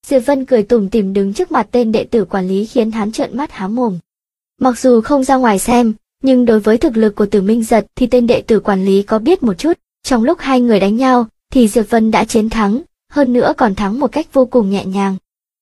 Diệp Vân cười tủm tỉm đứng trước mặt tên đệ tử quản lý khiến hắn trợn mắt há mồm. Mặc dù không ra ngoài xem, nhưng đối với thực lực của Tử Minh Giật thì tên đệ tử quản lý có biết một chút. Trong lúc hai người đánh nhau thì Diệp Vân đã chiến thắng, hơn nữa còn thắng một cách vô cùng nhẹ nhàng.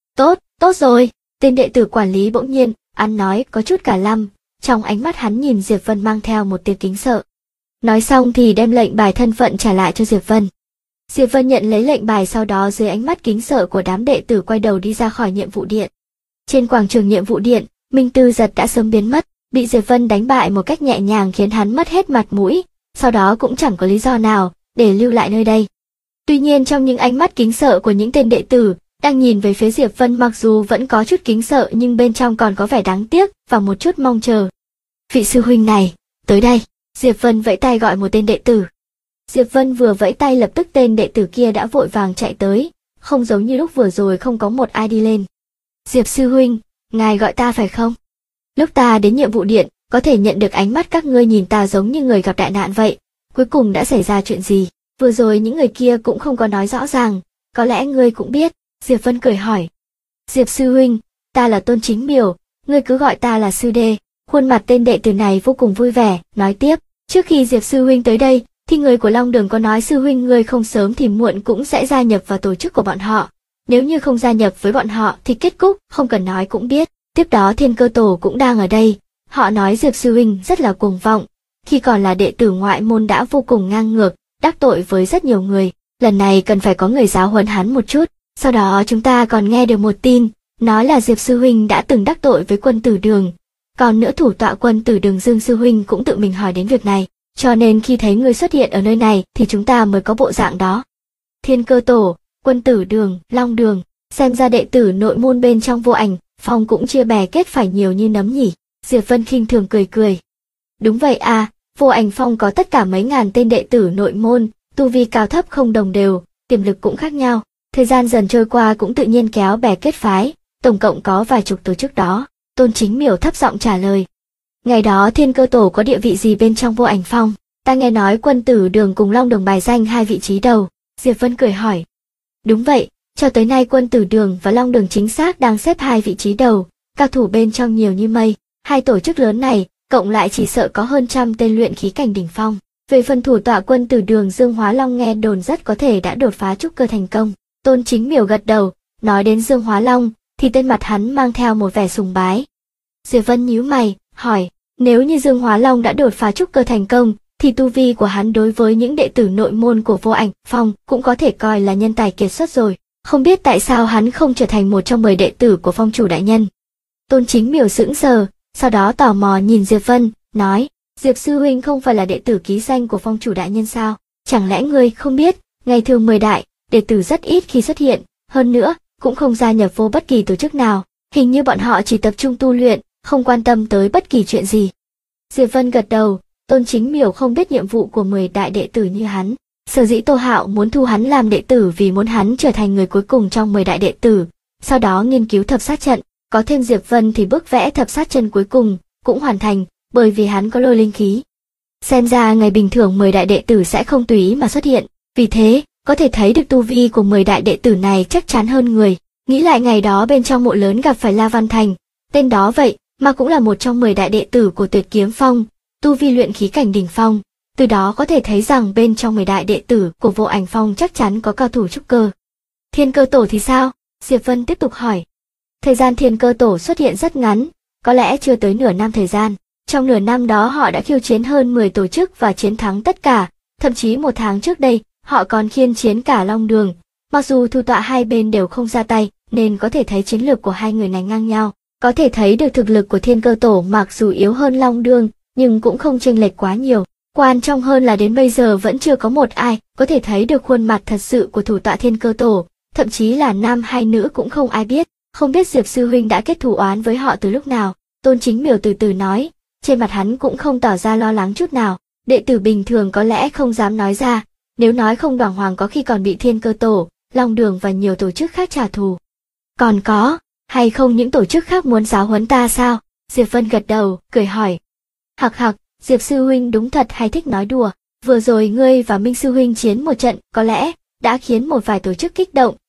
Tốt rồi, tên đệ tử quản lý bỗng nhiên, ăn nói có chút cả lăm, trong ánh mắt hắn nhìn Diệp Vân mang theo một tia kính sợ. Nói xong thì đem lệnh bài thân phận trả lại cho Diệp Vân. Diệp Vân nhận lấy lệnh bài, sau đó dưới ánh mắt kính sợ của đám đệ tử quay đầu đi ra khỏi nhiệm vụ điện. Trên quảng trường nhiệm vụ điện, Minh Tư Giật đã sớm biến mất, bị Diệp Vân đánh bại một cách nhẹ nhàng khiến hắn mất hết mặt mũi, sau đó cũng chẳng có lý do nào để lưu lại nơi đây. Tuy nhiên trong những ánh mắt kính sợ của những tên đệ tử đang nhìn về phía Diệp Vân, mặc dù vẫn có chút kính sợ nhưng bên trong còn có vẻ đáng tiếc và một chút mong chờ. Vị sư huynh này, tới đây. Diệp Vân vẫy tay gọi một tên đệ tử. Diệp Vân vừa vẫy tay lập tức tên đệ tử kia đã vội vàng chạy tới, không giống như lúc vừa rồi không có một ai đi lên. Diệp sư huynh, ngài gọi ta phải không? Lúc ta đến nhiệm vụ điện, có thể nhận được ánh mắt các ngươi nhìn ta giống như người gặp đại nạn vậy. Cuối cùng đã xảy ra chuyện gì? Vừa rồi những người kia cũng không có nói rõ ràng, có lẽ ngươi cũng biết. Diệp Vân cười hỏi. Diệp sư huynh, ta là Tôn Chính Miểu, ngươi cứ gọi ta là sư đệ. Khuôn mặt tên đệ tử này vô cùng vui vẻ, nói tiếp. Trước khi Diệp sư huynh tới đây, thì người của Long Đường có nói sư huynh ngươi không sớm thì muộn cũng sẽ gia nhập vào tổ chức của bọn họ. Nếu như không gia nhập với bọn họ thì kết cục không cần nói cũng biết. Tiếp đó Thiên Cơ Tổ cũng đang ở đây. Họ nói Diệp sư huynh rất là cuồng vọng. Khi còn là đệ tử ngoại môn đã vô cùng ngang ngược, đắc tội với rất nhiều người. Lần này cần phải có người giáo huấn hắn một chút. Sau đó chúng ta còn nghe được một tin, nói là Diệp sư huynh đã từng đắc tội với Quân Tử Đường. Còn nữa thủ tọa Quân Tử Đường Dương sư huynh cũng tự mình hỏi đến việc này. Cho nên khi thấy ngươi xuất hiện ở nơi này thì chúng ta mới có bộ dạng đó. Thiên Cơ Tổ, Quân Tử Đường, Long Đường, xem ra đệ tử nội môn bên trong Vô Ảnh Phong cũng chia bè kết phải nhiều như nấm nhỉ. Diệp Vân khinh thường cười. Đúng vậy à, Vô Ảnh Phong có tất cả mấy ngàn tên đệ tử nội môn, tu vi cao thấp không đồng đều, tiềm lực cũng khác nhau. Thời gian dần trôi qua cũng tự nhiên kéo bè kết phái, tổng cộng có vài chục tổ chức đó. Tôn Chính Miểu thấp giọng trả lời. Ngày đó Thiên Cơ Tổ có địa vị gì bên trong Vô Ảnh Phong? Ta nghe nói Quân Tử Đường cùng Long Đường bài danh 2 vị trí đầu. Diệp Vân cười hỏi. Đúng vậy, cho tới nay Quân Tử Đường và Long Đường chính xác đang xếp 2 vị trí đầu, cao thủ bên trong nhiều như mây. Hai tổ chức lớn này, cộng lại chỉ sợ có hơn trăm tên luyện khí cảnh đỉnh phong. Về phần thủ tọa Quân Tử Đường Dương Hóa Long nghe đồn rất có thể đã đột phá trúc cơ thành công. Tôn Chính Miểu gật đầu, nói đến Dương Hóa Long, thì tên mặt hắn mang theo một vẻ sùng bái. Diệp Vân nhíu mày, hỏi, nếu như Dương Hóa Long đã đột phá trúc cơ thành công, thì tu vi của hắn đối với những đệ tử nội môn của Vô Ảnh Phong cũng có thể coi là nhân tài kiệt xuất rồi. Không biết tại sao hắn không trở thành một trong 10 đệ tử của Phong chủ đại nhân. Tôn Chính Miểu sững sờ, sau đó tò mò nhìn Diệp Vân, nói, Diệp sư huynh không phải là đệ tử ký danh của Phong chủ đại nhân sao? Chẳng lẽ ngươi không biết, ngày thường 10 đại, đệ tử rất ít khi xuất hiện, hơn nữa, cũng không gia nhập vô bất kỳ tổ chức nào, hình như bọn họ chỉ tập trung tu luyện, không quan tâm tới bất kỳ chuyện gì. Diệp Vân gật đầu, Tôn Chính Miểu không biết nhiệm vụ của 10 đại đệ tử như hắn. Sở dĩ Tô Hạo muốn thu hắn làm đệ tử vì muốn hắn trở thành người cuối cùng trong 10 đại đệ tử, sau đó nghiên cứu thập sát trận, có thêm Diệp Vân thì bước vẽ thập sát chân cuối cùng cũng hoàn thành, bởi vì hắn có lôi linh khí. Xem ra ngày bình thường 10 đại đệ tử sẽ không tùy ý mà xuất hiện, vì thế, có thể thấy được tu vi của 10 đại đệ tử này chắc chắn hơn người. Nghĩ lại ngày đó bên trong mộ lớn gặp phải La Văn Thành, tên đó vậy mà cũng là một trong 10 đại đệ tử của Tuyệt Kiếm Phong, tu vi luyện khí cảnh đỉnh phong. Từ đó có thể thấy rằng bên trong 10 đại đệ tử của Vô Ảnh Phong chắc chắn có cao thủ trúc cơ. Thiên Cơ Tổ thì sao? Diệp Vân tiếp tục hỏi. Thời gian Thiên Cơ Tổ xuất hiện rất ngắn, có lẽ chưa tới nửa năm thời gian. Trong nửa năm đó họ đã khiêu chiến hơn 10 tổ chức và chiến thắng tất cả, thậm chí 1 tháng trước đây, họ còn khiêu chiến cả Long Đường. Mặc dù thủ tọa hai bên đều không ra tay, nên có thể thấy chiến lược của hai người này ngang nhau. Có thể thấy được thực lực của Thiên Cơ Tổ mặc dù yếu hơn Long Đường, nhưng cũng không chênh lệch quá nhiều. Quan trọng hơn là đến bây giờ vẫn chưa có một ai có thể thấy được khuôn mặt thật sự của thủ tọa Thiên Cơ Tổ, thậm chí là nam hay nữ cũng không ai biết. Không biết Diệp sư huynh đã kết thù oán với họ từ lúc nào. Tôn Chính Miểu từ từ nói, trên mặt hắn cũng không tỏ ra lo lắng chút nào. Đệ tử bình thường có lẽ không dám nói ra, nếu nói không đàng hoàng có khi còn bị Thiên Cơ Tổ, Long Đường và nhiều tổ chức khác trả thù. Còn có, hay không những tổ chức khác muốn giáo huấn ta sao? Diệp Vân gật đầu, cười hỏi. Hặc hặc, Diệp sư huynh đúng thật hay thích nói đùa. Vừa rồi ngươi và Minh sư huynh chiến một trận có lẽ đã khiến một vài tổ chức kích động,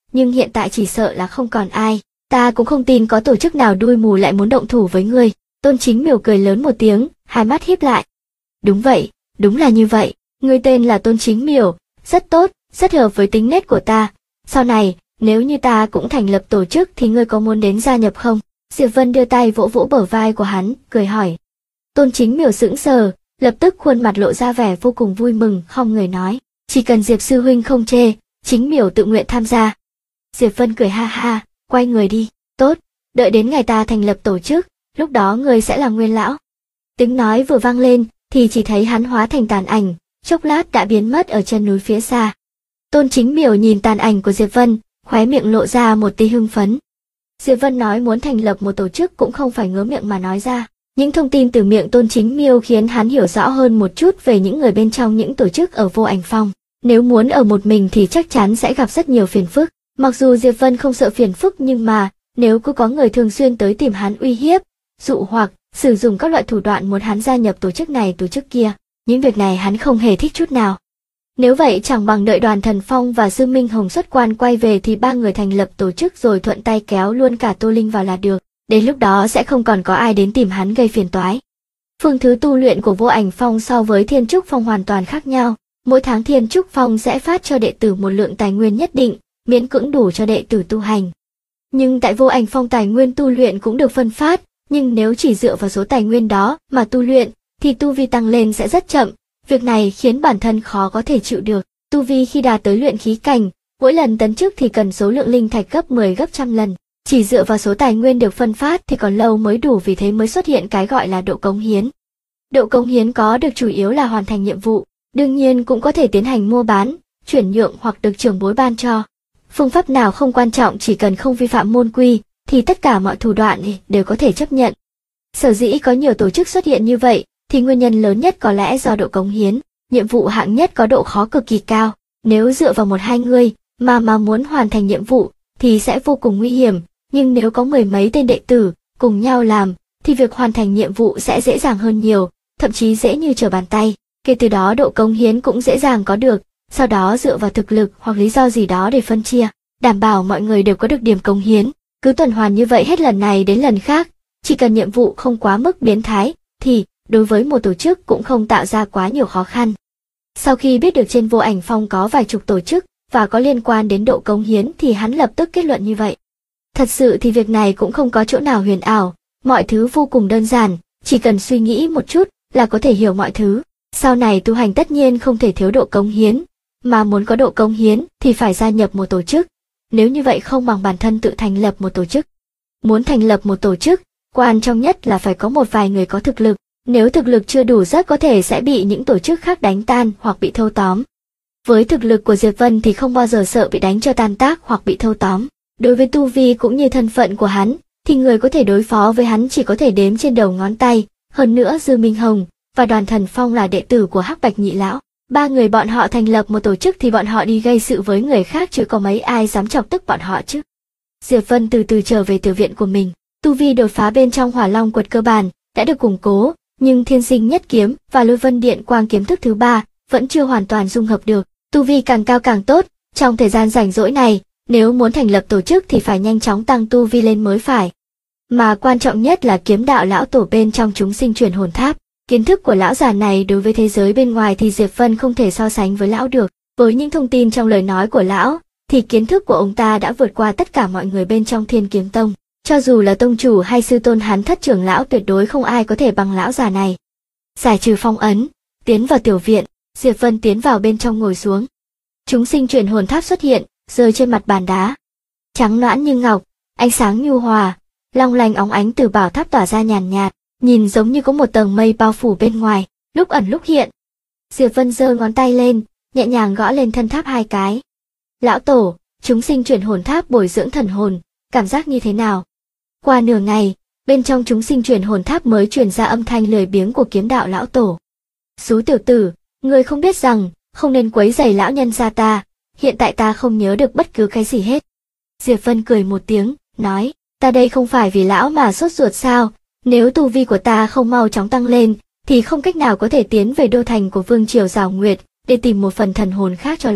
nhưng hiện tại chỉ sợ là không còn ai. Ta cũng không tin có tổ chức nào đuôi mù lại muốn động thủ với ngươi. Tôn Chính Miểu cười lớn một tiếng, hai mắt híp lại. Đúng vậy, đúng là như vậy. Ngươi tên là Tôn Chính Miểu, rất tốt, rất hợp với tính nết của ta. Sau này, nếu như ta cũng thành lập tổ chức thì ngươi có muốn đến gia nhập không? Diệp Vân đưa tay vỗ vỗ bờ vai của hắn, cười hỏi. Tôn Chính Miểu sững sờ, lập tức khuôn mặt lộ ra vẻ vô cùng vui mừng, không người nói. Chỉ cần Diệp sư huynh không chê, Chính Miểu tự nguyện tham gia. Diệp Vân cười ha ha, quay người đi. Tốt, đợi đến ngày ta thành lập tổ chức, lúc đó ngươi sẽ là nguyên lão. Tiếng nói vừa vang lên, thì chỉ thấy hắn hóa thành tàn ảnh, chốc lát đã biến mất ở chân núi phía xa. Tôn Chính Miểu nhìn tàn ảnh của Diệp Vân, khóe miệng lộ ra một tia hưng phấn. Diệp Vân nói muốn thành lập một tổ chức cũng không phải ngớ miệng mà nói ra. Những thông tin từ miệng Tôn Chính Miểu khiến hắn hiểu rõ hơn một chút về những người bên trong những tổ chức ở Vô Ảnh Phong. Nếu muốn ở một mình thì chắc chắn sẽ gặp rất nhiều phiền phức. Mặc dù Diệp Vân không sợ phiền phức nhưng mà, nếu cứ có người thường xuyên tới tìm hắn uy hiếp, dụ hoặc sử dụng các loại thủ đoạn muốn hắn gia nhập tổ chức này tổ chức kia, những việc này hắn không hề thích chút nào. Nếu vậy chẳng bằng đợi Đoàn Thần Phong và Dương Minh Hồng xuất quan quay về thì ba người thành lập tổ chức rồi thuận tay kéo luôn cả Tô Linh vào là được, đến lúc đó sẽ không còn có ai đến tìm hắn gây phiền toái. Phương thức tu luyện của Vô Ảnh Phong so với Thiên Trúc Phong hoàn toàn khác nhau, mỗi tháng Thiên Trúc Phong sẽ phát cho đệ tử một lượng tài nguyên nhất định, miễn cưỡng đủ cho đệ tử tu hành. Nhưng tại Vô Ảnh Phong tài nguyên tu luyện cũng được phân phát, nhưng nếu chỉ dựa vào số tài nguyên đó mà tu luyện, thì tu vi tăng lên sẽ rất chậm, việc này khiến bản thân khó có thể chịu được. Tu vi khi đạt tới luyện khí cảnh, mỗi lần tấn chức thì cần số lượng linh thạch gấp 10 gấp trăm lần, chỉ dựa vào số tài nguyên được phân phát thì còn lâu mới đủ, vì thế mới xuất hiện cái gọi là độ cống hiến. Độ cống hiến có được chủ yếu là hoàn thành nhiệm vụ, đương nhiên cũng có thể tiến hành mua bán, chuyển nhượng hoặc được trưởng bối ban cho. Phương pháp nào không quan trọng, chỉ cần không vi phạm môn quy, thì tất cả mọi thủ đoạn đều có thể chấp nhận. Sở dĩ có nhiều tổ chức xuất hiện như vậy, thì nguyên nhân lớn nhất có lẽ do độ cống hiến, nhiệm vụ hạng nhất có độ khó cực kỳ cao. Nếu dựa vào một hai người mà muốn hoàn thành nhiệm vụ thì sẽ vô cùng nguy hiểm, nhưng nếu có mười mấy tên đệ tử cùng nhau làm thì việc hoàn thành nhiệm vụ sẽ dễ dàng hơn nhiều, thậm chí dễ như trở bàn tay. Kể từ đó độ cống hiến cũng dễ dàng có được, sau đó dựa vào thực lực hoặc lý do gì đó để phân chia, đảm bảo mọi người đều có được điểm cống hiến. Cứ tuần hoàn như vậy hết lần này đến lần khác, chỉ cần nhiệm vụ không quá mức biến thái thì đối với một tổ chức cũng không tạo ra quá nhiều khó khăn. Sau khi biết được trên Vô Ảnh Phong có vài chục tổ chức và có liên quan đến độ cống hiến thì hắn lập tức kết luận như vậy. Thật sự thì việc này cũng không có chỗ nào huyền ảo, mọi thứ vô cùng đơn giản, chỉ cần suy nghĩ một chút là có thể hiểu mọi thứ. Sau này tu hành tất nhiên không thể thiếu độ cống hiến, mà muốn có độ cống hiến thì phải gia nhập một tổ chức. Nếu như vậy không bằng bản thân tự thành lập một tổ chức. Muốn thành lập một tổ chức, quan trọng nhất là phải có một vài người có thực lực. Nếu thực lực chưa đủ rất có thể sẽ bị những tổ chức khác đánh tan hoặc bị thâu tóm. Với thực lực của Diệp Vân thì không bao giờ sợ bị đánh cho tan tác hoặc bị thâu tóm. Đối với tu vi cũng như thân phận của hắn, thì người có thể đối phó với hắn chỉ có thể đếm trên đầu ngón tay. Hơn nữa Dương Minh Hồng và Đoàn Thần Phong là đệ tử của Hắc Bạch Nhị Lão. Ba người bọn họ thành lập một tổ chức thì bọn họ đi gây sự với người khác chứ có mấy ai dám chọc tức bọn họ chứ. Diệp Vân từ từ trở về tiểu viện của mình. Tu vi đột phá bên trong Hỏa Long Quật cơ bản đã được củng cố, nhưng Thiên Sinh Nhất Kiếm và Lôi Vân Điện Quang kiếm thức thứ ba vẫn chưa hoàn toàn dung hợp được. Tu vi càng cao càng tốt. Trong thời gian rảnh rỗi này, nếu muốn thành lập tổ chức thì phải nhanh chóng tăng tu vi lên mới phải. Mà quan trọng nhất là kiếm đạo lão tổ bên trong Chúng Sinh Chuyển Hồn Tháp. Kiến thức của lão già này đối với thế giới bên ngoài thì Diệp Vân không thể so sánh với lão được. Với những thông tin trong lời nói của lão, thì kiến thức của ông ta đã vượt qua tất cả mọi người bên trong Thiên Kiếm Tông. Cho dù là tông chủ hay sư tôn hắn Thất trưởng lão tuyệt đối không ai có thể bằng lão già này. Giải trừ phong ấn, tiến vào tiểu viện, Diệp Vân tiến vào bên trong ngồi xuống. Chúng Sinh Chuyển Hồn Tháp xuất hiện, rơi trên mặt bàn đá. Trắng nõn như ngọc, ánh sáng nhu hòa, long lanh óng ánh từ bảo tháp tỏa ra nhàn nhạt, nhìn giống như có một tầng mây bao phủ bên ngoài, lúc ẩn lúc hiện. Diệp Vân giơ ngón tay lên, nhẹ nhàng gõ lên thân tháp hai cái. Lão tổ, Chúng Sinh Chuyển Hồn Tháp bồi dưỡng thần hồn, cảm giác như thế nào? Qua nửa ngày, bên trong Chúng Sinh Chuyển Hồn Tháp mới truyền ra âm thanh lười biếng của kiếm đạo lão tổ. Xú tiểu tử, ngươi không biết rằng, không nên quấy rầy lão nhân gia ta, hiện tại ta không nhớ được bất cứ cái gì hết. Diệp Vân cười một tiếng, nói, ta đây không phải vì lão mà sốt ruột sao, nếu tu vi của ta không mau chóng tăng lên, thì không cách nào có thể tiến về đô thành của Vương Triều Giảo Nguyệt, để tìm một phần thần hồn khác cho lão.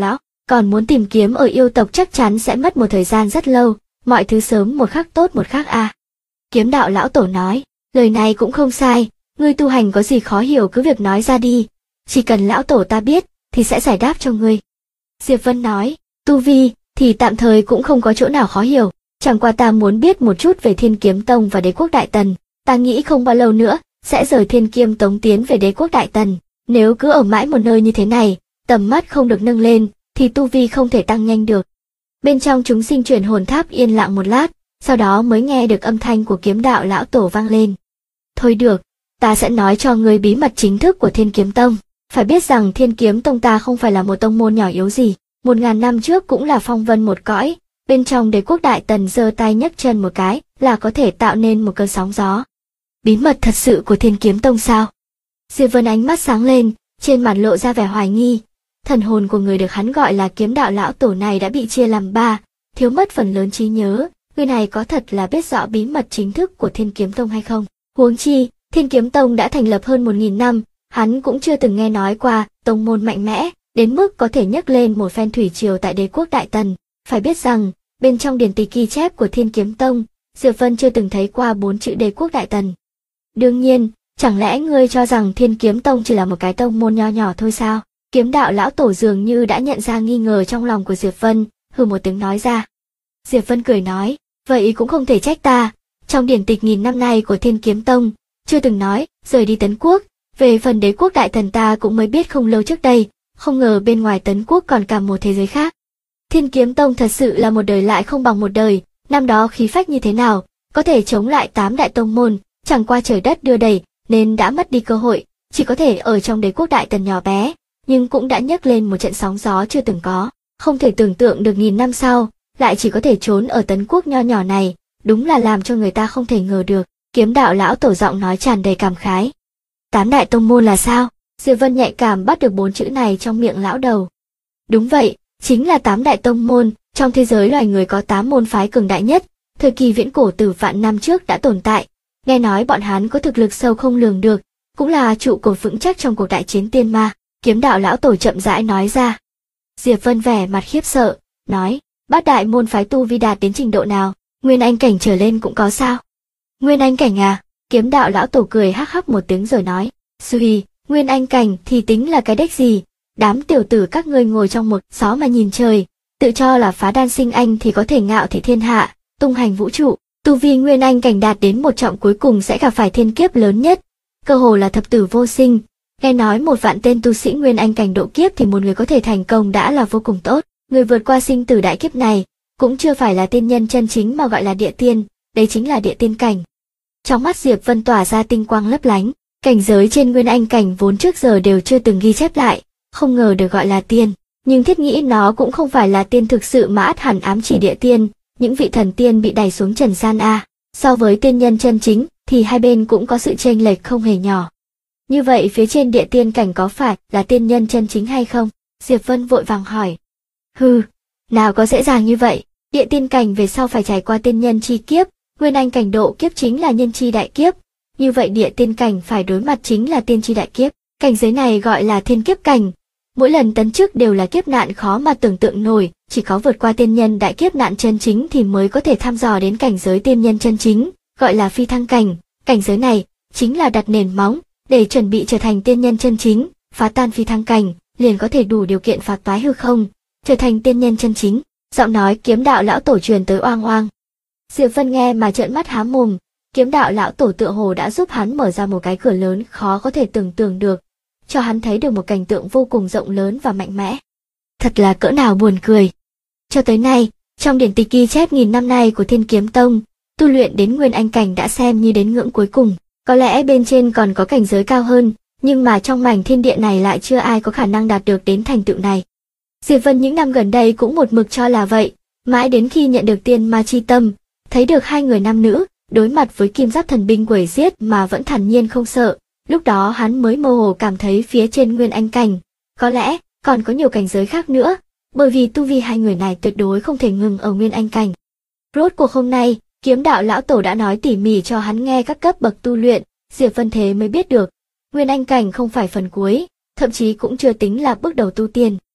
còn muốn tìm kiếm ở yêu tộc chắc chắn sẽ mất một thời gian rất lâu, mọi thứ sớm một khắc tốt một khắc a. Kiếm đạo lão tổ nói, lời này cũng không sai, ngươi tu hành có gì khó hiểu cứ việc nói ra đi, chỉ cần lão tổ ta biết, thì sẽ giải đáp cho ngươi. Diệp Vân nói, tu vi, thì tạm thời cũng không có chỗ nào khó hiểu, chẳng qua ta muốn biết một chút về Thiên Kiếm Tông và Đế quốc Đại Tần, ta nghĩ không bao lâu nữa, sẽ rời Thiên Kiếm Tông tiến về Đế quốc Đại Tần, nếu cứ ở mãi một nơi như thế này, tầm mắt không được nâng lên, thì tu vi không thể tăng nhanh được. Bên trong chúng sinh chuyển hồn tháp yên lặng một lát, sau đó mới nghe được âm thanh của kiếm đạo lão tổ vang lên. Thôi được, ta sẽ nói cho ngươi bí mật chính thức của Thiên Kiếm Tông. Phải biết rằng Thiên Kiếm Tông ta không phải là một tông môn nhỏ yếu gì, 1000 năm trước cũng là phong vân một cõi, bên trong Đế quốc Đại Tần giơ tay nhấc chân một cái là có thể tạo nên một cơn sóng gió. Bí mật thật sự của Thiên Kiếm Tông sao? Diệp Vân ánh mắt sáng lên, trên mặt lộ ra vẻ hoài nghi. Thần hồn của người được hắn gọi là kiếm đạo lão tổ này đã bị chia làm 3, thiếu mất phần lớn trí nhớ, người này có thật là biết rõ bí mật chính thức của Thiên Kiếm Tông hay không? Huống chi, Thiên Kiếm Tông đã thành lập hơn 1000 năm, hắn cũng chưa từng nghe nói qua tông môn mạnh mẽ, đến mức có thể nhấc lên một phen thủy triều tại Đế quốc Đại Tần. Phải biết rằng, bên trong điển tịch ghi chép của Thiên Kiếm Tông, Diệp Vân chưa từng thấy qua 4 chữ Đế quốc Đại Tần. Đương nhiên, chẳng lẽ ngươi cho rằng Thiên Kiếm Tông chỉ là một cái tông môn nho nhỏ thôi sao? Kiếm đạo lão tổ dường như đã nhận ra nghi ngờ trong lòng của Diệp Vân, hừ một tiếng nói ra. Diệp Vân cười nói, vậy cũng không thể trách ta, trong điển tịch 1000 năm nay của Thiên Kiếm Tông, chưa từng nói, rời đi Tấn Quốc, về phần Đế quốc Đại Tần ta cũng mới biết không lâu trước đây, không ngờ bên ngoài Tấn Quốc còn cả một thế giới khác. Thiên Kiếm Tông thật sự là một đời lại không bằng một đời, năm đó khí phách như thế nào, có thể chống lại 8 đại tông môn, chẳng qua trời đất đưa đẩy, nên đã mất đi cơ hội, chỉ có thể ở trong Đế quốc Đại Tần nhỏ bé, nhưng cũng đã nhấc lên một trận sóng gió chưa từng có, không thể tưởng tượng được 1000 năm sau, lại chỉ có thể trốn ở Tấn Quốc nho nhỏ này, đúng là làm cho người ta không thể ngờ được. Kiếm đạo lão tổ giọng nói tràn đầy cảm khái. 8 đại tông môn là sao? Diệp Vân nhạy cảm bắt được 4 chữ này trong miệng lão đầu. Đúng vậy, chính là 8 đại tông môn, trong thế giới loài người có 8 môn phái cường đại nhất, thời kỳ viễn cổ từ vạn năm trước đã tồn tại. Nghe nói bọn hắn có thực lực sâu không lường được, cũng là trụ cột vững chắc trong cuộc đại chiến tiên ma. Kiếm đạo lão tổ chậm rãi nói ra. Diệp Vân vẻ mặt khiếp sợ, nói, bát đại môn phái tu vi đạt đến trình độ nào, nguyên anh cảnh trở lên cũng có sao? Nguyên anh cảnh à? Kiếm đạo lão tổ cười hắc hắc một tiếng rồi nói, suy, nguyên anh cảnh thì tính là cái đếch gì? Đám tiểu tử các ngươi ngồi trong một xó mà nhìn trời, tự cho là phá đan sinh anh thì có thể ngạo thị thiên hạ, tung hành vũ trụ, tu vi nguyên anh cảnh đạt đến một trọng cuối cùng sẽ gặp phải thiên kiếp lớn nhất, cơ hồ là thập tử vô sinh. Nghe nói 1.000.000 tên tu sĩ nguyên anh cảnh độ kiếp thì một người có thể thành công đã là vô cùng tốt, người vượt qua sinh tử đại kiếp này, cũng chưa phải là tiên nhân chân chính mà gọi là địa tiên, đấy chính là địa tiên cảnh. Trong mắt Diệp Vân tỏa ra tinh quang lấp lánh, cảnh giới trên nguyên anh cảnh vốn trước giờ đều chưa từng ghi chép lại, không ngờ được gọi là tiên, nhưng thiết nghĩ nó cũng không phải là tiên thực sự mà ắt hẳn ám chỉ địa tiên, những vị thần tiên bị đày xuống trần gian a. So với tiên nhân chân chính thì hai bên cũng có sự chênh lệch không hề nhỏ. Như vậy phía trên địa tiên cảnh có phải là tiên nhân chân chính hay không? Diệp Vân vội vàng hỏi. Hừ, nào có dễ dàng như vậy, địa tiên cảnh về sau phải trải qua tiên nhân chi kiếp, nguyên anh cảnh độ kiếp chính là nhân chi đại kiếp, như vậy địa tiên cảnh phải đối mặt chính là tiên chi đại kiếp, cảnh giới này gọi là thiên kiếp cảnh. Mỗi lần tấn chức đều là kiếp nạn khó mà tưởng tượng nổi, chỉ có vượt qua tiên nhân đại kiếp nạn chân chính thì mới có thể thăm dò đến cảnh giới tiên nhân chân chính, gọi là phi thăng cảnh, cảnh giới này chính là đặt nền móng để chuẩn bị trở thành tiên nhân chân chính, phá tan phi thăng cảnh, liền có thể đủ điều kiện phá toái hư không, trở thành tiên nhân chân chính. Giọng nói kiếm đạo lão tổ truyền tới oang oang. Diệp Vân nghe mà trợn mắt há mồm, kiếm đạo lão tổ tựa hồ đã giúp hắn mở ra một cái cửa lớn khó có thể tưởng tượng được, cho hắn thấy được một cảnh tượng vô cùng rộng lớn và mạnh mẽ. Thật là cỡ nào buồn cười. Cho tới nay, trong điển tịch ghi chép 1000 năm nay của Thiên Kiếm Tông, tu luyện đến nguyên anh cảnh đã xem như đến ngưỡng cuối cùng. Có lẽ bên trên còn có cảnh giới cao hơn, nhưng mà trong mảnh thiên địa này lại chưa ai có khả năng đạt được đến thành tựu này. Diệp Vân những năm gần đây cũng một mực cho là vậy, mãi đến khi nhận được tiên ma chi tâm, thấy được hai người nam nữ, đối mặt với kim giáp thần binh quẩy giết mà vẫn thản nhiên không sợ, lúc đó hắn mới mơ hồ cảm thấy phía trên nguyên anh cảnh, có lẽ còn có nhiều cảnh giới khác nữa, bởi vì tu vi hai người này tuyệt đối không thể ngừng ở nguyên anh cảnh. Rốt cuộc hôm nay, kiếm đạo lão tổ đã nói tỉ mỉ cho hắn nghe các cấp bậc tu luyện, Diệp Vân thế mới biết được, nguyên anh cảnh không phải phần cuối, thậm chí cũng chưa tính là bước đầu tu tiên.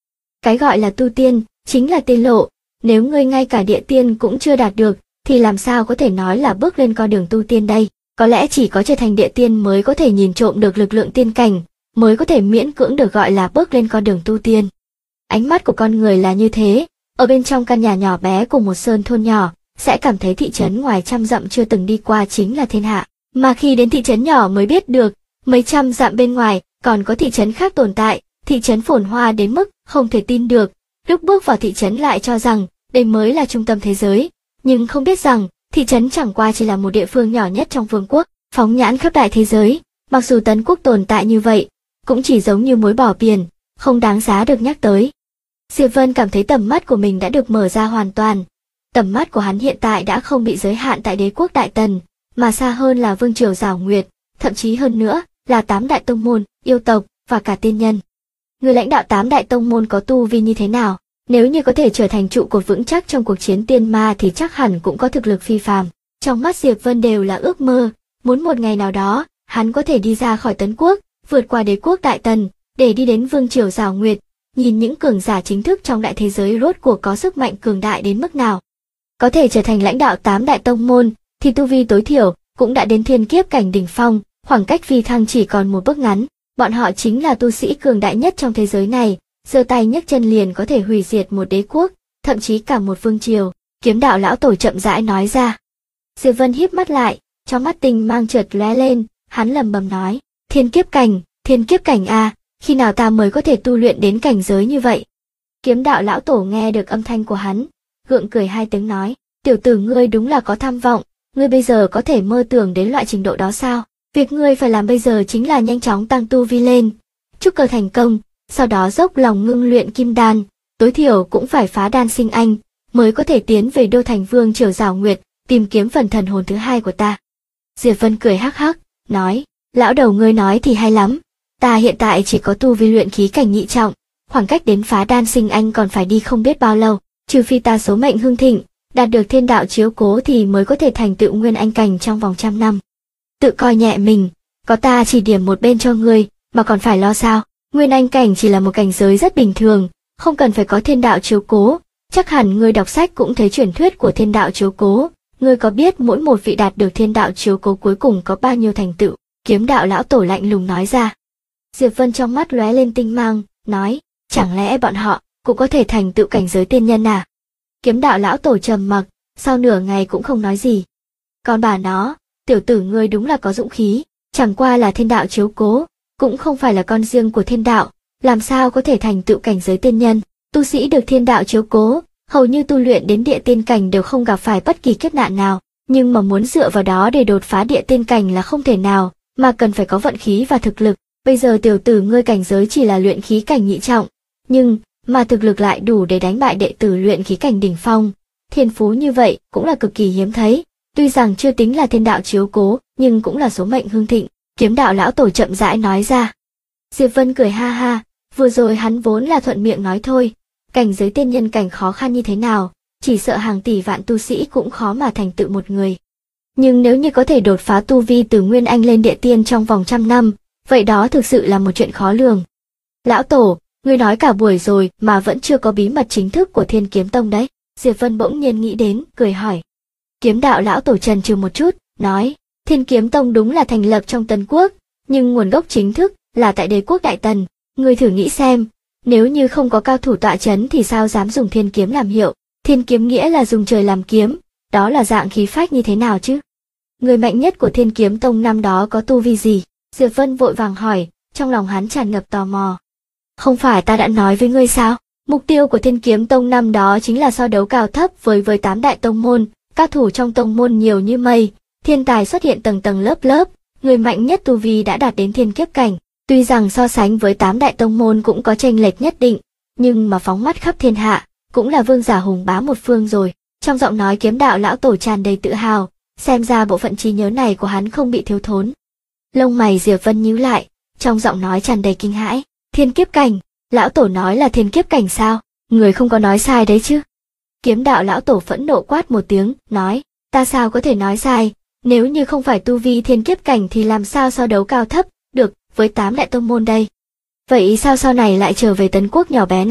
Cái gọi là tu tiên, chính là tiên lộ, nếu ngươi ngay cả địa tiên cũng chưa đạt được, thì làm sao có thể nói là bước lên con đường tu tiên đây? Có lẽ chỉ có trở thành địa tiên mới có thể nhìn trộm được lực lượng tiên cảnh, mới có thể miễn cưỡng được gọi là bước lên con đường tu tiên. Ánh mắt của con người là như thế, ở bên trong căn nhà nhỏ bé của một sơn thôn nhỏ, sẽ cảm thấy thị trấn ngoài trăm dặm chưa từng đi qua chính là thiên hạ, mà khi đến thị trấn nhỏ mới biết được, mấy trăm dặm bên ngoài còn có thị trấn khác tồn tại, thị trấn phồn hoa đến mức không thể tin được, lúc bước vào thị trấn lại cho rằng đây mới là trung tâm thế giới, nhưng không biết rằng thị trấn chẳng qua chỉ là một địa phương nhỏ nhất trong vương quốc, phóng nhãn khắp đại thế giới, mặc dù Tấn quốc tồn tại như vậy, cũng chỉ giống như muối bỏ biển, không đáng giá được nhắc tới. Diệp Vân cảm thấy tầm mắt của mình đã được mở ra hoàn toàn. Tầm mắt của hắn hiện tại đã không bị giới hạn tại đế quốc Đại Tần, mà xa hơn là vương triều Giảo Nguyệt, thậm chí hơn nữa là 8 đại tông môn, yêu tộc và cả tiên nhân. Người lãnh đạo 8 đại tông môn có tu vi như thế nào? Nếu như có thể trở thành trụ cột vững chắc trong cuộc chiến tiên ma thì chắc hẳn cũng có thực lực phi phàm. Trong mắt Diệp Vân đều là ước mơ, muốn một ngày nào đó, hắn có thể đi ra khỏi Tấn quốc, vượt qua đế quốc Đại Tần, để đi đến vương triều Giảo Nguyệt, nhìn những cường giả chính thức trong đại thế giới rốt cuộc có sức mạnh cường đại đến mức nào. Có thể trở thành lãnh đạo 8 đại tông môn, thì tu vi tối thiểu cũng đã đến thiên kiếp cảnh đỉnh phong, khoảng cách phi thăng chỉ còn một bước ngắn. Bọn họ chính là tu sĩ cường đại nhất trong thế giới này, giơ tay nhấc chân liền có thể hủy diệt một đế quốc, thậm chí cả một vương triều. Kiếm đạo lão tổ chậm rãi nói ra. Diệp Vân híp mắt lại, trong mắt tinh mang chợt lóe lên, hắn lẩm bẩm nói: thiên kiếp cảnh a, khi nào ta mới có thể tu luyện đến cảnh giới như vậy? Kiếm đạo lão tổ nghe được âm thanh của hắn, gượng cười hai tiếng nói: tiểu tử ngươi đúng là có tham vọng, ngươi bây giờ có thể mơ tưởng đến loại trình độ đó sao? Việc ngươi phải làm bây giờ chính là nhanh chóng tăng tu vi lên, trúc cơ thành công, sau đó dốc lòng ngưng luyện kim đan, tối thiểu cũng phải phá đan sinh anh, mới có thể tiến về đô thành vương triều Giảo Nguyệt, tìm kiếm phần thần hồn thứ hai của ta. Diệp Vân cười hắc hắc, nói: lão đầu ngươi nói thì hay lắm, ta hiện tại chỉ có tu vi luyện khí cảnh nhị trọng, khoảng cách đến phá đan sinh anh còn phải đi không biết bao lâu, trừ phi ta số mệnh hưng thịnh, đạt được thiên đạo chiếu cố thì mới có thể thành tựu nguyên anh cảnh trong vòng 100 năm. Tự coi nhẹ mình, có ta chỉ điểm một bên cho ngươi, mà còn phải lo sao? Nguyên anh cảnh chỉ là một cảnh giới rất bình thường, không cần phải có thiên đạo chiếu cố, chắc hẳn ngươi đọc sách cũng thấy truyền thuyết của thiên đạo chiếu cố, ngươi có biết mỗi một vị đạt được thiên đạo chiếu cố cuối cùng có bao nhiêu thành tựu? Kiếm đạo lão tổ lạnh lùng nói ra. Diệp Vân trong mắt lóe lên tinh mang, nói: chẳng lẽ bọn họ cũng có thể thành tựu cảnh giới tiên nhân à? Kiếm đạo lão tổ trầm mặc, sau nửa ngày cũng không nói gì. Còn bà nó, tiểu tử ngươi đúng là có dũng khí, chẳng qua là thiên đạo chiếu cố, cũng không phải là con riêng của thiên đạo, làm sao có thể thành tựu cảnh giới tiên nhân? Tu sĩ được thiên đạo chiếu cố, hầu như tu luyện đến địa tiên cảnh đều không gặp phải bất kỳ kiếp nạn nào, nhưng mà muốn dựa vào đó để đột phá địa tiên cảnh là không thể nào, mà cần phải có vận khí và thực lực. Bây giờ tiểu tử ngươi cảnh giới chỉ là luyện khí cảnh nhị trọng, nhưng mà thực lực lại đủ để đánh bại đệ tử luyện khí cảnh đỉnh phong. Thiên phú như vậy cũng là cực kỳ hiếm thấy, tuy rằng chưa tính là thiên đạo chiếu cố, nhưng cũng là số mệnh hưng thịnh. Kiếm đạo lão tổ chậm rãi nói ra. Diệp Vân cười ha ha, vừa rồi hắn vốn là thuận miệng nói thôi, cảnh giới tiên nhân cảnh khó khăn như thế nào, chỉ sợ hàng tỷ vạn tu sĩ cũng khó mà thành tựu một người. Nhưng nếu như có thể đột phá tu vi từ nguyên anh lên địa tiên trong vòng 100 năm, vậy đó thực sự là một chuyện khó lường. Lão tổ, ngươi nói cả buổi rồi mà vẫn chưa có bí mật chính thức của Thiên Kiếm Tông đấy. Diệp Vân bỗng nhiên nghĩ đến, cười hỏi. Kiếm đạo lão tổ chần chừ một chút, nói: Thiên Kiếm Tông đúng là thành lập trong Tần quốc, nhưng nguồn gốc chính thức là tại đế quốc Đại Tần. Ngươi thử nghĩ xem, nếu như không có cao thủ tọa chấn thì sao dám dùng thiên kiếm làm hiệu? Thiên kiếm nghĩa là dùng trời làm kiếm, đó là dạng khí phách như thế nào chứ? Người mạnh nhất của Thiên Kiếm Tông năm đó có tu vi gì? Diệp Vân vội vàng hỏi, trong lòng hắn tràn ngập tò mò. Không phải ta đã nói với ngươi sao? Mục tiêu của Thiên Kiếm Tông năm đó chính là so đấu cao thấp với 8 đại tông môn, cao thủ trong tông môn nhiều như mây, thiên tài xuất hiện tầng tầng lớp lớp, người mạnh nhất tu vi đã đạt đến thiên kiếp cảnh. Tuy rằng so sánh với 8 đại tông môn cũng có chênh lệch nhất định, nhưng mà phóng mắt khắp thiên hạ, cũng là vương giả hùng bá một phương rồi. Trong giọng nói kiếm đạo lão tổ tràn đầy tự hào, xem ra bộ phận trí nhớ này của hắn không bị thiếu thốn. Lông mày Diệp Vân nhíu lại, trong giọng nói tràn đầy kinh hãi. Thiên kiếp cảnh, lão tổ nói là thiên kiếp cảnh sao? Người không có nói sai đấy chứ? Kiếm đạo lão tổ phẫn nộ quát một tiếng, nói, ta sao có thể nói sai, nếu như không phải tu vi thiên kiếp cảnh thì làm sao so đấu cao thấp được với 8 đại tông môn đây? Vậy sao sau này lại trở về Tấn quốc nhỏ bé này?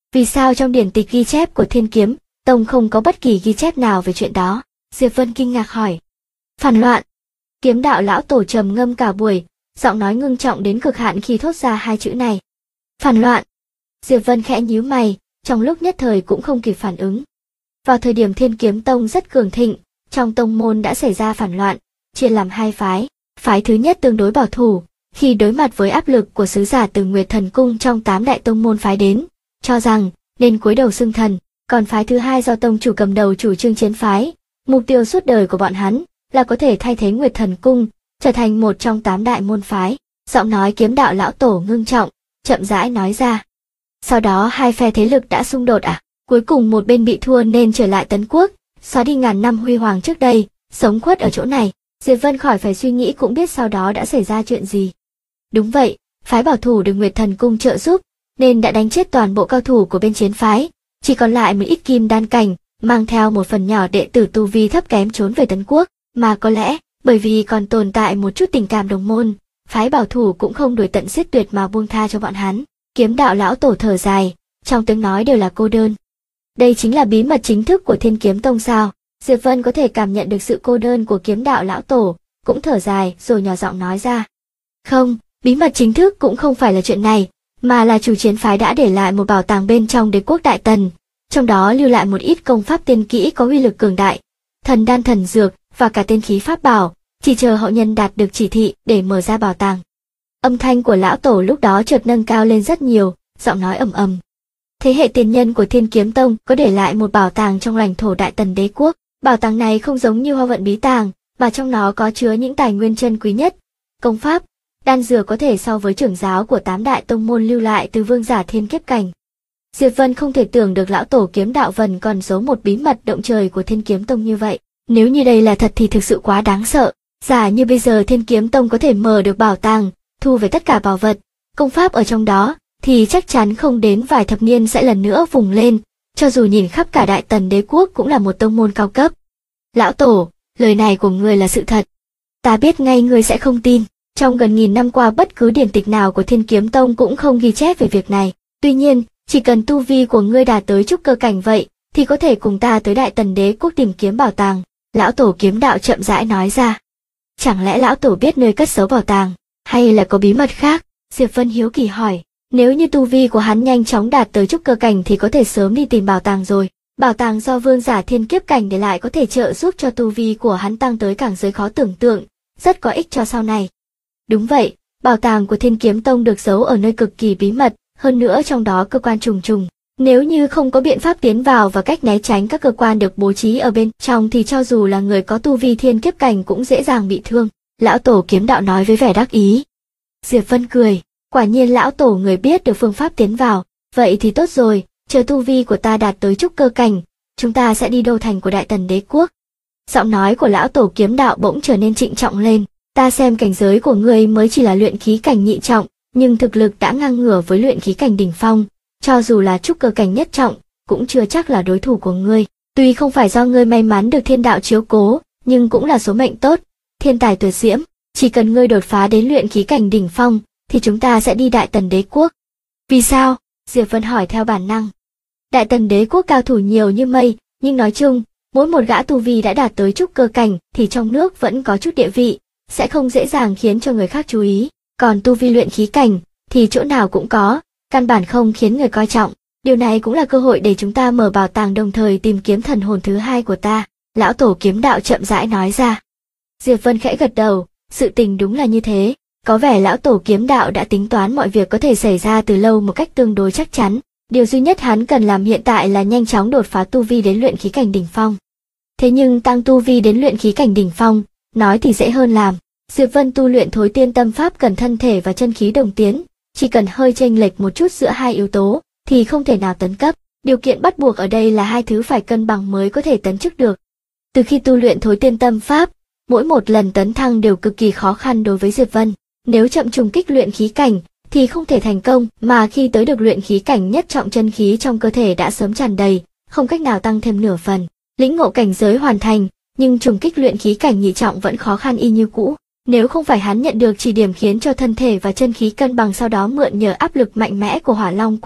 Vì sao trong điển tịch ghi chép của Thiên Kiếm Tông không có bất kỳ ghi chép nào về chuyện đó? Diệp Vân kinh ngạc hỏi. Phản loạn. Kiếm đạo lão tổ trầm ngâm cả buổi, giọng nói ngưng trọng đến cực hạn khi thốt ra hai chữ này. Phản loạn. Diệp Vân khẽ nhíu mày, trong lúc nhất thời cũng không kịp phản ứng. Vào thời điểm Thiên Kiếm Tông rất cường thịnh, trong tông môn đã xảy ra phản loạn, chia làm hai phái. Phái thứ nhất tương đối bảo thủ, khi đối mặt với áp lực của sứ giả từ Nguyệt Thần Cung trong 8 đại tông môn phái đến, cho rằng nên cúi đầu xưng thần, còn phái thứ hai do tông chủ cầm đầu chủ trương chiến phái, mục tiêu suốt đời của bọn hắn là có thể thay thế Nguyệt Thần Cung, trở thành một trong 8 đại môn phái. Giọng nói kiếm đạo lão tổ ngưng trọng, chậm rãi nói ra. Sau đó hai phe thế lực đã xung đột à? Cuối cùng một bên bị thua nên trở lại Tấn Quốc, xóa đi ngàn năm huy hoàng trước đây, sống khuất ở chỗ này. Diệp Vân khỏi phải suy nghĩ cũng biết sau đó đã xảy ra chuyện gì. Đúng vậy, phái bảo thủ được Nguyệt Thần Cung trợ giúp, nên đã đánh chết toàn bộ cao thủ của bên chiến phái, chỉ còn lại một ít kim đan cảnh, mang theo một phần nhỏ đệ tử tu vi thấp kém trốn về Tấn Quốc, mà có lẽ, bởi vì còn tồn tại một chút tình cảm đồng môn, phái bảo thủ cũng không đuổi tận giết tuyệt mà buông tha cho bọn hắn. Kiếm đạo lão tổ thở dài, trong tiếng nói đều là cô đơn. Đây chính là bí mật chính thức của Thiên Kiếm Tông sao? Diệp Vân có thể cảm nhận được sự cô đơn của kiếm đạo lão tổ, cũng thở dài rồi nhỏ giọng nói ra. Không, bí mật chính thức cũng không phải là chuyện này, mà là chủ chiến phái đã để lại một bảo tàng bên trong đế quốc Đại Tần, trong đó lưu lại một ít công pháp tiên kỹ có uy lực cường đại, thần đan thần dược và cả tiên khí pháp bảo, chỉ chờ hậu nhân đạt được chỉ thị để mở ra bảo tàng. Âm thanh của lão tổ lúc đó chợt nâng cao lên rất nhiều, giọng nói ầm ầm. Thế hệ tiền nhân của Thiên Kiếm Tông có để lại một bảo tàng trong lãnh thổ Đại Tần đế quốc. Bảo tàng này không giống như Hoa Vận bí tàng, mà trong nó có chứa những tài nguyên chân quý nhất, công pháp, đan dược có thể so với trưởng giáo của 8 đại tông môn lưu lại từ vương giả thiên kiếp cảnh. Diệp Vân không thể tưởng được lão tổ kiếm đạo Vân còn giấu một bí mật động trời của Thiên Kiếm Tông như vậy. Nếu như đây là thật thì thực sự quá đáng sợ. Giả như bây giờ Thiên Kiếm Tông có thể mở được bảo tàng, thu về tất cả bảo vật, công pháp ở trong đó, thì chắc chắn không đến vài thập niên sẽ lần nữa vùng lên. Cho dù nhìn khắp cả Đại Tần đế quốc cũng là một tông môn cao cấp. Lão tổ, lời này của ngươi là sự thật. Ta biết ngay ngươi sẽ không tin. Trong gần nghìn năm qua bất cứ điển tịch nào của Thiên Kiếm Tông cũng không ghi chép về việc này. Tuy nhiên, chỉ cần tu vi của ngươi đạt tới trúc cơ cảnh vậy, thì có thể cùng ta tới Đại Tần đế quốc tìm kiếm bảo tàng. Lão tổ kiếm đạo chậm rãi nói ra. Chẳng lẽ lão tổ biết nơi cất giấu bảo tàng, hay là có bí mật khác? Diệp Vân hiếu kỳ hỏi. Nếu như tu vi của hắn nhanh chóng đạt tới trúc cơ cảnh thì có thể sớm đi tìm bảo tàng rồi. Bảo tàng do vương giả thiên kiếp cảnh để lại có thể trợ giúp cho tu vi của hắn tăng tới cảnh giới khó tưởng tượng, rất có ích cho sau này. Đúng vậy, bảo tàng của Thiên Kiếm Tông được giấu ở nơi cực kỳ bí mật, hơn nữa trong đó cơ quan trùng trùng. Nếu như không có biện pháp tiến vào và cách né tránh các cơ quan được bố trí ở bên trong thì cho dù là người có tu vi thiên kiếp cảnh cũng dễ dàng bị thương. Lão tổ kiếm đạo nói với vẻ đắc ý. Diệp Vân cười. Quả nhiên lão tổ người biết được phương pháp tiến vào, vậy thì tốt rồi, chờ tu vi của ta đạt tới trúc cơ cảnh, chúng ta sẽ đi đô thành của Đại Tần đế quốc. Giọng nói của lão tổ kiếm đạo bỗng trở nên trịnh trọng lên, ta xem cảnh giới của ngươi mới chỉ là luyện khí cảnh nhị trọng, nhưng thực lực đã ngang ngửa với luyện khí cảnh đỉnh phong, cho dù là trúc cơ cảnh nhất trọng, cũng chưa chắc là đối thủ của ngươi. Tuy không phải do ngươi may mắn được thiên đạo chiếu cố, nhưng cũng là số mệnh tốt, thiên tài tuyệt diễm, chỉ cần ngươi đột phá đến luyện khí cảnh đỉnh phong, thì chúng ta sẽ đi Đại Tần đế quốc. Vì sao? Diệp Vân hỏi theo bản năng. Đại Tần đế quốc cao thủ nhiều như mây, nhưng nói chung, mỗi một gã tu vi đã đạt tới trúc cơ cảnh thì trong nước vẫn có chút địa vị, sẽ không dễ dàng khiến cho người khác chú ý. Còn tu vi luyện khí cảnh thì chỗ nào cũng có, căn bản không khiến người coi trọng. Điều này cũng là cơ hội để chúng ta mở bảo tàng đồng thời tìm kiếm thần hồn thứ hai của ta. Lão tổ kiếm đạo chậm rãi nói ra. Diệp Vân khẽ gật đầu, sự tình đúng là như thế. Có vẻ lão tổ kiếm đạo đã tính toán mọi việc có thể xảy ra từ lâu một cách tương đối chắc chắn. Điều duy nhất hắn cần làm hiện tại là nhanh chóng đột phá tu vi đến luyện khí cảnh đỉnh phong. Thế nhưng tăng tu vi đến luyện khí cảnh đỉnh phong, nói thì dễ hơn làm. Diệp Vân tu luyện thối tiên tâm pháp cần thân thể và chân khí đồng tiến, chỉ cần hơi chênh lệch một chút giữa hai yếu tố thì không thể nào tấn cấp. Điều kiện bắt buộc ở đây là hai thứ phải cân bằng mới có thể tấn chức được. Từ khi tu luyện thối tiên tâm pháp, mỗi một lần tấn thăng đều cực kỳ khó khăn đối với Diệp Vân. Nếu chậm trùng kích luyện khí cảnh thì không thể thành công, mà khi tới được luyện khí cảnh nhất trọng chân khí trong cơ thể đã sớm tràn đầy, không cách nào tăng thêm nửa phần. Lĩnh ngộ cảnh giới hoàn thành, nhưng trùng kích luyện khí cảnh nhị trọng vẫn khó khăn y như cũ. Nếu không phải hắn nhận được chỉ điểm khiến cho thân thể và chân khí cân bằng, sau đó mượn nhờ áp lực mạnh mẽ của Hỏa Long Quật,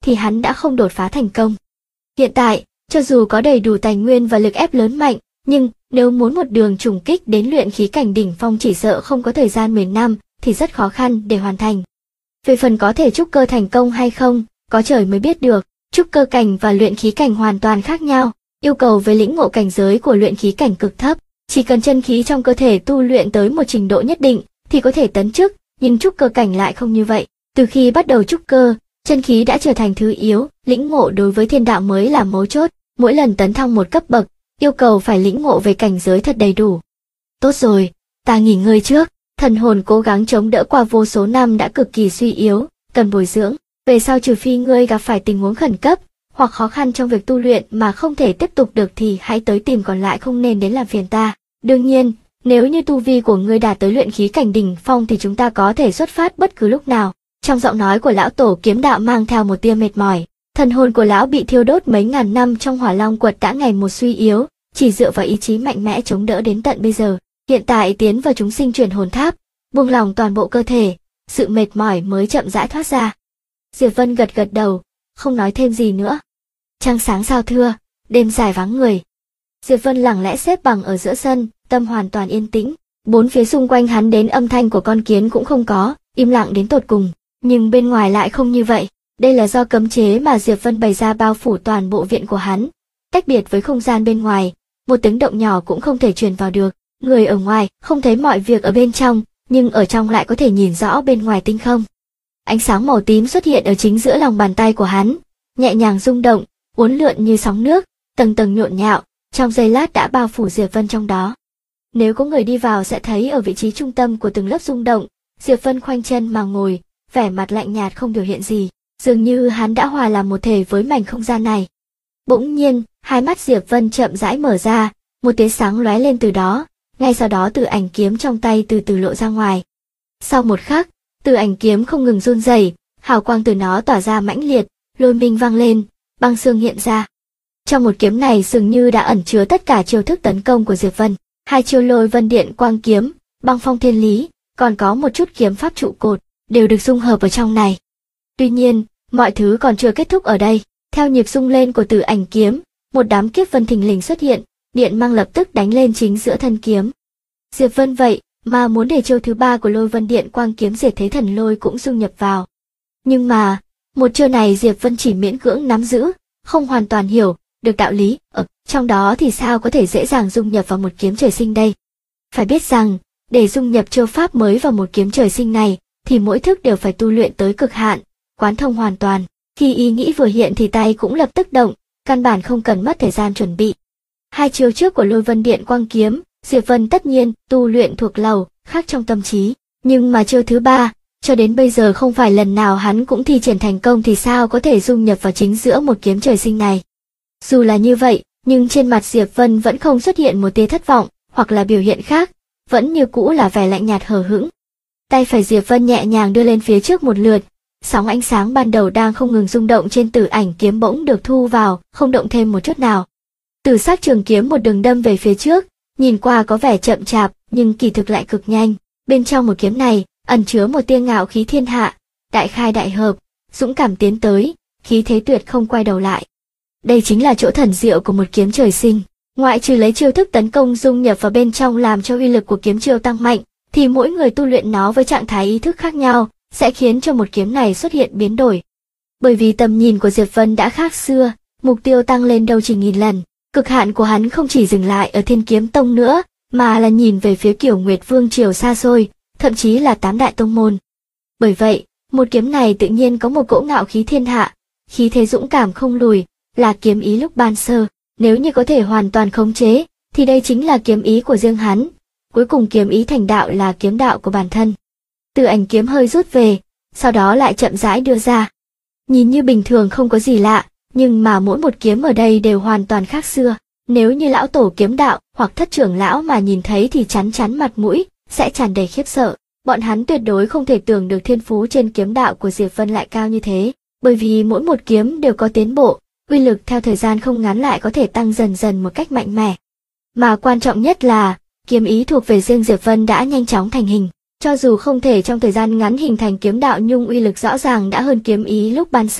thì hắn đã không đột phá thành công. Hiện tại, cho dù có đầy đủ tài nguyên và lực ép lớn mạnh, nhưng nếu muốn một đường trùng kích đến luyện khí cảnh đỉnh phong chỉ sợ không có thời gian 10 năm thì rất khó khăn để hoàn thành. Về phần có thể trúc cơ thành công hay không, có trời mới biết được. Trúc cơ cảnh và luyện khí cảnh hoàn toàn khác nhau, yêu cầu về lĩnh ngộ cảnh giới của luyện khí cảnh cực thấp, chỉ cần chân khí trong cơ thể tu luyện tới một trình độ nhất định thì có thể tấn chức, nhưng trúc cơ cảnh lại không như vậy. Từ khi bắt đầu trúc cơ, chân khí đã trở thành thứ yếu, lĩnh ngộ đối với thiên đạo mới là mấu chốt, mỗi lần tấn thăng một cấp bậc, yêu cầu phải lĩnh ngộ về cảnh giới thật đầy đủ. Tốt rồi, ta nghỉ ngơi trước, thần hồn cố gắng chống đỡ qua vô số năm đã cực kỳ suy yếu, cần bồi dưỡng. Về sau trừ phi ngươi gặp phải tình huống khẩn cấp, hoặc khó khăn trong việc tu luyện mà không thể tiếp tục được thì hãy tới tìm, còn lại không nên đến làm phiền ta. Đương nhiên, nếu như tu vi của ngươi đạt tới luyện khí cảnh đỉnh phong thì chúng ta có thể xuất phát bất cứ lúc nào. Trong giọng nói của lão tổ kiếm đạo mang theo một tia mệt mỏi, thần hồn của lão bị thiêu đốt mấy ngàn năm trong hỏa long quật đã ngày một suy yếu, chỉ dựa vào ý chí mạnh mẽ chống đỡ đến tận bây giờ. Hiện tại tiến vào chúng sinh chuyển hồn tháp, buông lỏng toàn bộ cơ thể, sự mệt mỏi mới chậm rãi thoát ra. Diệp Vân gật gật đầu, không nói thêm gì nữa. Trăng sáng sao thưa, đêm dài vắng người. Diệp Vân lặng lẽ xếp bằng ở giữa sân, tâm hoàn toàn yên tĩnh. Bốn phía xung quanh hắn đến âm thanh của con kiến cũng không có, im lặng đến tột cùng. Nhưng bên ngoài lại không như vậy. Đây là do cấm chế mà Diệp Vân bày ra bao phủ toàn bộ viện của hắn. Cách biệt với không gian bên ngoài, một tiếng động nhỏ cũng không thể truyền vào được. Người ở ngoài không thấy mọi việc ở bên trong, nhưng ở trong lại có thể nhìn rõ bên ngoài tinh không. Ánh sáng màu tím xuất hiện ở chính giữa lòng bàn tay của hắn, nhẹ nhàng rung động, uốn lượn như sóng nước, tầng tầng nhộn nhạo, trong giây lát đã bao phủ Diệp Vân trong đó. Nếu có người đi vào sẽ thấy ở vị trí trung tâm của từng lớp rung động, Diệp Vân khoanh chân mà ngồi, vẻ mặt lạnh nhạt không biểu hiện gì, dường như hắn đã hòa làm một thể với mảnh không gian này. Bỗng nhiên, hai mắt Diệp Vân chậm rãi mở ra, một tia sáng lóe lên từ đó, ngay sau đó Tử Ảnh kiếm trong tay từ từ lộ ra ngoài. Sau một khắc, Tử Ảnh kiếm không ngừng run rẩy, hào quang từ nó tỏa ra mãnh liệt, lôi minh vang lên, băng xương hiện ra. Trong một kiếm này dường như đã ẩn chứa tất cả chiêu thức tấn công của Diệp Vân, hai chiêu Lôi Vân Điện Quang kiếm, Băng Phong Thiên Lý, còn có một chút kiếm pháp trụ cột, đều được dung hợp ở trong này. Tuy nhiên, mọi thứ còn chưa kết thúc ở đây. Theo nhịp rung lên của Tử Ảnh kiếm, một đám kiếp vân thình lình xuất hiện, điện mang lập tức đánh lên chính giữa thân kiếm. Diệp Vân vậy mà muốn để chiêu thứ ba của Lôi Vân Điện Quang kiếm Diệt Thế Thần Lôi cũng dung nhập vào. Nhưng mà, một chiêu này Diệp Vân chỉ miễn cưỡng nắm giữ, không hoàn toàn hiểu được đạo lý ở trong đó thì sao có thể dễ dàng dung nhập vào một kiếm trời sinh đây. Phải biết rằng, để dung nhập chiêu pháp mới vào một kiếm trời sinh này, thì mỗi thức đều phải tu luyện tới cực hạn, quán thông hoàn toàn. Khi ý nghĩ vừa hiện thì tay cũng lập tức động, căn bản không cần mất thời gian chuẩn bị. Hai chiêu trước của Lôi Vân Điện Quang kiếm, Diệp Vân tất nhiên tu luyện thuộc lầu, khác trong tâm trí. Nhưng mà chiêu thứ ba, cho đến bây giờ không phải lần nào hắn cũng thi triển thành công thì sao có thể dung nhập vào chính giữa một kiếm trời sinh này. Dù là như vậy, nhưng trên mặt Diệp Vân vẫn không xuất hiện một tia thất vọng, hoặc là biểu hiện khác, vẫn như cũ là vẻ lạnh nhạt hờ hững. Tay phải Diệp Vân nhẹ nhàng đưa lên phía trước một lượt, sóng ánh sáng ban đầu đang không ngừng rung động trên Tử Ảnh kiếm bỗng được thu vào, không động thêm một chút nào. Tử sắc trường kiếm một đường đâm về phía trước, nhìn qua có vẻ chậm chạp, nhưng kỳ thực lại cực nhanh. Bên trong một kiếm này, ẩn chứa một tia ngạo khí thiên hạ, đại khai đại hợp, dũng cảm tiến tới, khí thế tuyệt không quay đầu lại. Đây chính là chỗ thần diệu của một kiếm trời sinh. Ngoại trừ lấy chiêu thức tấn công dung nhập vào bên trong làm cho uy lực của kiếm chiêu tăng mạnh, thì mỗi người tu luyện nó với trạng thái ý thức khác nhau, sẽ khiến cho một kiếm này xuất hiện biến đổi. Bởi vì tầm nhìn của Diệp Vân đã khác xưa, mục tiêu tăng lên đâu chỉ nghìn lần. Cực hạn của hắn không chỉ dừng lại ở Thiên Kiếm Tông nữa, mà là nhìn về phía Kiểu Nguyệt Vương triều xa xôi, thậm chí là 8 đại tông môn. Bởi vậy, một kiếm này tự nhiên có một cỗ ngạo khí thiên hạ, khí thế dũng cảm không lùi, là kiếm ý lúc ban sơ. Nếu như có thể hoàn toàn khống chế, thì đây chính là kiếm ý của riêng hắn. Cuối cùng kiếm ý thành đạo là kiếm đạo của bản thân. Tử Ảnh kiếm hơi rút về, sau đó lại chậm rãi đưa ra. Nhìn như bình thường không có gì lạ, nhưng mà mỗi một kiếm ở đây đều hoàn toàn khác xưa. Nếu như lão tổ kiếm đạo hoặc thất trưởng lão mà nhìn thấy thì chắn chắn mặt mũi, sẽ tràn đầy khiếp sợ. Bọn hắn tuyệt đối không thể tưởng được thiên phú trên kiếm đạo của Diệp Vân lại cao như thế, bởi vì mỗi một kiếm đều có tiến bộ, uy lực theo thời gian không ngắn lại có thể tăng dần dần một cách mạnh mẽ. Mà quan trọng nhất là, kiếm ý thuộc về riêng Diệp Vân đã nhanh chóng thành hình. Cho dù không thể trong thời gian ngắn hình thành kiếm đạo nhưng uy lực rõ ràng đã hơn kiếm ý lúc ban sơ,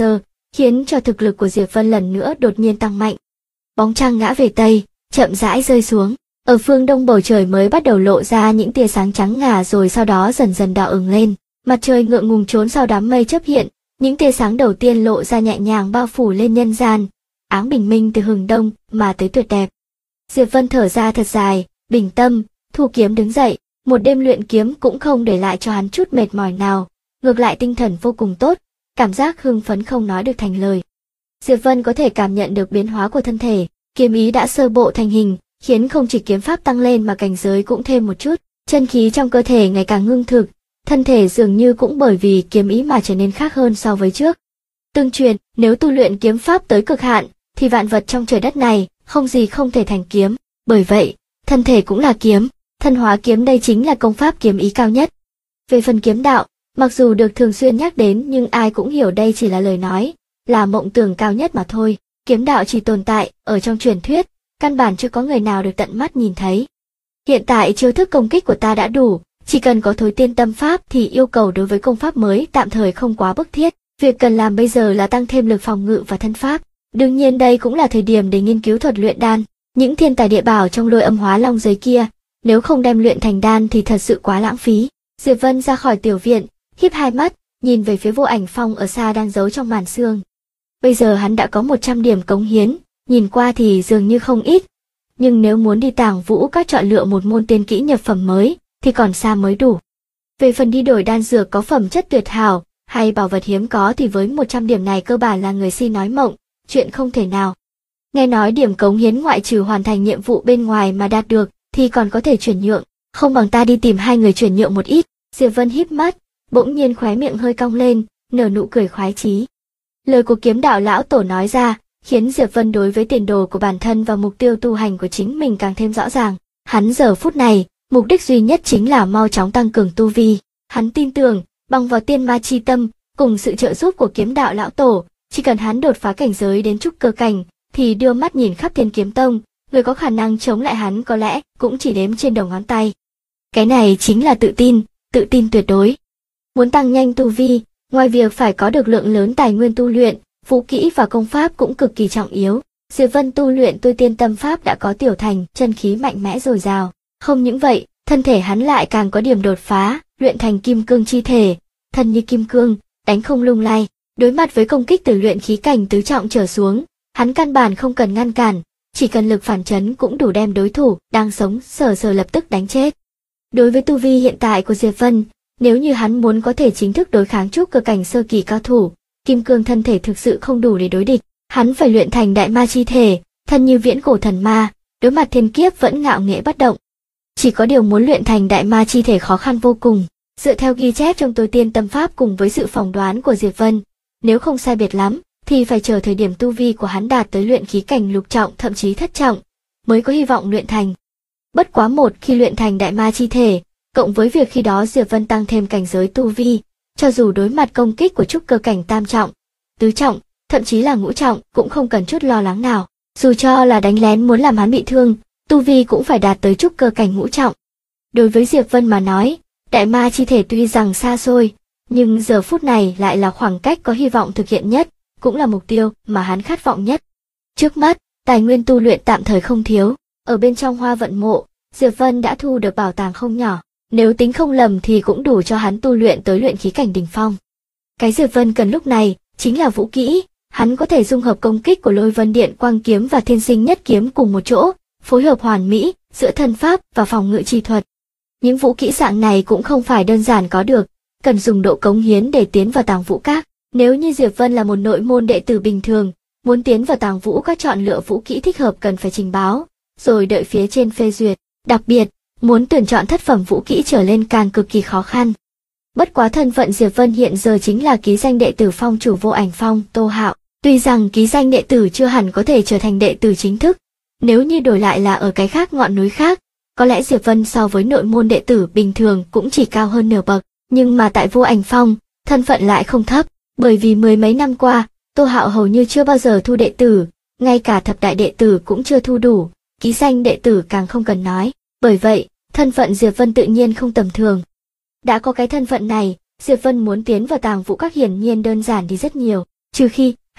khiến cho thực lực của Diệp Vân lần nữa đột nhiên tăng mạnh. Bóng trăng ngã về tây, chậm rãi rơi xuống. Ở phương đông bầu trời mới bắt đầu lộ ra những tia sáng trắng ngà rồi sau đó dần dần đỏ ửng lên. Mặt trời ngượng ngùng trốn sau đám mây chớp hiện, những tia sáng đầu tiên lộ ra nhẹ nhàng bao phủ lên nhân gian. Áng bình minh từ hừng đông mà tới tuyệt đẹp. Diệp Vân thở ra thật dài, bình tâm, thu kiếm đứng dậy. Một đêm luyện kiếm cũng không để lại cho hắn chút mệt mỏi nào, ngược lại tinh thần vô cùng tốt, cảm giác hưng phấn không nói được thành lời. Diệp Vân có thể cảm nhận được biến hóa của thân thể, kiếm ý đã sơ bộ thành hình, khiến không chỉ kiếm pháp tăng lên mà cảnh giới cũng thêm một chút, chân khí trong cơ thể ngày càng ngưng thực, thân thể dường như cũng bởi vì kiếm ý mà trở nên khác hơn so với trước. Tương truyền, nếu tu luyện kiếm pháp tới cực hạn, thì vạn vật trong trời đất này, không gì không thể thành kiếm, bởi vậy, thân thể cũng là kiếm, thân hóa kiếm đây chính là công pháp kiếm ý cao nhất. Về phần kiếm đạo, mặc dù được thường xuyên nhắc đến nhưng ai cũng hiểu đây chỉ là lời nói, là mộng tưởng cao nhất mà thôi. Kiếm đạo chỉ tồn tại ở trong truyền thuyết, căn bản chưa có người nào được tận mắt nhìn thấy. Hiện tại chiêu thức công kích của ta đã đủ, chỉ cần có thối tiên tâm pháp thì yêu cầu đối với công pháp mới tạm thời không quá bức thiết. Việc cần làm bây giờ là tăng thêm lực phòng ngự và thân pháp. Đương nhiên đây cũng là thời điểm để nghiên cứu thuật luyện đan. Những thiên tài địa bảo trong Lôi Âm Hóa Long giới kia, nếu không đem luyện thành đan thì thật sự quá lãng phí. Diệp Vân ra khỏi tiểu viện, híp hai mắt, nhìn về phía Vô Ảnh Phong ở xa đang giấu trong màn sương. Bây giờ hắn đã có 100 điểm cống hiến, nhìn qua thì dường như không ít. Nhưng nếu muốn đi Tàng Vũ Các chọn lựa một môn tiên kỹ nhập phẩm mới, thì còn xa mới đủ. Về phần đi đổi đan dược có phẩm chất tuyệt hảo, hay bảo vật hiếm có thì với 100 điểm này cơ bản là người si nói mộng, chuyện không thể nào. Nghe nói điểm cống hiến ngoại trừ hoàn thành nhiệm vụ bên ngoài mà đạt được, thì còn có thể chuyển nhượng, không bằng ta đi tìm hai người chuyển nhượng một ít. Diệp Vân híp mắt, bỗng nhiên khóe miệng hơi cong lên, nở nụ cười khoái chí. Lời của kiếm đạo lão tổ nói ra, khiến Diệp Vân đối với tiền đồ của bản thân và mục tiêu tu hành của chính mình càng thêm rõ ràng. Hắn giờ phút này, mục đích duy nhất chính là mau chóng tăng cường tu vi. Hắn tin tưởng, bằng vào tiên ma chi tâm, cùng sự trợ giúp của kiếm đạo lão tổ, chỉ cần hắn đột phá cảnh giới đến trúc cơ cảnh, thì đưa mắt nhìn khắp Thiên Kiếm Tông, người có khả năng chống lại hắn có lẽ cũng chỉ đếm trên đầu ngón tay. Cái này chính là tự tin tuyệt đối. Muốn tăng nhanh tu vi, ngoài việc phải có được lượng lớn tài nguyên tu luyện, vũ kỹ và công pháp cũng cực kỳ trọng yếu. Diệp Vân tu luyện Tôi Tiên Tâm Pháp đã có tiểu thành, chân khí mạnh mẽ dồi dào. Không những vậy, thân thể hắn lại càng có điểm đột phá, luyện thành kim cương chi thể, thân như kim cương, đánh không lung lay. Đối mặt với công kích từ luyện khí cảnh tứ trọng trở xuống, hắn căn bản không cần ngăn cản, chỉ cần lực phản chấn cũng đủ đem đối thủ đang sống sờ lập tức đánh chết. Đối với tu vi hiện tại của Diệp Vân, nếu như hắn muốn có thể chính thức đối kháng trúc cơ cảnh sơ kỳ cao thủ, kim cương thân thể thực sự không đủ để đối địch, hắn phải luyện thành đại ma chi thể, thân như viễn cổ thần ma, đối mặt thiên kiếp vẫn ngạo nghễ bất động. Chỉ có điều muốn luyện thành đại ma chi thể khó khăn vô cùng, dựa theo ghi chép trong Tôi Tiên Tâm Pháp cùng với sự phỏng đoán của Diệp Vân, nếu không sai biệt lắm, thì phải chờ thời điểm tu vi của hắn đạt tới luyện khí cảnh lục trọng thậm chí thất trọng, mới có hy vọng luyện thành. Bất quá một khi luyện thành đại ma chi thể, cộng với việc khi đó Diệp Vân tăng thêm cảnh giới tu vi, cho dù đối mặt công kích của trúc cơ cảnh tam trọng, tứ trọng, thậm chí là ngũ trọng cũng không cần chút lo lắng nào. Dù cho là đánh lén muốn làm hắn bị thương, tu vi cũng phải đạt tới trúc cơ cảnh ngũ trọng. Đối với Diệp Vân mà nói, đại ma chi thể tuy rằng xa xôi, nhưng giờ phút này lại là khoảng cách có hy vọng thực hiện nhất, cũng là mục tiêu mà hắn khát vọng nhất. Trước mắt, tài nguyên tu luyện tạm thời không thiếu, ở bên trong Hoa Vận Mộ, Diệp Vân đã thu được bảo tàng không nhỏ, nếu tính không lầm thì cũng đủ cho hắn tu luyện tới luyện khí cảnh đỉnh phong. Cái Diệp Vân cần lúc này chính là vũ kỹ, hắn có thể dung hợp công kích của Lôi Vân Điện Quang kiếm và Thiên Sinh Nhất kiếm cùng một chỗ, phối hợp hoàn mỹ giữa thân pháp và phòng ngự chi thuật. Những vũ kỹ dạng này cũng không phải đơn giản có được, cần dùng độ cống hiến để tiến vào Tàng Vũ Các. Nếu như Diệp Vân là một nội môn đệ tử bình thường, muốn tiến vào Tàng Vũ Các chọn lựa vũ kỹ thích hợp cần phải trình báo, rồi đợi phía trên phê duyệt. Đặc biệt, muốn tuyển chọn thất phẩm vũ kỹ trở lên càng cực kỳ khó khăn. Bất quá thân phận Diệp Vân hiện giờ chính là ký danh đệ tử phong chủ Vô Ảnh Phong, Tô Hạo. Tuy rằng ký danh đệ tử chưa hẳn có thể trở thành đệ tử chính thức, nếu như đổi lại là ở cái khác ngọn núi khác, có lẽ Diệp Vân so với nội môn đệ tử bình thường cũng chỉ cao hơn nửa bậc, nhưng mà tại Vô Ảnh Phong, thân phận lại không thấp, bởi vì mười mấy năm qua, Tô Hạo hầu như chưa bao giờ thu đệ tử, ngay cả thập đại đệ tử cũng chưa thu đủ, ký danh đệ tử càng không cần nói, bởi vậy, thân phận Diệp Vân tự nhiên không tầm thường. Đã có cái thân phận này, Diệp Vân muốn tiến vào Tàng Vũ Các hiển nhiên đơn giản đi rất nhiều, trừ khi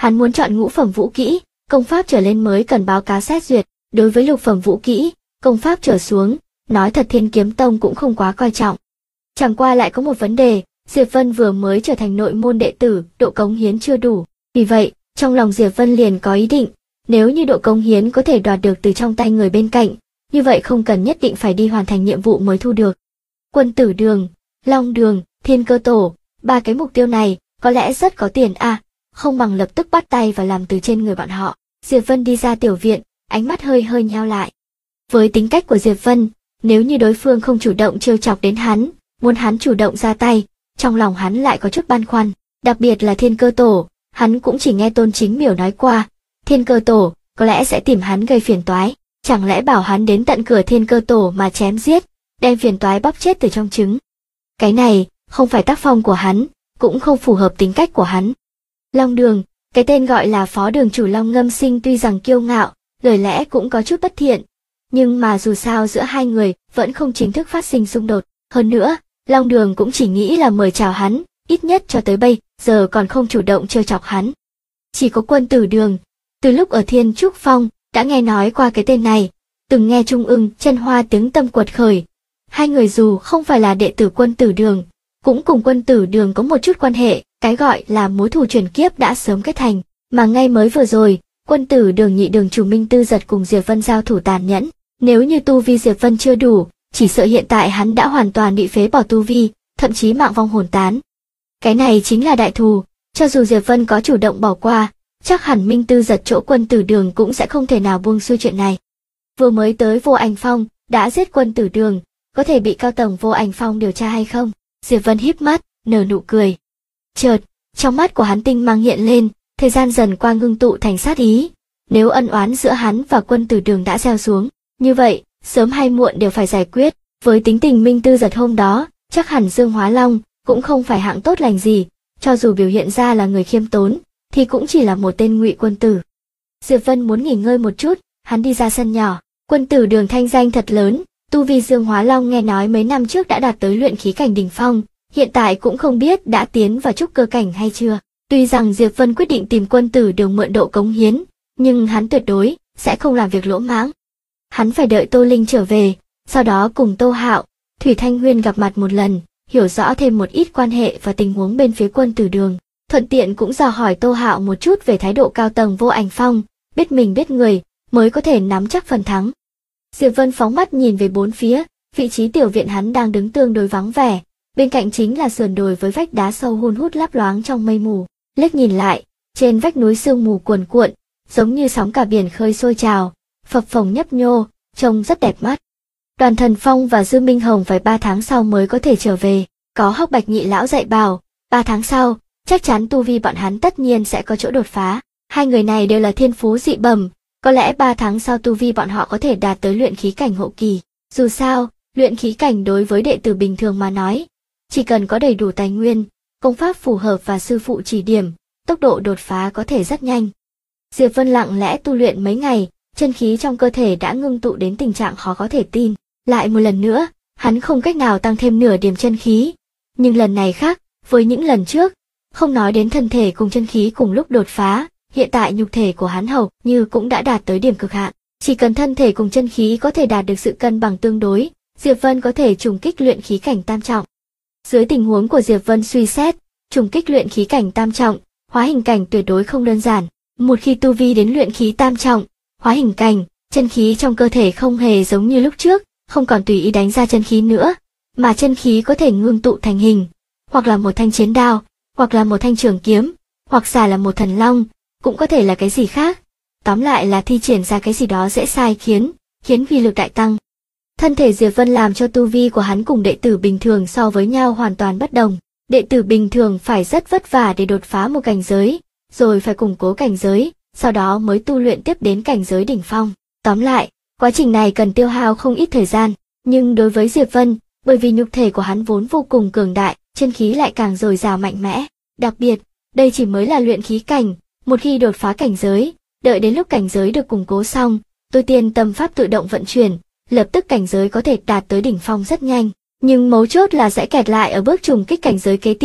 Hắn muốn chọn ngũ phẩm vũ kỹ, công pháp trở lên mới cần báo cáo xét duyệt, đối với lục phẩm vũ kỹ, công pháp trở xuống, nói thật Thiên Kiếm Tông cũng không quá coi trọng. Chẳng qua lại có một vấn đề, Diệp Vân vừa mới trở thành nội môn đệ tử, độ cống hiến chưa đủ, vì vậy, trong lòng Diệp Vân liền có ý định, nếu như độ cống hiến có thể đoạt được từ trong tay người bên cạnh, như vậy không cần nhất định phải đi hoàn thành nhiệm vụ mới thu được. Quân Tử Đường, Long Đường, Thiên Cơ Tổ, ba cái mục tiêu này có lẽ rất có tiền không bằng lập tức bắt tay và làm từ trên người bọn họ. Diệp Vân đi ra tiểu viện, ánh mắt hơi hơi nheo lại. Với tính cách của Diệp Vân, nếu như đối phương không chủ động trêu chọc đến hắn, muốn hắn chủ động ra tay, trong lòng hắn lại có chút băn khoăn, đặc biệt là Thiên Cơ Tổ, hắn cũng chỉ nghe Tôn Chính Miểu nói qua, Thiên Cơ Tổ có lẽ sẽ tìm hắn gây phiền toái, chẳng lẽ bảo hắn đến tận cửa Thiên Cơ Tổ mà chém giết, đem phiền toái bóp chết từ trong trứng. Cái này không phải tác phong của hắn, cũng không phù hợp tính cách của hắn. Long Đường, cái tên gọi là Phó Đường chủ Long Ngâm Sinh tuy rằng kiêu ngạo, lời lẽ cũng có chút bất thiện, nhưng mà dù sao giữa hai người vẫn không chính thức phát sinh xung đột. Hơn nữa, Long Đường cũng chỉ nghĩ là mời chào hắn, ít nhất cho tới bây giờ còn không chủ động trêu chọc hắn. Chỉ có Quân Tử Đường, từ lúc ở Thiên Trúc Phong, đã nghe nói qua cái tên này, từng nghe Trung Ưng, Chân Hoa tiếng tâm quật khởi. Hai người dù không phải là đệ tử Quân Tử Đường, cũng cùng Quân Tử Đường có một chút quan hệ, cái gọi là mối thù truyền kiếp đã sớm kết thành, mà ngay mới vừa rồi, Quân Tử Đường nhị đường chủ Minh Tư Giật cùng Diệp Vân giao thủ tàn nhẫn, nếu như tu vi Diệp Vân chưa đủ, chỉ sợ hiện tại hắn đã hoàn toàn bị phế bỏ tu vi, thậm chí mạng vong hồn tán. Cái này chính là đại thù, cho dù Diệp Vân có chủ động bỏ qua, chắc hẳn Minh Tư Giật chỗ Quân Tử Đường cũng sẽ không thể nào buông xuôi chuyện này. Vừa mới tới Vô Ảnh Phong, đã giết Quân Tử Đường, có thể bị cao tầng Vô Ảnh Phong điều tra hay không? Diệp Vân híp mắt, nở nụ cười. Chợt, trong mắt của hắn tinh mang hiện lên, thời gian dần qua ngưng tụ thành sát ý. Nếu ân oán giữa hắn và Quân Tử Đường đã gieo xuống, như vậy, sớm hay muộn đều phải giải quyết. Với tính tình Minh Tư Giật hôm đó, chắc hẳn Dương Hóa Long cũng không phải hạng tốt lành gì, cho dù biểu hiện ra là người khiêm tốn, thì cũng chỉ là một tên ngụy quân tử. Diệp Vân muốn nghỉ ngơi một chút, hắn đi ra sân nhỏ. Quân Tử Đường thanh danh thật lớn, tu vi Dương Hóa Long nghe nói mấy năm trước đã đạt tới luyện khí cảnh đỉnh phong, hiện tại cũng không biết đã tiến vào trúc cơ cảnh hay chưa. Tuy rằng Diệp Vân quyết định tìm Quân Tử Đường mượn độ cống hiến, nhưng hắn tuyệt đối sẽ không làm việc lỗ mãng. Hắn phải đợi Tô Linh trở về, sau đó cùng Tô Hạo, Thủy Thanh Huyên gặp mặt một lần, hiểu rõ thêm một ít quan hệ và tình huống bên phía Quân Tử Đường, thuận tiện cũng dò hỏi Tô Hạo một chút về thái độ cao tầng Vô Ảnh Phong, biết mình biết người, mới có thể nắm chắc phần thắng. Diệp Vân phóng mắt nhìn về bốn phía, vị trí tiểu viện hắn đang đứng tương đối vắng vẻ, bên cạnh chính là sườn đồi với vách đá sâu hun hút lấp loáng trong mây mù. Liếc nhìn lại, trên vách núi sương mù cuồn cuộn, giống như sóng cả biển khơi sôi trào, phập phồng nhấp nhô, trông rất đẹp mắt. Đoàn Thần Phong và Dư Minh Hồng phải 3 tháng sau mới có thể trở về, có Hắc Bạch Nhị lão dạy bảo, 3 tháng sau, chắc chắn tu vi bọn hắn tất nhiên sẽ có chỗ đột phá. Hai người này đều là thiên phú dị bẩm, có lẽ 3 tháng sau tu vi bọn họ có thể đạt tới luyện khí cảnh hậu kỳ. Dù sao, luyện khí cảnh đối với đệ tử bình thường mà nói, chỉ cần có đầy đủ tài nguyên, công pháp phù hợp và sư phụ chỉ điểm, tốc độ đột phá có thể rất nhanh. Diệp Vân lặng lẽ tu luyện mấy ngày, chân khí trong cơ thể đã ngưng tụ đến tình trạng khó có thể tin. Lại một lần nữa, hắn không cách nào tăng thêm nửa điểm chân khí. Nhưng lần này khác, với những lần trước, không nói đến thân thể cùng chân khí cùng lúc đột phá, hiện tại nhục thể của hắn hầu như cũng đã đạt tới điểm cực hạn. Chỉ cần thân thể cùng chân khí có thể đạt được sự cân bằng tương đối, Diệp Vân có thể trùng kích luyện khí cảnh tam trọng. Dưới tình huống của Diệp Vân suy xét, trùng kích luyện khí cảnh tam trọng, hóa hình cảnh tuyệt đối không đơn giản. Một khi tu vi đến luyện khí tam trọng, hóa hình cảnh, chân khí trong cơ thể không hề giống như lúc trước, không còn tùy ý đánh ra chân khí nữa, mà chân khí có thể ngưng tụ thành hình, hoặc là một thanh chiến đao, hoặc là một thanh trường kiếm, hoặc giả là một thần long, cũng có thể là cái gì khác. Tóm lại là thi triển ra cái gì đó dễ sai khiến uy lực đại tăng. Thân thể Diệp Vân làm cho tu vi của hắn cùng đệ tử bình thường so với nhau hoàn toàn bất đồng. Đệ tử bình thường phải rất vất vả để đột phá một cảnh giới, rồi phải củng cố cảnh giới, sau đó mới tu luyện tiếp đến cảnh giới đỉnh phong. Tóm lại, quá trình này cần tiêu hao không ít thời gian, nhưng đối với Diệp Vân, bởi vì nhục thể của hắn vốn vô cùng cường đại, chân khí lại càng dồi dào mạnh mẽ. Đặc biệt, đây chỉ mới là luyện khí cảnh, một khi đột phá cảnh giới, đợi đến lúc cảnh giới được củng cố xong, tôi tiên tâm pháp tự động vận chuyển, lập tức cảnh giới có thể đạt tới đỉnh phong rất nhanh. Nhưng mấu chốt là sẽ kẹt lại ở bước trùng kích cảnh giới kế tiếp,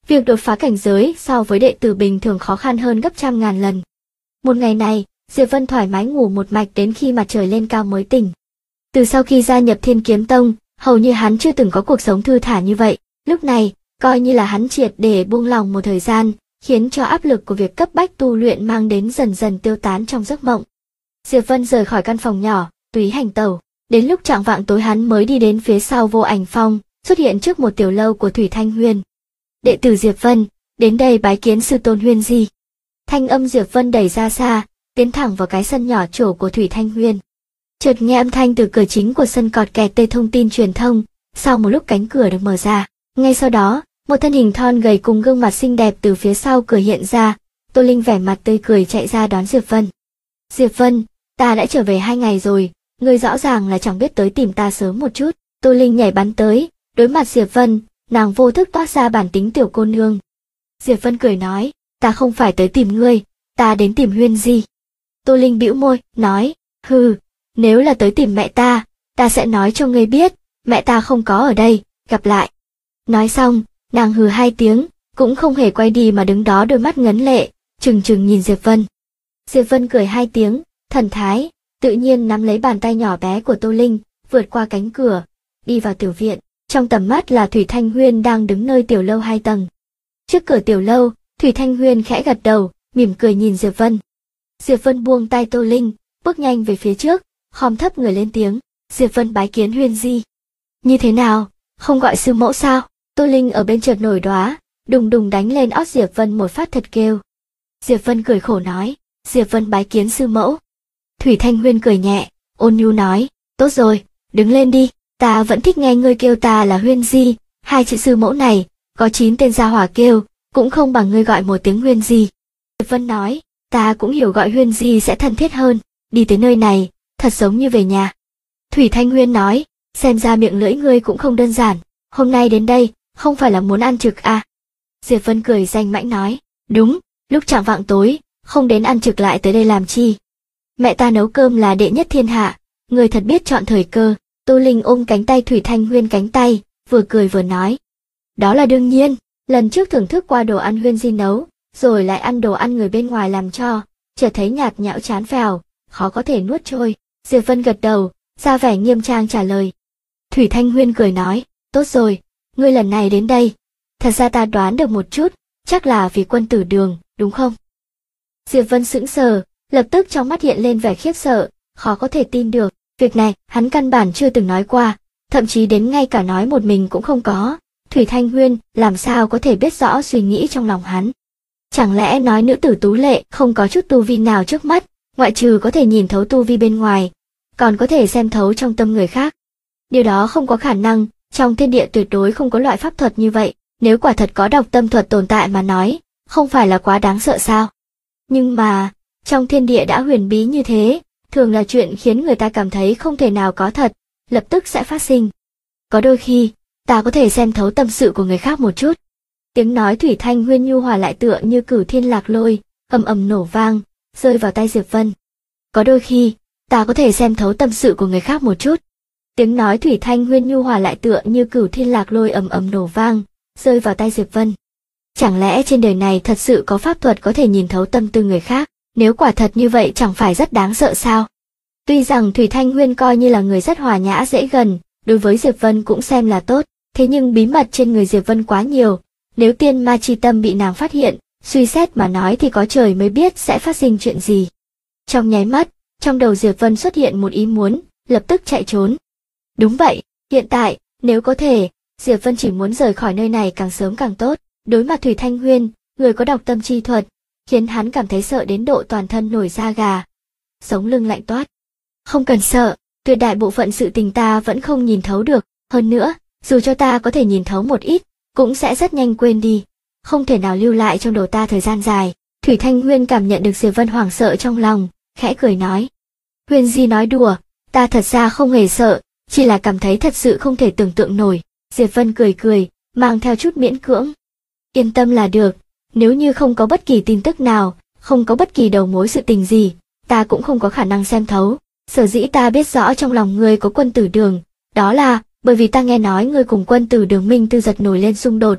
Việc đột phá cảnh giới so với đệ tử bình thường khó khăn hơn gấp trăm ngàn lần. Một ngày này, Diệp Vân thoải mái ngủ một mạch đến khi mặt trời lên cao mới tỉnh. Từ sau khi gia nhập Thiên Kiếm Tông, hầu như hắn chưa từng có cuộc sống thư thả như vậy. Lúc này, coi như là hắn triệt để buông lòng một thời gian, khiến cho áp lực của việc cấp bách tu luyện mang đến dần dần tiêu tán trong giấc mộng. Diệp Vân rời khỏi căn phòng nhỏ, tùy hành tẩu. Đến lúc chạng vạng tối hắn mới đi đến phía sau Vô Ảnh Phong, xuất hiện trước một tiểu lâu của Thủy Thanh Huyền. Đệ tử Diệp Vân, đến đây bái kiến sư tôn Huyền Di. Thanh âm Diệp Vân đẩy ra xa, tiến thẳng vào cái sân nhỏ trổ của Thủy Thanh Huyền. Chợt nghe âm thanh từ cửa chính của sân cọt kẹt tê thông tin truyền thông, sau một lúc cánh cửa được mở ra. Ngay sau đó, một thân hình thon gầy cùng gương mặt xinh đẹp từ phía sau cửa hiện ra, Tô Linh vẻ mặt tươi cười chạy ra đón Diệp Vân. Diệp Vân, ta đã trở về 2 ngày rồi, ngươi rõ ràng là chẳng biết tới tìm ta sớm một chút. Tô Linh nhảy bắn tới, đối mặt Diệp Vân, nàng vô thức toát ra bản tính tiểu cô nương. Diệp Vân cười nói, ta không phải tới tìm ngươi, ta đến tìm Huyền Di. Tô Linh bĩu môi, nói, hừ, nếu là tới tìm mẹ ta sẽ nói cho ngươi biết, mẹ ta không có ở đây, gặp lại. Nói xong, nàng hừ 2 tiếng, cũng không hề quay đi mà đứng đó đôi mắt ngấn lệ, trừng trừng nhìn Diệp Vân. Diệp Vân cười 2 tiếng, thần thái, tự nhiên nắm lấy bàn tay nhỏ bé của Tô Linh, vượt qua cánh cửa, đi vào tiểu viện. Trong tầm mắt là Thủy Thanh Huyền đang đứng nơi tiểu lâu 2 tầng. Trước cửa tiểu lâu, Thủy Thanh Huyền khẽ gật đầu, mỉm cười nhìn Diệp Vân. Diệp Vân buông tay Tô Linh, bước nhanh về phía trước, khom thấp người lên tiếng, Diệp Vân bái kiến Huyền Di. Như thế nào, không gọi sư mẫu sao? Tô Linh ở bên chợt nổi đoá, đùng đùng đánh lên ót Diệp Vân một phát thật kêu. Diệp Vân cười khổ nói, Diệp Vân bái kiến sư mẫu. Thủy Thanh Huyền cười nhẹ, ôn nhu nói, tốt rồi, đứng lên đi, ta vẫn thích nghe ngươi kêu ta là Huyền Di, 2 chữ sư mẫu này, có 9 tên gia hỏa kêu, cũng không bằng ngươi gọi một tiếng Huyền Di. Diệp Vân nói, ta cũng hiểu gọi Huyền Di sẽ thân thiết hơn, đi tới nơi này, thật giống như về nhà. Thủy Thanh Huyền nói, xem ra miệng lưỡi ngươi cũng không đơn giản, hôm nay đến đây, không phải là muốn ăn trực à? Diệp Vân cười danh mãnh nói, đúng, lúc chạng vạng tối, không đến ăn trực lại tới đây làm chi? Mẹ ta nấu cơm là đệ nhất thiên hạ, người thật biết chọn thời cơ. Tô Linh ôm cánh tay Thủy Thanh Huyền cánh tay, vừa cười vừa nói. Đó là đương nhiên, lần trước thưởng thức qua đồ ăn Huyền Di nấu, rồi lại ăn đồ ăn người bên ngoài làm cho, chợt thấy nhạt nhẽo chán phèo, khó có thể nuốt trôi. Diệp Vân gật đầu, ra vẻ nghiêm trang trả lời. Thủy Thanh Huyền cười nói, tốt rồi, ngươi lần này đến đây, thật ra ta đoán được một chút, chắc là vì Quân Tử Đường, đúng không? Diệp Vân sững sờ, lập tức trong mắt hiện lên vẻ khiếp sợ, khó có thể tin được, việc này hắn căn bản chưa từng nói qua, thậm chí đến ngay cả nói một mình cũng không có. Thủy Thanh Huyền làm sao có thể biết rõ suy nghĩ trong lòng hắn? Chẳng lẽ nói nữ tử tú lệ không có chút tu vi nào trước mắt, ngoại trừ có thể nhìn thấu tu vi bên ngoài, còn có thể xem thấu trong tâm người khác? Điều đó không có khả năng, trong thiên địa tuyệt đối không có loại pháp thuật như vậy, nếu quả thật có đọc tâm thuật tồn tại mà nói, không phải là quá đáng sợ sao? Nhưng mà, trong thiên địa đã huyền bí như thế, thường là chuyện khiến người ta cảm thấy không thể nào có thật, lập tức sẽ phát sinh. Có đôi khi, ta có thể xem thấu tâm sự của người khác một chút. Tiếng nói Thủy Thanh Huyền nhu hòa lại tựa như cửu thiên lạc lôi, ầm ầm nổ vang, rơi vào tay Diệp Vân. Có đôi khi, ta có thể xem thấu tâm sự của người khác một chút. Tiếng nói Thủy Thanh Huyền nhu hòa lại tựa như cửu thiên lạc lôi ầm ầm nổ vang, rơi vào tay Diệp Vân. Chẳng lẽ trên đời này thật sự có pháp thuật có thể nhìn thấu tâm tư người khác? Nếu quả thật như vậy chẳng phải rất đáng sợ sao? Tuy rằng Thủy Thanh Huyền coi như là người rất hòa nhã dễ gần, đối với Diệp Vân cũng xem là tốt, thế nhưng bí mật trên người Diệp Vân quá nhiều, nếu tiên ma chi tâm bị nàng phát hiện, suy xét mà nói thì có trời mới biết sẽ phát sinh chuyện gì. Trong nháy mắt, trong đầu Diệp Vân xuất hiện một ý muốn, lập tức chạy trốn. Đúng vậy, hiện tại, nếu có thể, Diệp Vân chỉ muốn rời khỏi nơi này càng sớm càng tốt. Đối mặt Thủy Thanh Huyền, người có đọc tâm chi thuật, khiến hắn cảm thấy sợ đến độ toàn thân nổi da gà, sống lưng lạnh toát. Không cần sợ, tuyệt đại bộ phận sự tình ta vẫn không nhìn thấu được, hơn nữa, dù cho ta có thể nhìn thấu một ít, cũng sẽ rất nhanh quên đi, không thể nào lưu lại trong đầu ta thời gian dài. Thủy Thanh Huyền cảm nhận được Diệp Vân hoảng sợ trong lòng, khẽ cười nói. Huyền Di nói đùa, ta thật ra không hề sợ, chỉ là cảm thấy thật sự không thể tưởng tượng nổi. Diệp Vân cười cười, mang theo chút miễn cưỡng. Yên tâm là được, nếu như không có bất kỳ tin tức nào, không có bất kỳ đầu mối sự tình gì, ta cũng không có khả năng xem thấu. Sở dĩ ta biết rõ trong lòng ngươi có Quân Tử Đường, đó là bởi vì ta nghe nói ngươi cùng Quân Tử Đường Minh Tư Giật nổi lên xung đột,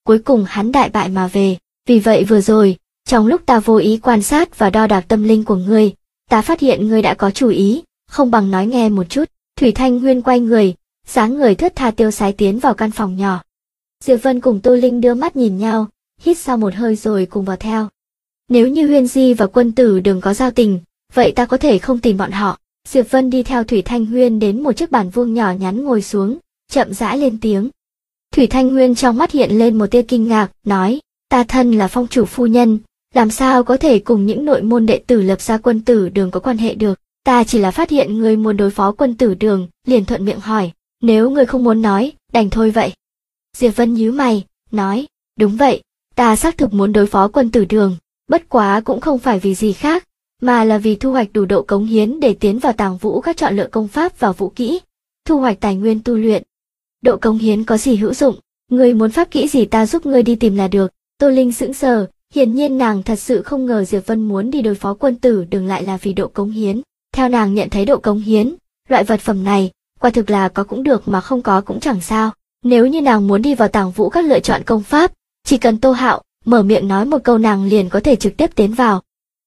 cuối cùng hắn đại bại mà về. Vì vậy vừa rồi, trong lúc ta vô ý quan sát và đo đạc tâm linh của ngươi, ta phát hiện ngươi đã có chủ ý, không bằng nói nghe một chút. Thủy Thanh Huyên quay người, dáng người thướt tha tiêu sái tiến vào căn phòng nhỏ. Diệp Vân cùng Tô Linh đưa mắt nhìn nhau, hít sau một hơi rồi cùng vào theo. Nếu như Huyên Di và Quân Tử Đường có giao tình, vậy ta có thể không tìm bọn họ. Diệp Vân đi theo Thủy Thanh Huyên đến một chiếc bàn vuông nhỏ nhắn ngồi xuống, chậm rãi lên tiếng. Thủy Thanh Huyên trong mắt hiện lên một tia kinh ngạc, nói, ta thân là phong chủ phu nhân, làm sao có thể cùng những nội môn đệ tử lập ra Quân Tử Đường có quan hệ được. Ta chỉ là phát hiện ngươi muốn đối phó Quân Tử Đường, liền thuận miệng hỏi, nếu ngươi không muốn nói, đành thôi vậy. Diệp Vân nhíu mày, nói, đúng vậy, ta xác thực muốn đối phó Quân Tử Đường, bất quá cũng không phải vì gì khác, mà là vì thu hoạch đủ độ cống hiến để tiến vào Tàng Vũ các chọn lựa công pháp và vũ kỹ, thu hoạch tài nguyên tu luyện. Độ cống hiến có gì hữu dụng, ngươi muốn pháp kỹ gì ta giúp ngươi đi tìm là được. Tô Linh sững sờ, hiển nhiên nàng thật sự không ngờ Diệp Vân muốn đi đối phó Quân Tử Đường lại là vì độ cống hiến. Theo nàng nhận thấy độ cống hiến, loại vật phẩm này, quả thực là có cũng được mà không có cũng chẳng sao. Nếu như nàng muốn đi vào Tàng Vũ các lựa chọn công pháp, chỉ cần Tô Hạo mở miệng nói một câu nàng liền có thể trực tiếp tiến vào.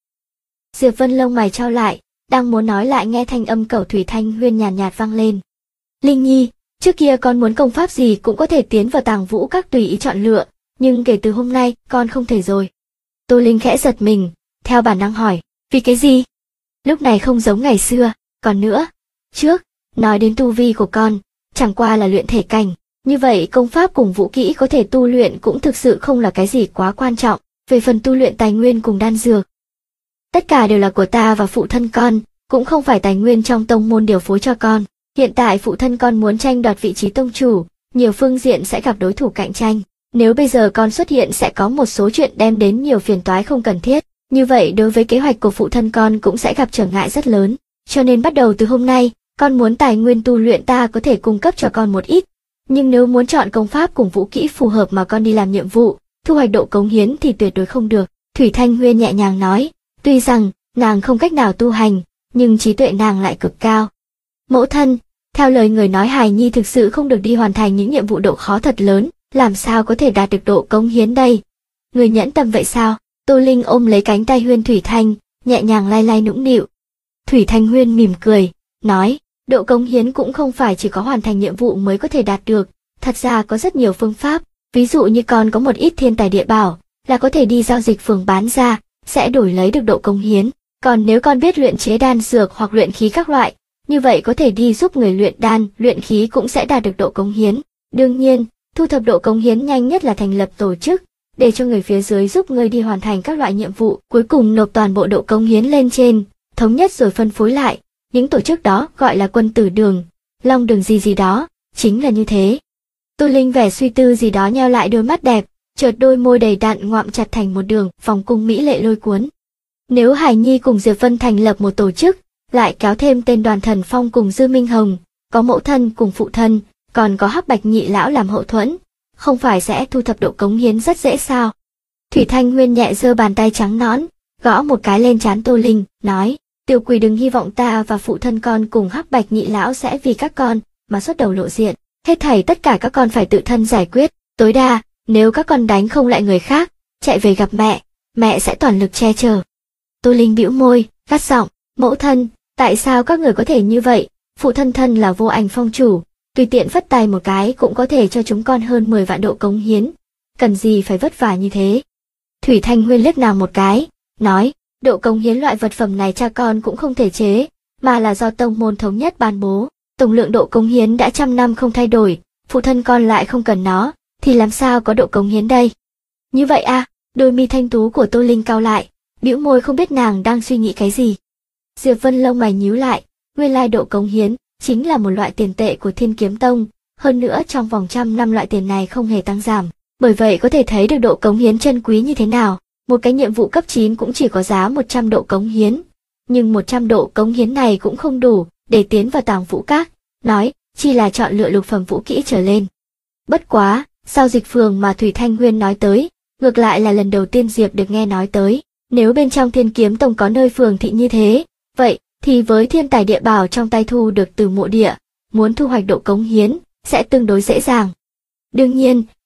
Diệp Vân lông mày chau lại, đang muốn nói lại nghe thanh âm cẩu Thủy Thanh Huyên nhàn nhạt vang lên. Linh Nhi, trước kia con muốn công pháp gì cũng có thể tiến vào Tàng Vũ các tùy ý chọn lựa, nhưng kể từ hôm nay con không thể rồi. Tô Linh khẽ giật mình, theo bản năng hỏi, vì cái gì? Lúc này không giống ngày xưa, còn nữa, trước, nói đến tu vi của con, chẳng qua là luyện thể cảnh, như vậy công pháp cùng vũ kỹ có thể tu luyện cũng thực sự không là cái gì quá quan trọng, về phần tu luyện tài nguyên cùng đan dược. Tất cả đều là của ta và phụ thân con, cũng không phải tài nguyên trong tông môn điều phối cho con. Hiện tại phụ thân con muốn tranh đoạt vị trí tông chủ, nhiều phương diện sẽ gặp đối thủ cạnh tranh. Nếu bây giờ con xuất hiện sẽ có một số chuyện đem đến nhiều phiền toái không cần thiết. Như vậy đối với kế hoạch của phụ thân con cũng sẽ gặp trở ngại rất lớn. Cho nên bắt đầu từ hôm nay, con muốn tài nguyên tu luyện ta có thể cung cấp cho con một ít. Nhưng nếu muốn chọn công pháp cùng vũ kỹ phù hợp mà con đi làm nhiệm vụ, thu hoạch độ cống hiến thì tuyệt đối không được. Thủy Thanh Huyên nhẹ nhàng nói, tuy rằng nàng không cách nào tu hành, nhưng trí tuệ nàng lại cực cao. Mẫu thân, theo lời người nói hài nhi thực sự không được đi hoàn thành những nhiệm vụ độ khó thật lớn, làm sao có thể đạt được độ cống hiến đây? Người nhẫn tâm vậy sao? Tô Linh ôm lấy cánh tay Huyên Thủy Thanh, nhẹ nhàng lay lay nũng nịu. Thủy Thanh Huyên mỉm cười, nói, độ cống hiến cũng không phải chỉ có hoàn thành nhiệm vụ mới có thể đạt được, thật ra có rất nhiều phương pháp, ví dụ như con có một ít thiên tài địa bảo, là có thể đi giao dịch phường bán ra, sẽ đổi lấy được độ cống hiến. Còn nếu con biết luyện chế đan dược hoặc luyện khí các loại, như vậy có thể đi giúp người luyện đan, luyện khí cũng sẽ đạt được độ cống hiến. Đương nhiên, thu thập độ cống hiến nhanh nhất là thành lập tổ chức, để cho người phía dưới giúp người đi hoàn thành các loại nhiệm vụ, cuối cùng nộp toàn bộ độ cống hiến lên trên, thống nhất rồi phân phối lại. Những tổ chức đó gọi là Quân Tử Đường, Long Đường gì đó, chính là như thế. Tô Linh vẻ suy tư gì đó nheo lại đôi mắt đẹp, chợt đôi môi đầy đặn ngoạm chặt thành một đường, vòng cung mỹ lệ lôi cuốn. Nếu Hải Nhi cùng Diệp Vân thành lập một tổ chức, lại kéo thêm tên Đoàn Thần Phong cùng Dư Minh Hồng, có mẫu thân cùng phụ thân, còn có Hắc Bạch Nhị lão làm hậu thuẫn, không phải sẽ thu thập độ cống hiến rất dễ sao? Thủy Thanh Huyên nhẹ giơ bàn tay trắng nõn, gõ một cái lên trán Tô Linh, nói, Tiểu Quỳ đừng hy vọng ta và phụ thân con cùng Hắc Bạch Nhị lão sẽ vì các con mà xuất đầu lộ diện, hết thảy tất cả các con phải tự thân giải quyết, tối đa, nếu các con đánh không lại người khác, chạy về gặp mẹ sẽ toàn lực che chở. Tô Linh bĩu môi, gắt giọng, mẫu thân, tại sao các người có thể như vậy? Phụ thân thân là Vô Ảnh phong chủ, tùy tiện phất tay một cái cũng có thể cho chúng con hơn 10 vạn độ cống hiến, cần gì phải vất vả như thế? Thủy Thanh Huyên liếc nàng một cái, nói, độ cống hiến loại vật phẩm này cha con cũng không thể chế, mà là do tông môn thống nhất ban bố. Tổng lượng độ cống hiến đã 100 năm không thay đổi, phụ thân con lại không cần nó, thì làm sao có độ cống hiến đây? Như vậy à? Đôi mi thanh tú của Tô Linh cau lại, bĩu môi không biết nàng đang suy nghĩ cái gì. Diệp Vân lông mày nhíu lại, nguyên lai độ cống hiến chính là một loại tiền tệ của Thiên Kiếm Tông, hơn nữa trong vòng 100 năm loại tiền này không hề tăng giảm, bởi vậy có thể thấy được độ cống hiến chân quý như thế nào. Một cái nhiệm vụ cấp 9 cũng chỉ có giá 100 độ cống hiến, nhưng 100 độ cống hiến này cũng không đủ để tiến vào Tàng Vũ Các, nói chỉ là chọn lựa lục phẩm vũ kỹ trở lên. Bất quá, giao dịch phường mà Thủy Thanh Huyên nói tới, ngược lại là lần đầu tiên Diệp được nghe nói tới. Nếu bên trong Thiên Kiếm Tông có nơi phường thị như thế, vậy thì với thiên tài địa bảo trong tay thu được từ mộ địa, muốn thu hoạch độ cống hiến sẽ tương đối dễ dàng. Đương nhiên,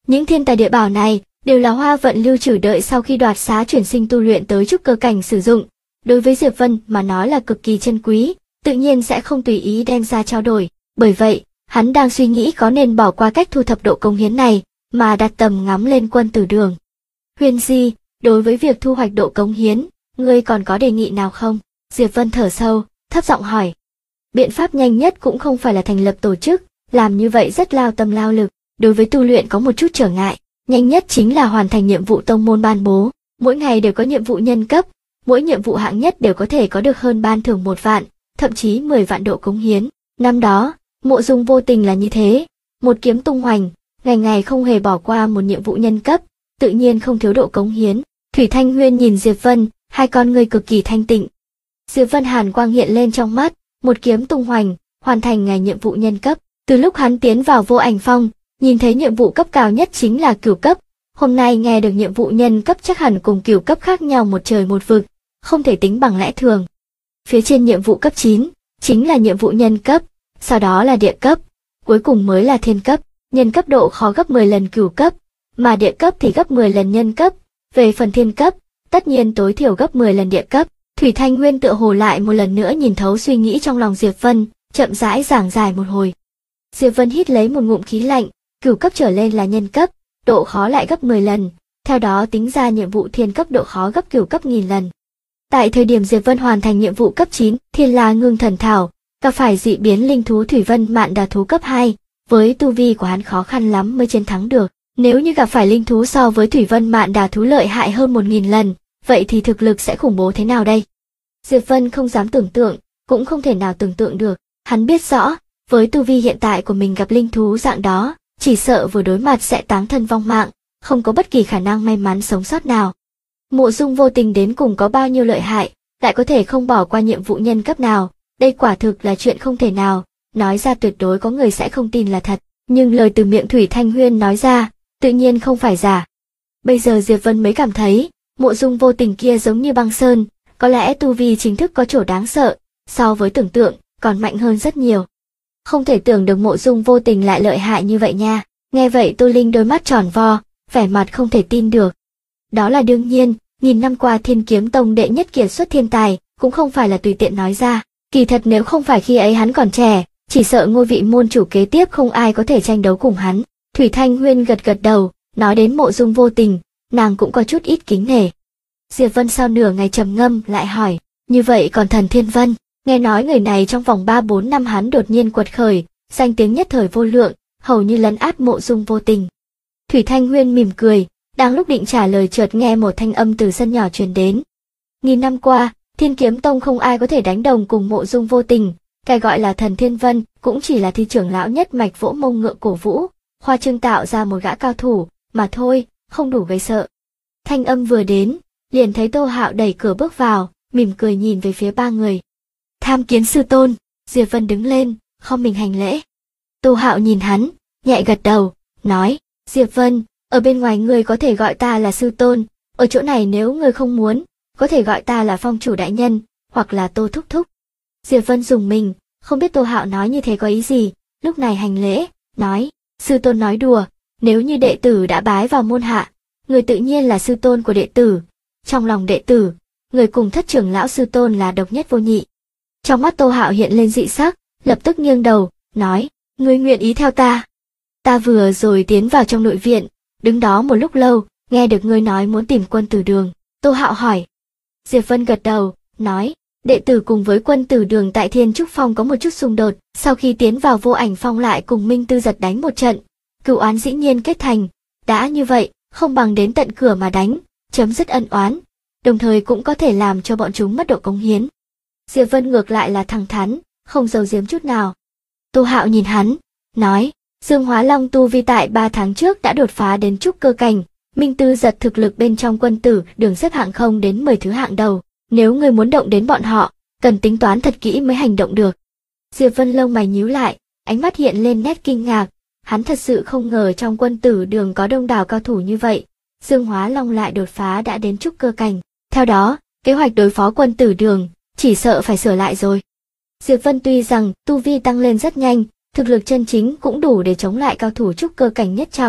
Những thiên tài địa bảo này đều là Hoa Vận lưu trữ đợi sau khi đoạt xá chuyển sinh tu luyện tới trúc cơ cảnh sử dụng. Đối với Diệp Vân mà nói là cực kỳ chân quý, tự nhiên sẽ không tùy ý đem ra trao đổi. Bởi vậy, hắn đang suy nghĩ có nên bỏ qua cách thu thập độ cống hiến này, mà đặt tầm ngắm lên quân tử đường. Huyền Di, đối với việc thu hoạch độ cống hiến, ngươi còn có đề nghị nào không? Diệp Vân thở sâu, thấp giọng hỏi. Biện pháp nhanh nhất cũng không phải là thành lập tổ chức, làm như vậy rất lao tâm lao lực, đối với tu luyện có một chút trở ngại. Nhanh nhất chính là hoàn thành nhiệm vụ tông môn ban bố, mỗi ngày đều có nhiệm vụ nhân cấp, mỗi nhiệm vụ hạng nhất đều có thể có được hơn ban thưởng 1 vạn, thậm chí 10 vạn độ cống hiến. Năm đó, Mộ Dung Vô Tình là như thế, một kiếm tung hoành, ngày ngày không hề bỏ qua một nhiệm vụ nhân cấp, tự nhiên không thiếu độ cống hiến. Thủy Thanh Huyên nhìn Diệp Vân, hai con ngươi cực kỳ thanh tịnh. Diệp Vân hàn quang hiện lên trong mắt, một kiếm tung hoành, hoàn thành ngày nhiệm vụ nhân cấp. Từ lúc hắn tiến vào Vô Ảnh Phong, nhìn thấy nhiệm vụ cấp cao nhất chính là cửu cấp, hôm nay nghe được nhiệm vụ nhân cấp chắc hẳn cùng cửu cấp khác nhau một trời một vực, không thể tính bằng lẽ thường. Phía trên nhiệm vụ cấp 9, chính là nhiệm vụ nhân cấp, sau đó là địa cấp, cuối cùng mới là thiên cấp. Nhân cấp độ khó gấp 10 lần cửu cấp, mà địa cấp thì gấp 10 lần nhân cấp, về phần thiên cấp, tất nhiên tối thiểu gấp 10 lần địa cấp. Thủy Thanh Nguyên tựa hồ lại một lần nữa nhìn thấu suy nghĩ trong lòng Diệp Vân, chậm rãi giảng giải một hồi. Diệp Vân hít lấy một ngụm khí lạnh, cửu cấp trở lên là nhân cấp, độ khó lại gấp 10 lần, theo đó tính ra nhiệm vụ thiên cấp độ khó gấp cửu cấp 1000 lần. Tại thời điểm Diệp Vân hoàn thành nhiệm vụ cấp 9, Thiên La Ngưng Thần Thảo, gặp phải dị biến linh thú Thủy Vân Mạn Đà thú cấp 2, với tu vi của hắn khó khăn lắm mới chiến thắng được. Nếu như gặp phải linh thú so với Thủy Vân Mạn Đà thú lợi hại hơn 1000 lần, vậy thì thực lực sẽ khủng bố thế nào đây? Diệp Vân không dám tưởng tượng, cũng không thể nào tưởng tượng được. Hắn biết rõ, với tu vi hiện tại của mình gặp linh thú dạng đó, chỉ sợ vừa đối mặt sẽ táng thân vong mạng, không có bất kỳ khả năng may mắn sống sót nào. Mộ Dung Vô Tình đến cùng có bao nhiêu lợi hại, lại có thể không bỏ qua nhiệm vụ nhân cấp nào, đây quả thực là chuyện không thể nào, nói ra tuyệt đối có người sẽ không tin là thật, nhưng lời từ miệng Thủy Thanh Huyên nói ra, tự nhiên không phải giả. Bây giờ Diệp Vân mới cảm thấy, Mộ Dung Vô Tình kia giống như băng sơn, có lẽ tu vi chính thức có chỗ đáng sợ, so với tưởng tượng, còn mạnh hơn rất nhiều. Không thể tưởng được Mộ Dung Vô Tình lại lợi hại như vậy nha. Nghe vậy Tô Linh đôi mắt tròn vo, vẻ mặt không thể tin được. Đó là đương nhiên, nghìn năm qua Thiên Kiếm Tông đệ nhất kiệt xuất thiên tài, cũng không phải là tùy tiện nói ra. Kỳ thật nếu không phải khi ấy hắn còn trẻ, chỉ sợ ngôi vị môn chủ kế tiếp không ai có thể tranh đấu cùng hắn. Thủy Thanh Huyên gật gật đầu, nói đến Mộ Dung Vô Tình, nàng cũng có chút ít kính nể. Diệp Vân sau nửa ngày trầm ngâm lại hỏi, như vậy còn Thần Thiên Vân, nghe nói người này trong vòng 3-4 năm hắn đột nhiên quật khởi, danh tiếng nhất thời vô lượng, hầu như lấn át Mộ Dung Vô Tình. Thủy Thanh Huyên mỉm cười, đang lúc định trả lời chợt nghe một thanh âm từ sân nhỏ truyền đến. Nghìn năm qua, Thiên Kiếm Tông không ai có thể đánh đồng cùng Mộ Dung Vô Tình, cái gọi là Thần Thiên Vân cũng chỉ là thi trưởng lão nhất mạch vỗ mông ngựa cổ vũ, khoa trương tạo ra một gã cao thủ, mà thôi, không đủ gây sợ. Thanh âm vừa đến, liền thấy Tô Hạo đẩy cửa bước vào, mỉm cười nhìn về phía ba người. Tham kiến sư tôn. Diệp Vân đứng lên, khom mình hành lễ. Tô Hạo nhìn hắn, nhẹ gật đầu, nói, Diệp Vân, ở bên ngoài ngươi có thể gọi ta là sư tôn, ở chỗ này nếu ngươi không muốn, có thể gọi ta là phong chủ đại nhân, hoặc là Tô thúc thúc. Diệp Vân dùng mình, không biết Tô Hạo nói như thế có ý gì, lúc này hành lễ, nói, sư tôn nói đùa, nếu như đệ tử đã bái vào môn hạ, người tự nhiên là sư tôn của đệ tử. Trong lòng đệ tử, người cùng thất trưởng lão sư tôn là độc nhất vô nhị. Trong mắt Tô Hạo hiện lên dị sắc, lập tức nghiêng đầu, nói, ngươi nguyện ý theo ta. Ta vừa rồi tiến vào trong nội viện, đứng đó một lúc lâu, nghe được ngươi nói muốn tìm quân tử đường. Tô Hạo hỏi. Diệp Vân gật đầu, nói, đệ tử cùng với quân tử đường tại Thiên Trúc Phong có một chút xung đột, sau khi tiến vào Vô Ảnh Phong lại cùng Minh Tư Giật đánh một trận, cửu oán dĩ nhiên kết thành, đã như vậy, không bằng đến tận cửa mà đánh, chấm dứt ân oán, đồng thời cũng có thể làm cho bọn chúng mất độ cống hiến. Diệp Vân ngược lại là thẳng thắn, không giấu giếm chút nào. Tô Hạo nhìn hắn, nói, Dương Hóa Long tu vi tại 3 tháng trước đã đột phá đến trúc cơ cảnh, Minh Tư Giật thực lực bên trong quân tử đường xếp hạng không đến 10 thứ hạng đầu, nếu người muốn động đến bọn họ, cần tính toán thật kỹ mới hành động được. Diệp Vân lông mày nhíu lại, ánh mắt hiện lên nét kinh ngạc, hắn thật sự không ngờ trong quân tử đường có đông đảo cao thủ như vậy. Dương Hóa Long lại đột phá đã đến trúc cơ cảnh, theo đó, kế hoạch đối phó quân tử đường, chỉ sợ phải sửa lại rồi. Diệp Vân tuy rằng tu vi tăng lên rất nhanh, thực lực chân chính cũng đủ để chống lại cao thủ trúc cơ cảnh nhất trọng,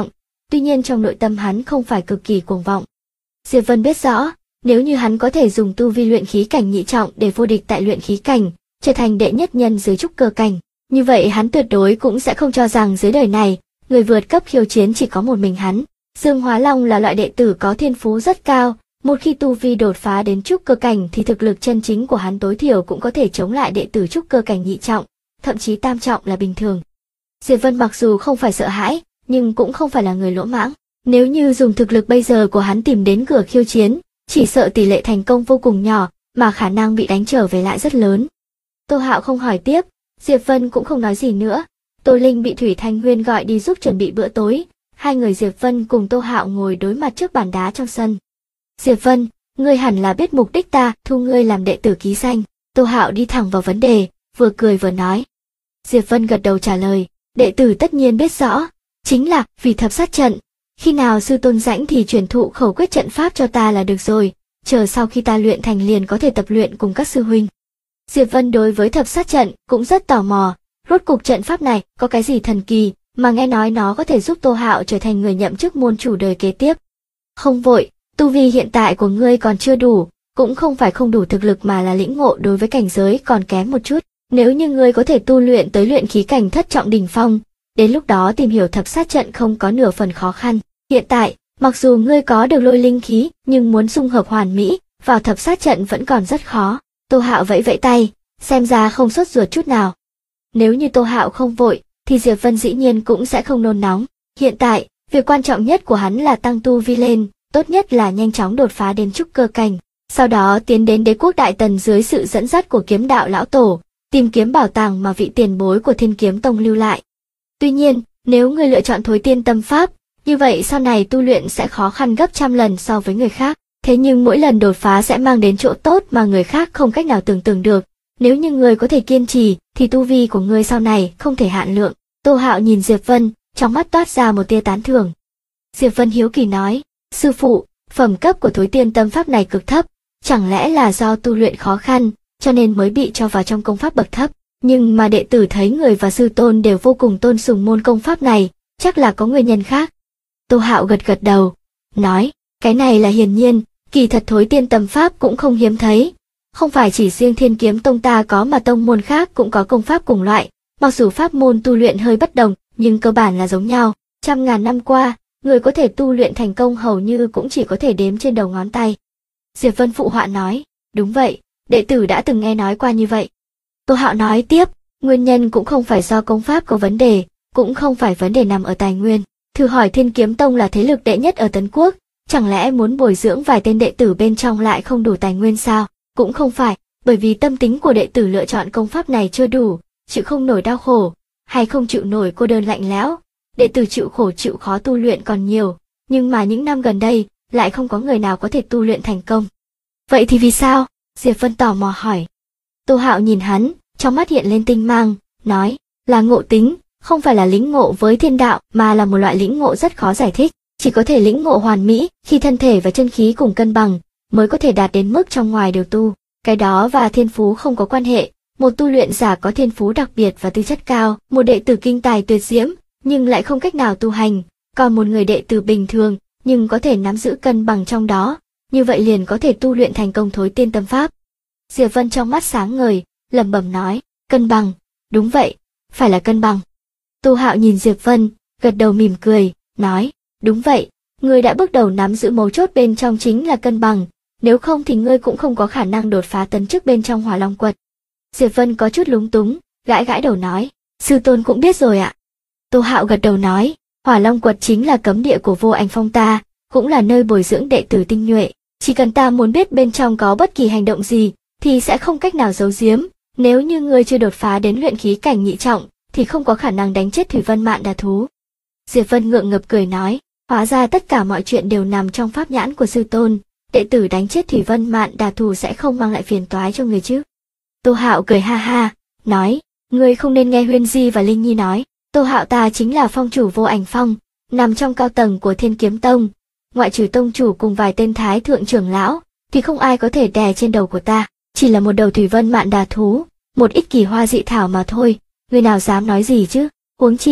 tuy nhiên trong nội tâm hắn không phải cực kỳ cuồng vọng. Diệp Vân biết rõ, nếu như hắn có thể dùng tu vi luyện khí cảnh nhị trọng để vô địch tại luyện khí cảnh, trở thành đệ nhất nhân dưới trúc cơ cảnh, như vậy hắn tuyệt đối cũng sẽ không cho rằng dưới đời này, người vượt cấp khiêu chiến chỉ có một mình hắn. Dương Hóa Long là loại đệ tử có thiên phú rất cao, một khi tu vi đột phá đến trúc cơ cảnh thì thực lực chân chính của hắn tối thiểu cũng có thể chống lại đệ tử trúc cơ cảnh nhị trọng, thậm chí tam trọng là bình thường. Diệp Vân mặc dù không phải sợ hãi, nhưng cũng không phải là người lỗ mãng. Nếu như dùng thực lực bây giờ của hắn tìm đến cửa khiêu chiến, chỉ sợ tỷ lệ thành công vô cùng nhỏ, mà khả năng bị đánh trở về lại rất lớn. Tô Hạo không hỏi tiếp, Diệp Vân cũng không nói gì nữa. Tô Linh bị Thủy Thanh Huyên gọi đi giúp chuẩn bị bữa tối, hai người Diệp Vân cùng Tô Hạo ngồi đối mặt trước bàn đá trong sân. Diệp Vân, ngươi hẳn là biết mục đích ta thu ngươi làm đệ tử ký danh. Tô Hạo đi thẳng vào vấn đề, vừa cười vừa nói. Diệp Vân gật đầu trả lời, đệ tử tất nhiên biết rõ, chính là vì thập sát trận. Khi nào sư tôn rãnh thì truyền thụ khẩu quyết trận pháp cho ta là được rồi, chờ sau khi ta luyện thành liền có thể tập luyện cùng các sư huynh. Diệp Vân đối với thập sát trận cũng rất tò mò, rốt cục trận pháp này có cái gì thần kỳ mà nghe nói nó có thể giúp Tô Hạo trở thành người nhậm chức môn chủ đời kế tiếp. Không vội, tu vi hiện tại của ngươi còn chưa đủ, cũng không phải không đủ thực lực mà là lĩnh ngộ đối với cảnh giới còn kém một chút. Nếu như ngươi có thể tu luyện tới luyện khí cảnh thất trọng đỉnh phong, đến lúc đó tìm hiểu thập sát trận không có nửa phần khó khăn. Hiện tại, mặc dù ngươi có được lôi linh khí, nhưng muốn dung hợp hoàn mỹ vào thập sát trận vẫn còn rất khó. Tô Hạo vẫy vẫy tay, xem ra không sốt ruột chút nào. Nếu như Tô Hạo không vội, thì Diệp Vân dĩ nhiên cũng sẽ không nôn nóng. Hiện tại, việc quan trọng nhất của hắn là tăng tu vi lên, tốt nhất là nhanh chóng đột phá đến trúc cơ cảnh, sau đó tiến đến Đế quốc Đại Tần dưới sự dẫn dắt của Kiếm Đạo lão tổ, tìm kiếm bảo tàng mà vị tiền bối của Thiên Kiếm Tông lưu lại. Tuy nhiên, nếu người lựa chọn Thối Tiên Tâm Pháp, như vậy sau này tu luyện sẽ khó khăn gấp trăm lần so với người khác. Thế nhưng mỗi lần đột phá sẽ mang đến chỗ tốt mà người khác không cách nào tưởng tượng được. Nếu như người có thể kiên trì, thì tu vi của người sau này không thể hạn lượng. Tô Hạo nhìn Diệp Vân, trong mắt toát ra một tia tán thưởng. Diệp Vân hiếu kỳ nói, sư phụ, phẩm cấp của Thối Tiên Tâm Pháp này cực thấp, chẳng lẽ là do tu luyện khó khăn, cho nên mới bị cho vào trong công pháp bậc thấp. Nhưng mà đệ tử thấy người và sư tôn đều vô cùng tôn sùng môn công pháp này, chắc là có nguyên nhân khác. Tô Hạo gật gật đầu, nói, cái này là hiển nhiên, kỳ thật Thối Tiên Tâm Pháp cũng không hiếm thấy. Không phải chỉ riêng Thiên Kiếm Tông ta có mà tông môn khác cũng có công pháp cùng loại, mặc dù pháp môn tu luyện hơi bất đồng, nhưng cơ bản là giống nhau. Trăm ngàn năm qua, người có thể tu luyện thành công hầu như cũng chỉ có thể đếm trên đầu ngón tay. Diệp Vân phụ họa nói, đúng vậy, đệ tử đã từng nghe nói qua như vậy. Tô Hạo nói tiếp, nguyên nhân cũng không phải do công pháp có vấn đề, cũng không phải vấn đề nằm ở tài nguyên. Thử hỏi Thiên Kiếm Tông là thế lực đệ nhất ở Tấn Quốc, chẳng lẽ muốn bồi dưỡng vài tên đệ tử bên trong lại không đủ tài nguyên sao? Cũng không phải, bởi vì tâm tính của đệ tử lựa chọn công pháp này chưa đủ, chịu không nổi đau khổ, hay không chịu nổi cô đơn lạnh lẽo. Đệ tử chịu khổ chịu khó tu luyện còn nhiều, nhưng mà những năm gần đây, lại không có người nào có thể tu luyện thành công. Vậy thì vì sao? Diệp Vân tò mò hỏi. Tô Hạo nhìn hắn, trong mắt hiện lên tinh mang, nói, là ngộ tính, không phải là lĩnh ngộ với thiên đạo, mà là một loại lĩnh ngộ rất khó giải thích, chỉ có thể lĩnh ngộ hoàn mỹ, khi thân thể và chân khí cùng cân bằng, mới có thể đạt đến mức trong ngoài đều tu. Cái đó và thiên phú không có quan hệ, một tu luyện giả có thiên phú đặc biệt và tư chất cao, một đệ tử kinh tài tuyệt diễm, nhưng lại không cách nào tu hành, còn một người đệ tử bình thường, nhưng có thể nắm giữ cân bằng trong đó, như vậy liền có thể tu luyện thành công Thối Tiên Tâm Pháp. Diệp Vân trong mắt sáng ngời, lẩm bẩm nói, cân bằng, đúng vậy, phải là cân bằng. Tô Hạo nhìn Diệp Vân, gật đầu mỉm cười, nói, đúng vậy, ngươi đã bước đầu nắm giữ mấu chốt bên trong chính là cân bằng, nếu không thì ngươi cũng không có khả năng đột phá tấn chức bên trong Hỏa Long Quật. Diệp Vân có chút lúng túng, gãi gãi đầu nói, sư tôn cũng biết rồi ạ. Tô Hạo gật đầu nói, Hỏa Long Quật chính là cấm địa của Vô Ảnh Phong ta, cũng là nơi bồi dưỡng đệ tử tinh nhuệ, chỉ cần ta muốn biết bên trong có bất kỳ hành động gì, thì sẽ không cách nào giấu giếm. Nếu như ngươi chưa đột phá đến luyện khí cảnh nhị trọng, thì không có khả năng đánh chết Thủy Vân Mạn Đà thú. Diệp Vân ngượng ngập cười nói, hóa ra tất cả mọi chuyện đều nằm trong pháp nhãn của sư tôn, đệ tử đánh chết Thủy Vân Mạn Đà thú sẽ không mang lại phiền toái cho người chứ. Tô Hạo cười ha ha, nói, ngươi không nên nghe Huyên Di và Linh Nhi nói, Tô Hạo ta chính là phong chủ Vô Ảnh Phong, nằm trong cao tầng của Thiên Kiếm Tông, ngoại trừ tông chủ cùng vài tên thái thượng trưởng lão, thì không ai có thể đè trên đầu của ta, chỉ là một đầu Thủy Vân Mạn Đà thú, một ít kỳ hoa dị thảo mà thôi, người nào dám nói gì chứ, huống chi,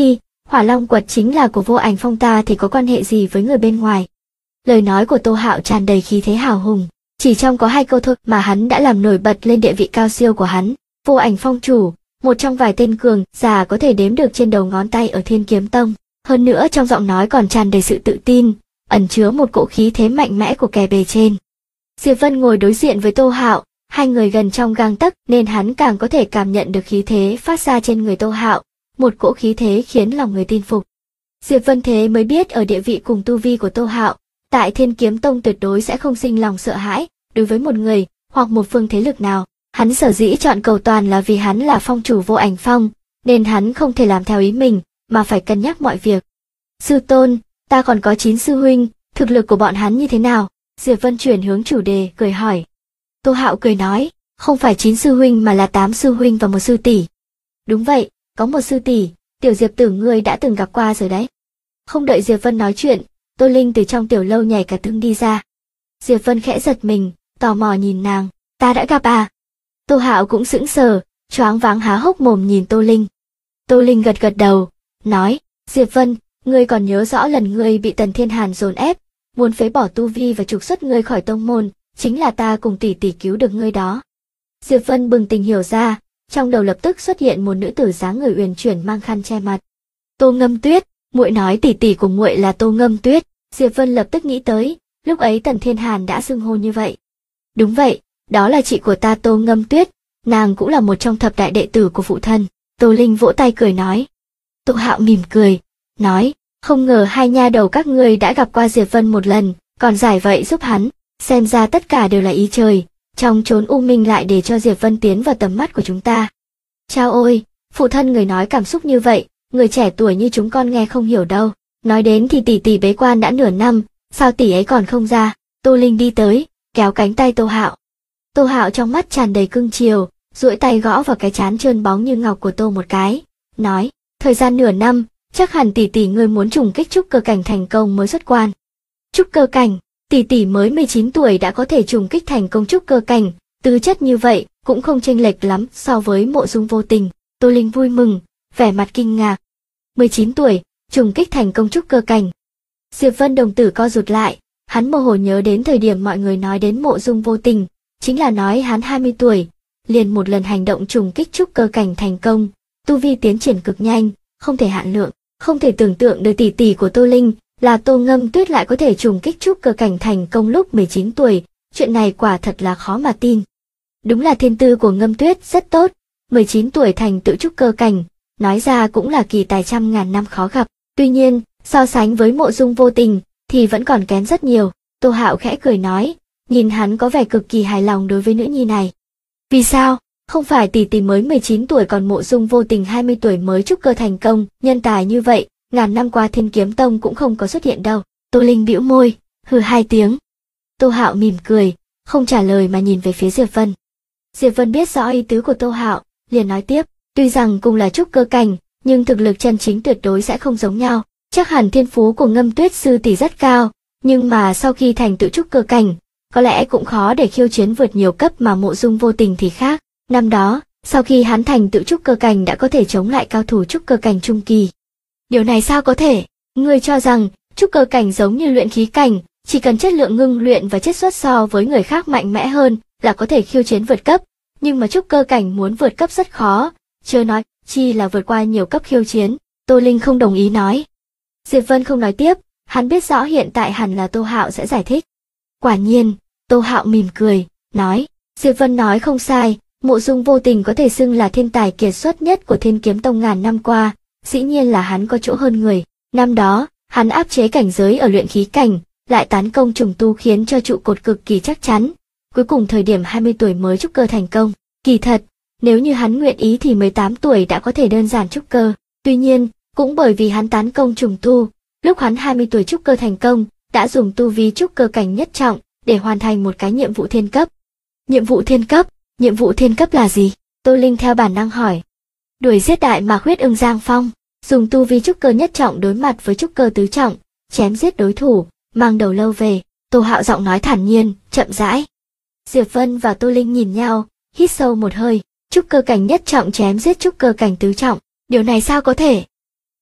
Hỏa Long Quật chính là của Vô Ảnh Phong ta thì có quan hệ gì với người bên ngoài? Lời nói của Tô Hạo tràn đầy khí thế hào hùng, chỉ trong có 2 câu thôi mà hắn đã làm nổi bật lên địa vị cao siêu của hắn. Vô Ảnh Phong chủ, một trong vài tên cường giả có thể đếm được trên đầu ngón tay ở Thiên Kiếm Tông, hơn nữa trong giọng nói còn tràn đầy sự tự tin, ẩn chứa một cỗ khí thế mạnh mẽ của kẻ bề trên. Diệp Vân ngồi đối diện với Tô Hạo, hai người gần trong gang tấc nên hắn càng có thể cảm nhận được khí thế phát ra trên người Tô Hạo, một cỗ khí thế khiến lòng người tin phục. Diệp Vân thế mới biết ở địa vị cùng tu vi của Tô Hạo, tại Thiên Kiếm Tông tuyệt đối sẽ không sinh lòng sợ hãi đối với một người hoặc một phương thế lực nào. Hắn sở dĩ chọn cầu toàn là vì hắn là phong chủ Vô Ảnh Phong, nên hắn không thể làm theo ý mình, mà phải cân nhắc mọi việc. Sư tôn, ta còn có 9 sư huynh, thực lực của bọn hắn như thế nào? Diệp Vân chuyển hướng chủ đề, cười hỏi. Tô Hạo cười nói, không phải 9 sư huynh mà là 8 sư huynh và 1 sư tỷ. Đúng vậy, có 1 sư tỷ, tiểu Diệp tử ngươi đã từng gặp qua rồi đấy. Không đợi Diệp Vân nói chuyện, Tô Linh từ trong tiểu lâu nhảy cả tương đi ra. Diệp Vân khẽ giật mình, tò mò nhìn nàng, ta đã gặp à? Tô Hạo cũng sững sờ, choáng váng há hốc mồm nhìn Tô Linh. Tô Linh gật gật đầu, nói, Diệp Vân, ngươi còn nhớ rõ lần ngươi bị Tần Thiên Hàn dồn ép, muốn phế bỏ tu vi và trục xuất ngươi khỏi tông môn, chính là ta cùng tỷ tỷ cứu được ngươi đó. Diệp Vân bừng tỉnh hiểu ra, trong đầu lập tức xuất hiện một nữ tử dáng người uyển chuyển mang khăn che mặt. Tô Ngâm Tuyết, muội nói tỷ tỷ của muội là Tô Ngâm Tuyết. Diệp Vân lập tức nghĩ tới, lúc ấy Tần Thiên Hàn đã xưng hô như vậy. Đúng vậy, đó là chị của ta Tô Ngâm Tuyết, nàng cũng là một trong thập đại đệ tử của phụ thân. Tô Linh vỗ tay cười nói. Tô Hạo mỉm cười, nói, không ngờ hai nha đầu các ngươi đã gặp qua Diệp Vân một lần, còn giải vậy giúp hắn, xem ra tất cả đều là ý trời, trong chốn u minh lại để cho Diệp Vân tiến vào tầm mắt của chúng ta. Chao ôi, phụ thân người nói cảm xúc như vậy, người trẻ tuổi như chúng con nghe không hiểu đâu. Nói đến thì tỷ tỷ bế quan đã nửa năm, sao tỷ ấy còn không ra? Tô Linh đi tới, kéo cánh tay Tô Hạo. Tô Hạo trong mắt tràn đầy cưng chiều, duỗi tay gõ vào cái trán trơn bóng như ngọc của Tô một cái, nói, thời gian nửa năm, chắc hẳn tỷ tỷ ngươi muốn trùng kích trúc cơ cảnh thành công mới xuất quan. Trúc cơ cảnh, tỷ tỷ mới 19 tuổi đã có thể trùng kích thành công trúc cơ cảnh, tư chất như vậy cũng không chênh lệch lắm so với Mộ Dung Vô Tình. Tô Linh vui mừng, vẻ mặt kinh ngạc. 19 tuổi, trùng kích thành công trúc cơ cảnh. Diệp Vân đồng tử co rụt lại, hắn mơ hồ nhớ đến thời điểm mọi người nói đến Mộ Dung Vô Tình, chính là nói hắn 20 tuổi, liền một lần hành động trùng kích trúc cơ cảnh thành công, tu vi tiến triển cực nhanh, không thể hạn lượng, không thể tưởng tượng được tỷ tỷ của Tô Linh là Tô Ngâm Tuyết lại có thể trùng kích trúc cơ cảnh thành công lúc 19 tuổi, chuyện này quả thật là khó mà tin. Đúng là thiên tư của Ngâm Tuyết rất tốt, 19 tuổi thành tựu trúc cơ cảnh, nói ra cũng là kỳ tài trăm ngàn năm khó gặp, tuy nhiên, so sánh với Mộ Dung Vô Tình thì vẫn còn kém rất nhiều. Tô Hạo khẽ cười nói, nhìn hắn có vẻ cực kỳ hài lòng đối với nữ nhi này. Vì sao? Không phải tỷ tỷ mới 19 tuổi còn Mộ Dung Vô Tình 20 tuổi mới trúc cơ thành công, nhân tài như vậy, ngàn năm qua Thiên Kiếm Tông cũng không có xuất hiện đâu. Tô Linh bĩu môi, hừ 2 tiếng. Tô Hạo mỉm cười, không trả lời mà nhìn về phía Diệp Vân. Diệp Vân biết rõ ý tứ của Tô Hạo, liền nói tiếp, tuy rằng cùng là trúc cơ cảnh, nhưng thực lực chân chính tuyệt đối sẽ không giống nhau. Chắc hẳn thiên phú của Ngâm Tuyết sư tỷ rất cao, nhưng mà sau khi thành tựu trúc cơ cảnh, có lẽ cũng khó để khiêu chiến vượt nhiều cấp mà Mộ Dung Vô Tình thì khác. Năm đó, sau khi hắn thành tựu trúc cơ cảnh đã có thể chống lại cao thủ trúc cơ cảnh trung kỳ. Điều này sao có thể? Ngươi cho rằng trúc cơ cảnh giống như luyện khí cảnh, chỉ cần chất lượng ngưng luyện và chất xuất so với người khác mạnh mẽ hơn là có thể khiêu chiến vượt cấp, nhưng mà trúc cơ cảnh muốn vượt cấp rất khó, chưa nói chi là vượt qua nhiều cấp khiêu chiến. Tô Linh không đồng ý nói. Diệp Vân không nói tiếp, hắn biết rõ hiện tại hẳn là Tô Hạo sẽ giải thích. Quả nhiên, Tô Hạo mỉm cười, nói, Diệp Vân nói không sai, Mộ Dung Vô Tình có thể xưng là thiên tài kiệt xuất nhất của Thiên Kiếm Tông ngàn năm qua, dĩ nhiên là hắn có chỗ hơn người. Năm đó, hắn áp chế cảnh giới ở luyện khí cảnh, lại tán công trùng tu khiến cho trụ cột cực kỳ chắc chắn. Cuối cùng thời điểm 20 tuổi mới trúc cơ thành công. Kỳ thật, nếu như hắn nguyện ý thì 18 tuổi đã có thể đơn giản trúc cơ. Tuy nhiên, cũng bởi vì hắn tán công trùng tu, lúc hắn 20 tuổi trúc cơ thành công, đã dùng tu vi trúc cơ cảnh nhất trọng để hoàn thành một cái nhiệm vụ thiên cấp. Nhiệm vụ thiên cấp? Nhiệm vụ thiên cấp là gì? Tô Linh theo bản năng hỏi. Đuổi giết đại mạc huyết ưng Giang Phong, dùng tu vi trúc cơ nhất trọng đối mặt với trúc cơ tứ trọng, chém giết đối thủ, mang đầu lâu về. Tô Hạo giọng nói thản nhiên, chậm rãi. Diệp Vân và Tô Linh nhìn nhau, hít sâu một hơi. Trúc cơ cảnh nhất trọng chém giết trúc cơ cảnh tứ trọng, điều này sao có thể?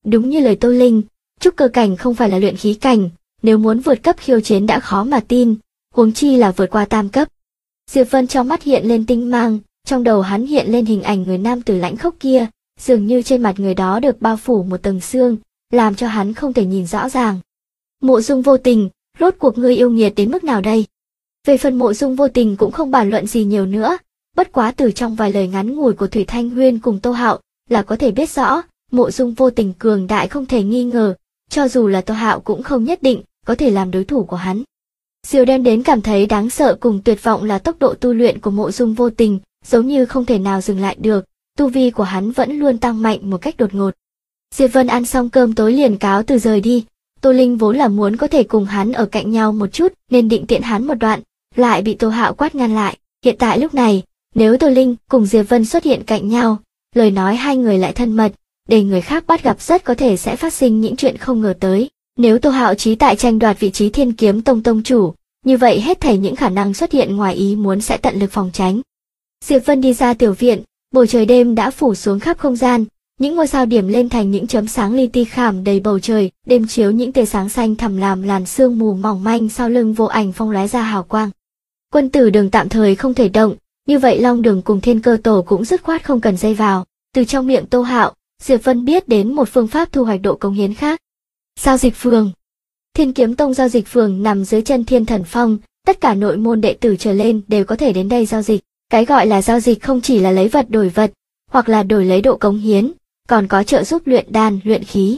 Đúng như lời Tô Linh, trúc cơ cảnh không phải là luyện khí cảnh, nếu muốn vượt cấp khiêu chiến đã khó mà tin, huống chi là vượt qua tam cấp. Diệp Vân trong mắt hiện lên tinh mang, trong đầu hắn hiện lên hình ảnh người nam tử lãnh khốc kia, dường như trên mặt người đó được bao phủ một tầng sương, làm cho hắn không thể nhìn rõ ràng. Mộ Dung Vô Tình, rốt cuộc ngươi yêu nghiệt đến mức nào đây? Về phần Mộ Dung Vô Tình cũng không bàn luận gì nhiều nữa, bất quá từ trong vài lời ngắn ngủi của Thủy Thanh Huyên cùng Tô Hạo là có thể biết rõ, Mộ Dung Vô Tình cường đại không thể nghi ngờ, cho dù là Tô Hạo cũng không nhất định có thể làm đối thủ của hắn. Điều đem đến cảm thấy đáng sợ cùng tuyệt vọng là tốc độ tu luyện của Mộ Dung Vô Tình, giống như không thể nào dừng lại được, tu vi của hắn vẫn luôn tăng mạnh một cách đột ngột. Diệp Vân ăn xong cơm tối liền cáo từ rời đi. Tô Linh vốn là muốn có thể cùng hắn ở cạnh nhau một chút nên định tiện hắn một đoạn, lại bị Tô Hạo quát ngăn lại. Hiện tại lúc này, nếu Tô Linh cùng Diệp Vân xuất hiện cạnh nhau, lời nói hai người lại thân mật, để người khác bắt gặp rất có thể sẽ phát sinh những chuyện không ngờ tới. Nếu Tô Hạo chí tại tranh đoạt vị trí Thiên Kiếm Tông tông chủ, như vậy hết thảy những khả năng xuất hiện ngoài ý muốn sẽ tận lực phòng tránh. Diệp Vân đi ra tiểu viện, bầu trời đêm đã phủ xuống khắp không gian, những ngôi sao điểm lên thành những chấm sáng li ti khảm đầy bầu trời, đêm chiếu những tia sáng xanh thẳm làm làn sương mù mỏng manh sau lưng Vô Ảnh Phong lóe ra hào quang. Quân tử đường tạm thời không thể động, như vậy Long Đường cùng Thiên Cơ Tổ cũng dứt khoát không cần dây vào. Từ trong miệng Tô Hạo, Diệp Vân biết đến một phương pháp thu hoạch độ cống hiến khác. Giao dịch phường. Thiên Kiếm Tông giao dịch phường nằm dưới chân Thiên Thần Phong, tất cả nội môn đệ tử trở lên đều có thể đến đây giao dịch. Cái gọi là giao dịch không chỉ là lấy vật đổi vật, hoặc là đổi lấy độ cống hiến, còn có trợ giúp luyện đan, luyện khí.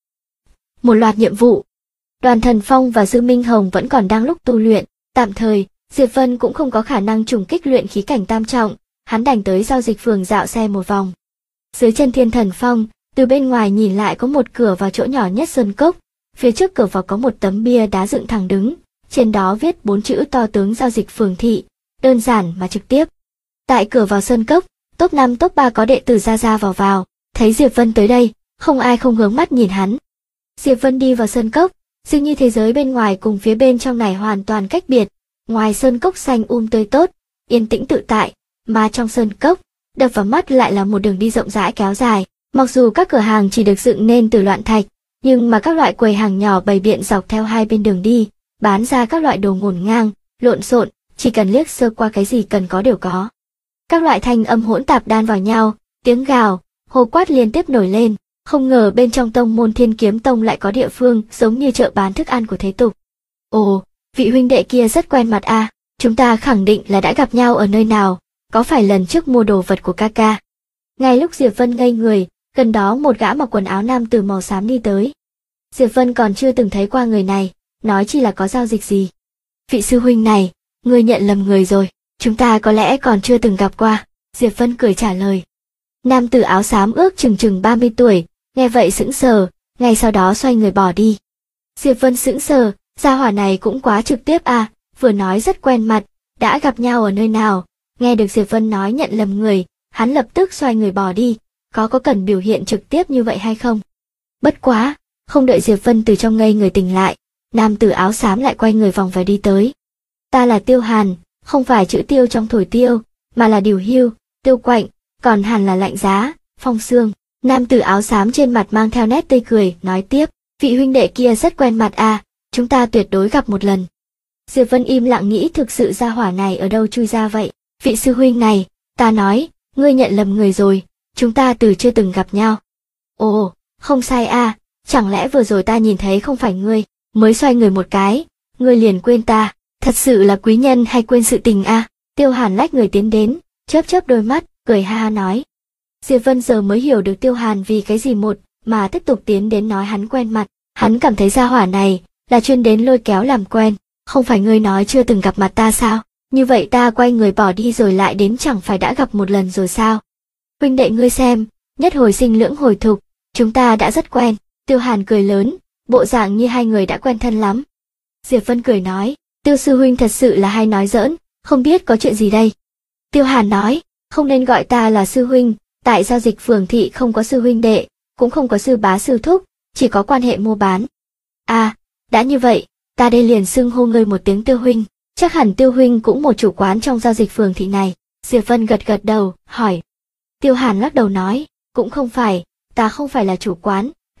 Một loạt nhiệm vụ. Đoàn Thần Phong và Dư Minh Hồng vẫn còn đang lúc tu luyện, tạm thời, Diệp Vân cũng không có khả năng trùng kích luyện khí cảnh tam trọng, hắn đành tới giao dịch phường dạo xe một vòng. Dưới chân Thiên Thần Phong, từ bên ngoài nhìn lại có một cửa vào chỗ nhỏ nhất sơn cốc, phía trước cửa vào có một tấm bia đá dựng thẳng đứng, trên đó viết 4 chữ to tướng giao dịch phường thị, đơn giản mà trực tiếp. Tại cửa vào sơn cốc, top 5 top 3 có đệ tử ra vào, thấy Diệp Vân tới đây, không ai không hướng mắt nhìn hắn. Diệp Vân đi vào sơn cốc, dường như thế giới bên ngoài cùng phía bên trong này hoàn toàn cách biệt, ngoài sơn cốc xanh tươi tốt, yên tĩnh tự tại, mà trong sơn cốc, đập vào mắt lại là một đường đi rộng rãi kéo dài. Mặc dù các cửa hàng chỉ được dựng nên từ loạn thạch, nhưng mà các loại quầy hàng nhỏ bày biện dọc theo hai bên đường đi, bán ra các loại đồ ngổn ngang, lộn xộn, chỉ cần liếc sơ qua cái gì cần có đều có. Các loại thanh âm hỗn tạp đan vào nhau, tiếng gào, hô quát liên tiếp nổi lên, không ngờ bên trong tông môn Thiên Kiếm Tông lại có địa phương giống như chợ bán thức ăn của thế tục. Ồ, vị huynh đệ kia rất quen mặt a, chúng ta khẳng định là đã gặp nhau ở nơi nào, có phải lần trước mua đồ vật của ca ca. Ngay lúc Diệp Vân ngây người, gần đó một gã mặc quần áo nam tử màu xám đi tới. Diệp Vân còn chưa từng thấy qua người này, nói chi là có giao dịch gì. Vị sư huynh này, ngươi nhận lầm người rồi, chúng ta có lẽ còn chưa từng gặp qua, Diệp Vân cười trả lời. Nam tử áo xám ước chừng 30 tuổi, nghe vậy sững sờ, ngay sau đó xoay người bỏ đi. Diệp Vân sững sờ, gia hỏa này cũng quá trực tiếp à, vừa nói rất quen mặt, đã gặp nhau ở nơi nào, nghe được Diệp Vân nói nhận lầm người, hắn lập tức xoay người bỏ đi, có cần biểu hiện trực tiếp như vậy hay không? Bất quá, không đợi Diệp Vân từ trong ngây người tỉnh lại, nam tử áo xám lại quay người vòng và đi tới. Ta là Tiêu Hàn, không phải chữ tiêu trong thổi tiêu, mà là điều hưu, tiêu quạnh, còn Hàn là lạnh giá, phong sương. Nam tử áo xám trên mặt mang theo nét tươi cười, nói tiếp, vị huynh đệ kia rất quen mặt à, chúng ta tuyệt đối gặp một lần. Diệp Vân im lặng nghĩ thực sự gia hỏa này ở đâu chui ra vậy, vị sư huynh này, ta nói, ngươi nhận lầm người rồi, chúng ta từ chưa từng gặp nhau. Ồ, không sai à, chẳng lẽ vừa rồi ta nhìn thấy không phải ngươi, mới xoay người một cái, ngươi liền quên ta, thật sự là quý nhân hay quên sự tình à, Tiêu Hàn lách người tiến đến, chớp đôi mắt, cười ha ha nói. Diệp Vân giờ mới hiểu được Tiêu Hàn vì cái gì mà tiếp tục tiến đến nói hắn quen mặt, hắn cảm thấy gia hỏa này là chuyên đến lôi kéo làm quen, không phải ngươi nói chưa từng gặp mặt ta sao, như vậy ta quay người bỏ đi rồi lại đến chẳng phải đã gặp một lần rồi sao. Huynh đệ ngươi xem, nhất hồi sinh lưỡng hồi thục, chúng ta đã rất quen, Tiêu Hàn cười lớn, bộ dạng như hai người đã quen thân lắm. Diệp Vân cười nói, Tiêu sư huynh thật sự là hay nói giỡn, không biết có chuyện gì đây. Tiêu Hàn nói, không nên gọi ta là sư huynh, tại giao dịch phường thị không có sư huynh đệ, cũng không có sư bá sư thúc, chỉ có quan hệ mua bán. À, đã như vậy, ta đây liền xưng hô ngươi một tiếng Tiêu huynh, chắc hẳn Tiêu huynh cũng một chủ quán trong giao dịch phường thị này. Diệp Vân gật đầu, hỏi. Tiêu Hàn lắc đầu nói, cũng không phải, ta không phải là chủ quán,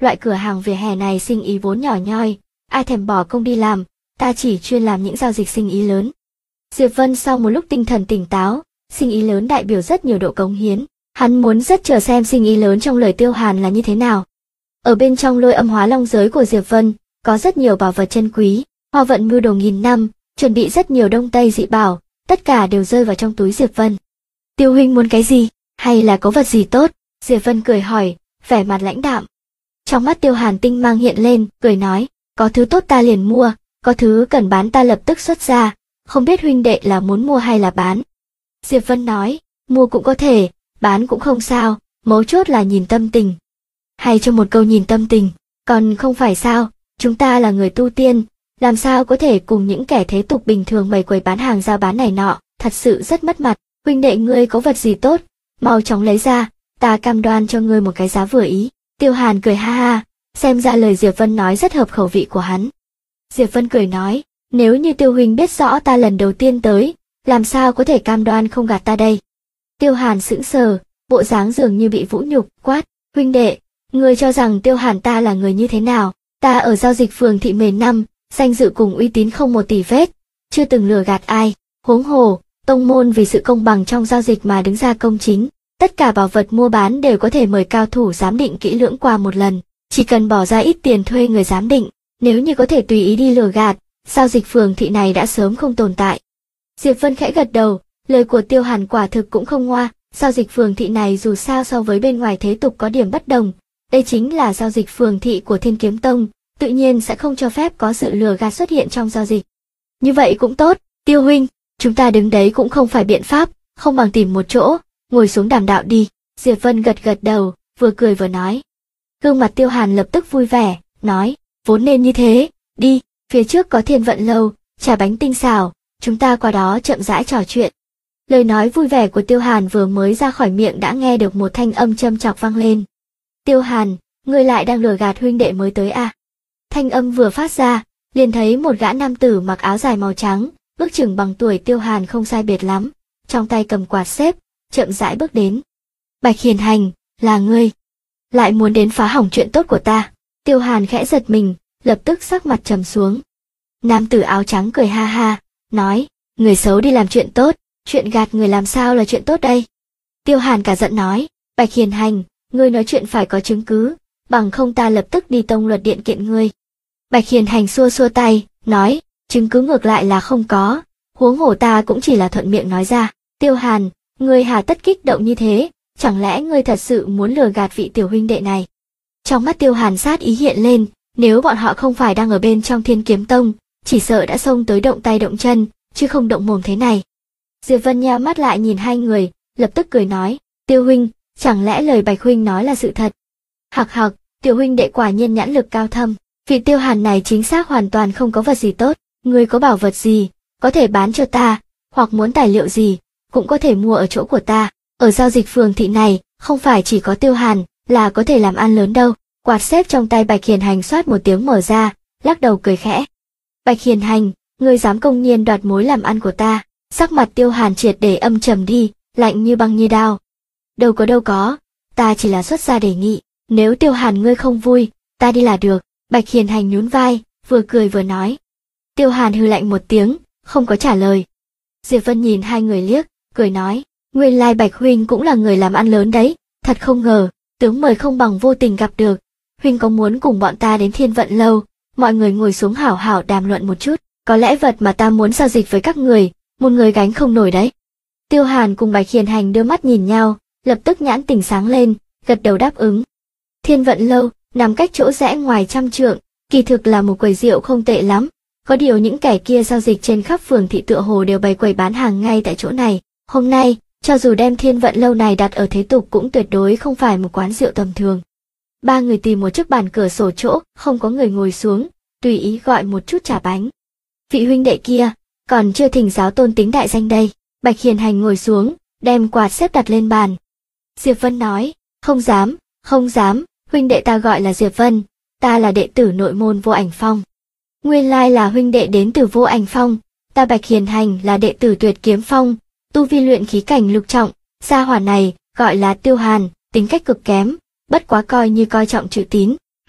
loại cửa hàng vỉa hè này sinh ý vốn nhỏ nhoi, ai thèm bỏ công đi làm, ta chỉ chuyên làm những giao dịch sinh ý lớn. Diệp Vân sau một lúc tinh thần tỉnh táo, sinh ý lớn đại biểu rất nhiều độ cống hiến, hắn muốn rất chờ xem sinh ý lớn trong lời Tiêu Hàn là như thế nào. Ở bên trong Lôi Âm Hóa Long giới của Diệp Vân, có rất nhiều bảo vật chân quý, Hoa Vận mưu đồ nghìn năm, chuẩn bị rất nhiều đông tây dị bảo, tất cả đều rơi vào trong túi Diệp Vân. Tiêu huynh muốn cái gì, hay là có vật gì tốt? Diệp Vân cười hỏi, vẻ mặt lãnh đạm. Trong mắt Tiêu Hàn tinh mang hiện lên, cười nói, có thứ tốt ta liền mua, có thứ cần bán ta lập tức xuất ra, không biết huynh đệ là muốn mua hay là bán. Diệp Vân nói, mua cũng có thể, bán cũng không sao, mấu chốt là nhìn tâm tình. Hay cho một câu nhìn tâm tình, còn không phải sao, chúng ta là người tu tiên, làm sao có thể cùng những kẻ thế tục bình thường bày quầy bán hàng giao bán này nọ, thật sự rất mất mặt. Huynh đệ ngươi có vật gì tốt, mau chóng lấy ra, ta cam đoan cho ngươi một cái giá vừa ý. Tiêu Hàn cười ha ha, xem ra lời Diệp Vân nói rất hợp khẩu vị của hắn. Diệp Vân cười nói, nếu như Tiêu huynh biết rõ ta lần đầu tiên tới, làm sao có thể cam đoan không gạt ta đây. Tiêu Hàn sững sờ, bộ dáng dường như bị vũ nhục, quát, huynh đệ, ngươi cho rằng Tiêu Hàn ta là người như thế nào, ta ở giao dịch phường thị 10 năm, danh dự cùng uy tín không một tì vết, chưa từng lừa gạt ai, huống hồ, tông môn vì sự công bằng trong giao dịch mà đứng ra công chính, tất cả bảo vật mua bán đều có thể mời cao thủ giám định kỹ lưỡng qua một lần, chỉ cần bỏ ra ít tiền thuê người giám định, nếu như có thể tùy ý đi lừa gạt, giao dịch phường thị này đã sớm không tồn tại. Diệp Vân khẽ gật đầu, lời của Tiêu Hàn quả thực cũng không ngoa, giao dịch phường thị này dù sao so với bên ngoài thế tục có điểm bất đồng, đây chính là giao dịch phường thị của Thiên Kiếm Tông, tự nhiên sẽ không cho phép có sự lừa gạt xuất hiện trong giao dịch. Như vậy cũng tốt, Tiêu huynh, chúng ta đứng đấy cũng không phải biện pháp, không bằng tìm một chỗ, ngồi xuống đàm đạo đi. Diệp Vân gật gật đầu, vừa cười vừa nói. Gương mặt Tiêu Hàn lập tức vui vẻ, nói, vốn nên như thế, đi, phía trước có Thiên Vận lâu, trà bánh tinh xào, chúng ta qua đó chậm rãi trò chuyện. Lời nói vui vẻ của Tiêu Hàn vừa mới ra khỏi miệng đã nghe được một thanh âm châm chọc vang lên. Tiêu Hàn, ngươi lại đang lừa gạt huynh đệ mới tới à? Thanh âm vừa phát ra, liền thấy một gã nam tử mặc áo dài màu trắng, ước chừng bằng tuổi Tiêu Hàn không sai biệt lắm, trong tay cầm quạt xếp, chậm rãi bước đến. Bạch Hiền Hành, là ngươi, lại muốn đến phá hỏng chuyện tốt của ta. Tiêu Hàn khẽ giật mình, lập tức sắc mặt trầm xuống. Nam tử áo trắng cười ha ha, nói, người xấu đi làm chuyện tốt, chuyện gạt người làm sao là chuyện tốt đây? Tiêu Hàn cả giận nói, Bạch Hiền Hành, ngươi nói chuyện phải có chứng cứ, bằng không ta lập tức đi tông luật điện kiện ngươi. Bạch Hiền Hành xua xua tay, nói, chứng cứ ngược lại là không có, huống hồ ta cũng chỉ là thuận miệng nói ra. Tiêu Hàn, ngươi hà tất kích động như thế, chẳng lẽ ngươi thật sự muốn lừa gạt vị tiểu huynh đệ này? Trong mắt Tiêu Hàn sát ý hiện lên, nếu bọn họ không phải đang ở bên trong Thiên Kiếm Tông, chỉ sợ đã xông tới động tay động chân, chứ không động mồm thế này. Diệp Vân nheo mắt lại nhìn hai người, lập tức cười nói, Tiêu huynh, chẳng lẽ lời Bạch huynh nói là sự thật? Hặc hặc, tiểu huynh đệ quả nhiên nhãn lực cao thâm, vị Tiêu Hàn này chính xác hoàn toàn không có vật gì tốt, ngươi có bảo vật gì, có thể bán cho ta, hoặc muốn tài liệu gì, cũng có thể mua ở chỗ của ta, ở giao dịch phường thị này, không phải chỉ có Tiêu Hàn, là có thể làm ăn lớn đâu. Quạt xếp trong tay Bạch Hiền Hành xoát một tiếng mở ra, lắc đầu cười khẽ. Bạch Hiền Hành, ngươi dám công nhiên đoạt mối làm ăn của ta? Sắc mặt Tiêu Hàn triệt để âm trầm đi, lạnh như băng như đao. Đâu có, ta chỉ là xuất ra đề nghị, nếu Tiêu Hàn ngươi không vui, ta đi là được. Bạch Hiền Hành nhún vai, vừa cười vừa nói. Tiêu Hàn hừ lạnh một tiếng, không có trả lời. Diệp Vân nhìn hai người liếc, cười nói, nguyên lai Bạch huynh cũng là người làm ăn lớn đấy, thật không ngờ, tướng mời không bằng vô tình gặp được. Huynh có muốn cùng bọn ta đến Thiên Vận lâu, mọi người ngồi xuống hảo hảo đàm luận một chút, có lẽ vật mà ta muốn giao dịch với các người, một người gánh không nổi đấy. Tiêu Hàn cùng Bạch Hiền Hành đưa mắt nhìn nhau, lập tức nhãn tình sáng lên, gật đầu đáp ứng. Thiên Vận lâu, nằm cách chỗ rẽ ngoài 100 trượng, kỳ thực là một quầy rượu không tệ lắm, có điều những kẻ kia giao dịch trên khắp phường thị tựa hồ đều bày quầy bán hàng ngay tại chỗ này. Hôm nay, cho dù đem Thiên Vận lâu này đặt ở thế tục cũng tuyệt đối không phải một quán rượu tầm thường. Ba người tìm một chiếc bàn cửa sổ chỗ, không có người ngồi xuống, tùy ý gọi một chút trà bánh. Vị huynh đệ kia, còn chưa thỉnh giáo tôn tính đại danh đây. Bạch Hiền Hành ngồi xuống, đem quạt xếp đặt lên bàn. Diệp Vân nói, không dám, huynh đệ ta gọi là Diệp Vân, ta là đệ tử nội môn Vô Ảnh Phong. Nguyên lai là huynh đệ đến từ Vô Ảnh Phong, ta Bạch Hiền Hành là đệ tử Tuyệt Kiếm Phong, tu vi luyện khí cảnh lục trọng, gia hỏa này, gọi là Tiêu Hàn, tính cách cực kém, bất quá coi như coi trọng chữ tín,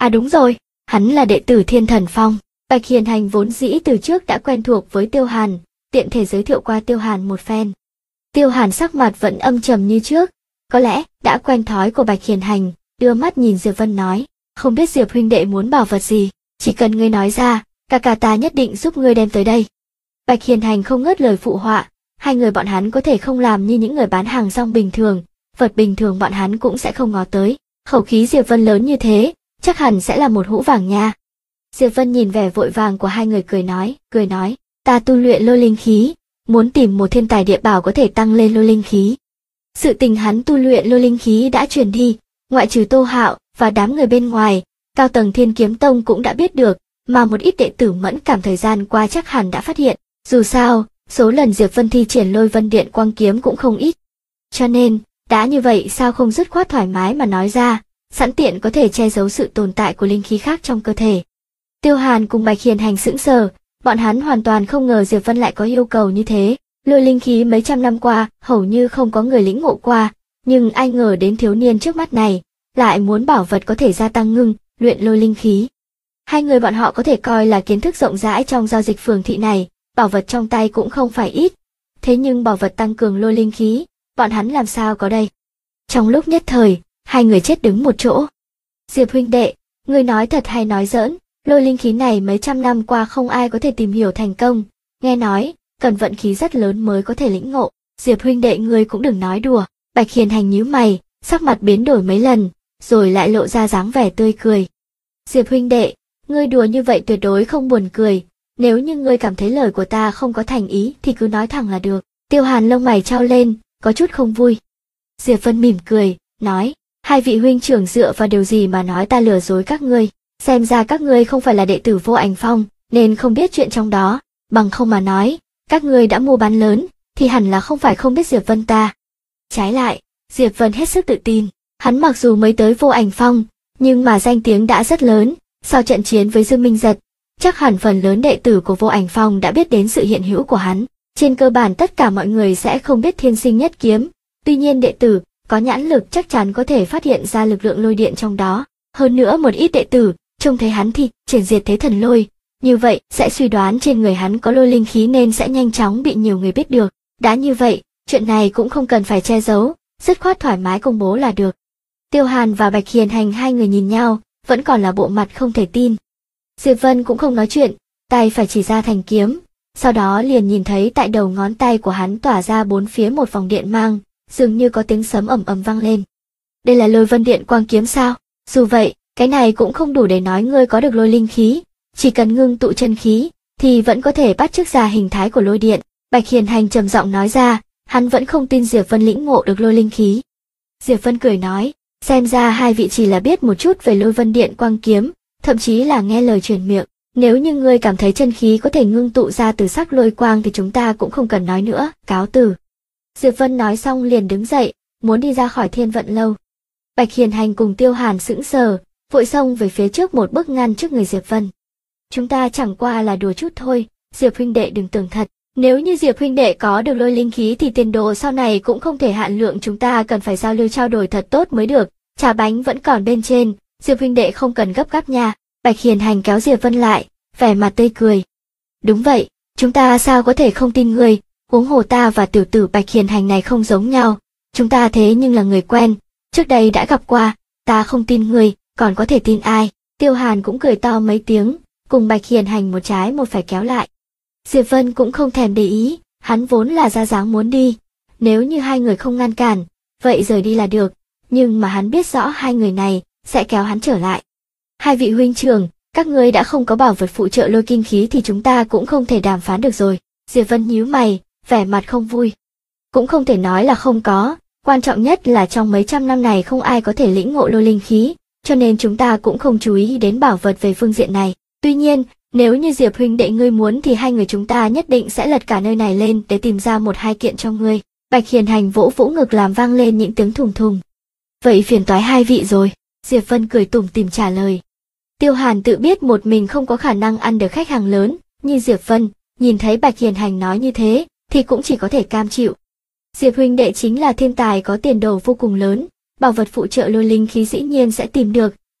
À đúng rồi, hắn là đệ tử Thiên Thần Phong. Bạch Hiền Hành vốn dĩ từ trước đã quen thuộc với Tiêu Hàn, tiện thể giới thiệu qua Tiêu Hàn một phen. Tiêu Hàn sắc mặt vẫn âm trầm như trước, có lẽ đã quen thói của Bạch Hiền Hành, đưa mắt nhìn Diệp Vân nói, không biết Diệp huynh đệ muốn bảo vật gì, chỉ cần ngươi nói ra, ca ta nhất định giúp ngươi đem tới đây. Bạch Hiền Hành không ngớt lời phụ họa, hai người bọn hắn có thể không làm như những người bán hàng rong bình thường, vật bình thường bọn hắn cũng sẽ không ngó tới, khẩu khí Diệp Vân lớn như thế, chắc hẳn sẽ là một hũ vàng nha. Diệp Vân nhìn vẻ vội vàng của hai người cười nói, ta tu luyện lôi linh khí, muốn tìm một thiên tài địa bảo có thể tăng lên lôi linh khí. Sự tình hắn tu luyện lôi linh khí đã truyền đi, ngoại trừ Tô Hạo và đám người bên ngoài, cao tầng Thiên Kiếm Tông cũng đã biết được, mà một ít đệ tử mẫn cảm thời gian qua chắc hẳn đã phát hiện, dù sao, số lần Diệp Vân thi triển Lôi Vân Điện Quang Kiếm cũng không ít. Cho nên, đã như vậy sao không dứt khoát thoải mái mà nói ra, sẵn tiện có thể che giấu sự tồn tại của linh khí khác trong cơ thể. Tiêu Hàn cùng Bạch Hiền Hành sững sờ, bọn hắn hoàn toàn không ngờ Diệp Vân lại có yêu cầu như thế. Lôi linh khí mấy trăm năm qua, hầu như không có người lĩnh ngộ qua, nhưng ai ngờ đến thiếu niên trước mắt này, lại muốn bảo vật có thể gia tăng ngưng, luyện lôi linh khí. Hai người bọn họ có thể coi là kiến thức rộng rãi trong giao dịch phường thị này, bảo vật trong tay cũng không phải ít. Thế nhưng bảo vật tăng cường lôi linh khí, bọn hắn làm sao có đây? Trong lúc nhất thời, hai người chết đứng một chỗ. Diệp huynh đệ, ngươi nói thật hay nói giỡn, lôi linh khí này mấy trăm năm qua không ai có thể tìm hiểu thành công, nghe nói, cần vận khí rất lớn mới có thể lĩnh ngộ. Diệp huynh đệ ngươi cũng đừng nói đùa. Bạch Hiền Hành nhíu mày, sắc mặt biến đổi mấy lần, rồi lại lộ ra dáng vẻ tươi cười. Diệp huynh đệ, ngươi đùa như vậy tuyệt đối không buồn cười, nếu như ngươi cảm thấy lời của ta không có thành ý thì cứ nói thẳng là được. Tiêu Hàn lông mày trao lên, có chút không vui. Diệp Vân mỉm cười, nói, hai vị huynh trưởng dựa vào điều gì mà nói ta lừa dối các ngươi, xem ra các ngươi không phải là đệ tử Vô Ảnh Phong, nên không biết chuyện trong đó, bằng không mà nói, các ngươi đã mua bán lớn, thì hẳn là không phải không biết Diệp Vân ta. Trái lại, Diệp Vân hết sức tự tin, hắn mặc dù mới tới Vô Ảnh Phong, nhưng mà danh tiếng đã rất lớn, sau trận chiến với Dương Minh Giật, chắc hẳn phần lớn đệ tử của Vô Ảnh Phong đã biết đến sự hiện hữu của hắn. Trên cơ bản tất cả mọi người sẽ không biết Thiên Sinh Nhất Kiếm, tuy nhiên đệ tử có nhãn lực chắc chắn có thể phát hiện ra lực lượng lôi điện trong đó. Hơn nữa một ít đệ tử trông thấy hắn thì triển diệt thế thần lôi, như vậy sẽ suy đoán trên người hắn có lôi linh khí nên sẽ nhanh chóng bị nhiều người biết được. Đã như vậy, chuyện này cũng không cần phải che giấu, dứt khoát thoải mái công bố là được. Tiêu Hàn và Bạch Hiền Hành hai người nhìn nhau, vẫn còn là bộ mặt không thể tin. Diệp Vân cũng không nói chuyện, tay phải chỉ ra thành kiếm, sau đó liền nhìn thấy tại đầu ngón tay của hắn tỏa ra bốn phía một vòng điện mang, dường như có tiếng sấm ầm ầm vang lên. Đây là Lôi Vân Điện Quang Kiếm sao? Dù vậy, cái này cũng không đủ để nói ngươi có được lôi linh khí, chỉ cần ngưng tụ chân khí, thì vẫn có thể bắt chước ra hình thái của lôi điện. Bạch Hiền Hành trầm giọng nói ra, hắn vẫn không tin Diệp Vân lĩnh ngộ được lôi linh khí. Diệp Vân cười nói, xem ra hai vị chỉ là biết một chút về Lôi Vân Điện Quang Kiếm, thậm chí là nghe lời truyền miệng. Nếu như ngươi cảm thấy chân khí có thể ngưng tụ ra từ sắc lôi quang thì chúng ta cũng không cần nói nữa, cáo từ. Diệp Vân nói xong liền đứng dậy, muốn đi ra khỏi Thiên Vận Lâu. Bạch Hiền Hành cùng Tiêu Hàn sững sờ, vội xông về phía trước một bước ngăn trước người Diệp Vân. Chúng ta chẳng qua là đùa chút thôi, Diệp huynh đệ đừng tưởng thật. Nếu như Diệp huynh đệ có được lôi linh khí thì tiền đồ sau này cũng không thể hạn lượng, chúng ta cần phải giao lưu trao đổi thật tốt mới được. Trà bánh vẫn còn bên trên, Diệp huynh đệ không cần gấp gáp nha. Bạch Hiền Hành kéo Diệp Vân lại, vẻ mặt tươi cười. Đúng vậy, chúng ta sao có thể không tin ngươi, huống hồ ta và tiểu tử Bạch Hiền Hành này không giống nhau, chúng ta thế nhưng là người quen, trước đây đã gặp qua, ta không tin ngươi, còn có thể tin ai? Tiêu Hàn cũng cười to mấy tiếng, cùng Bạch Hiền Hành một trái một phải kéo lại. Diệp Vân cũng không thèm để ý, hắn vốn là ra dáng muốn đi, nếu như hai người không ngăn cản, vậy rời đi là được, nhưng mà hắn biết rõ hai người này sẽ kéo hắn trở lại. Hai vị huynh trưởng, các ngươi đã không có bảo vật phụ trợ lôi kinh khí thì chúng ta cũng không thể đàm phán được rồi. Diệp Vân nhíu mày, vẻ mặt không vui. Cũng không thể nói là không có, quan trọng nhất là trong mấy trăm năm này không ai có thể lĩnh ngộ lôi linh khí, cho nên chúng ta cũng không chú ý đến bảo vật về phương diện này. Tuy nhiên, nếu như Diệp huynh đệ ngươi muốn thì hai người chúng ta nhất định sẽ lật cả nơi này lên để tìm ra một hai kiện cho ngươi. Bạch Hiền Hành vỗ vỗ ngực làm vang lên những tiếng thùng thùng. Vậy phiền toái hai vị rồi, Diệp Vân cười tủm tỉm trả lời. Tiêu Hàn tự biết một mình không có khả năng ăn được khách hàng lớn, như Diệp Vân, nhìn thấy Bạch Hiền Hành nói như thế, thì cũng chỉ có thể cam chịu. Diệp huynh đệ chính là thiên tài có tiền đồ vô cùng lớn, bảo vật phụ trợ lôi linh khí dĩ nhiên sẽ tìm được,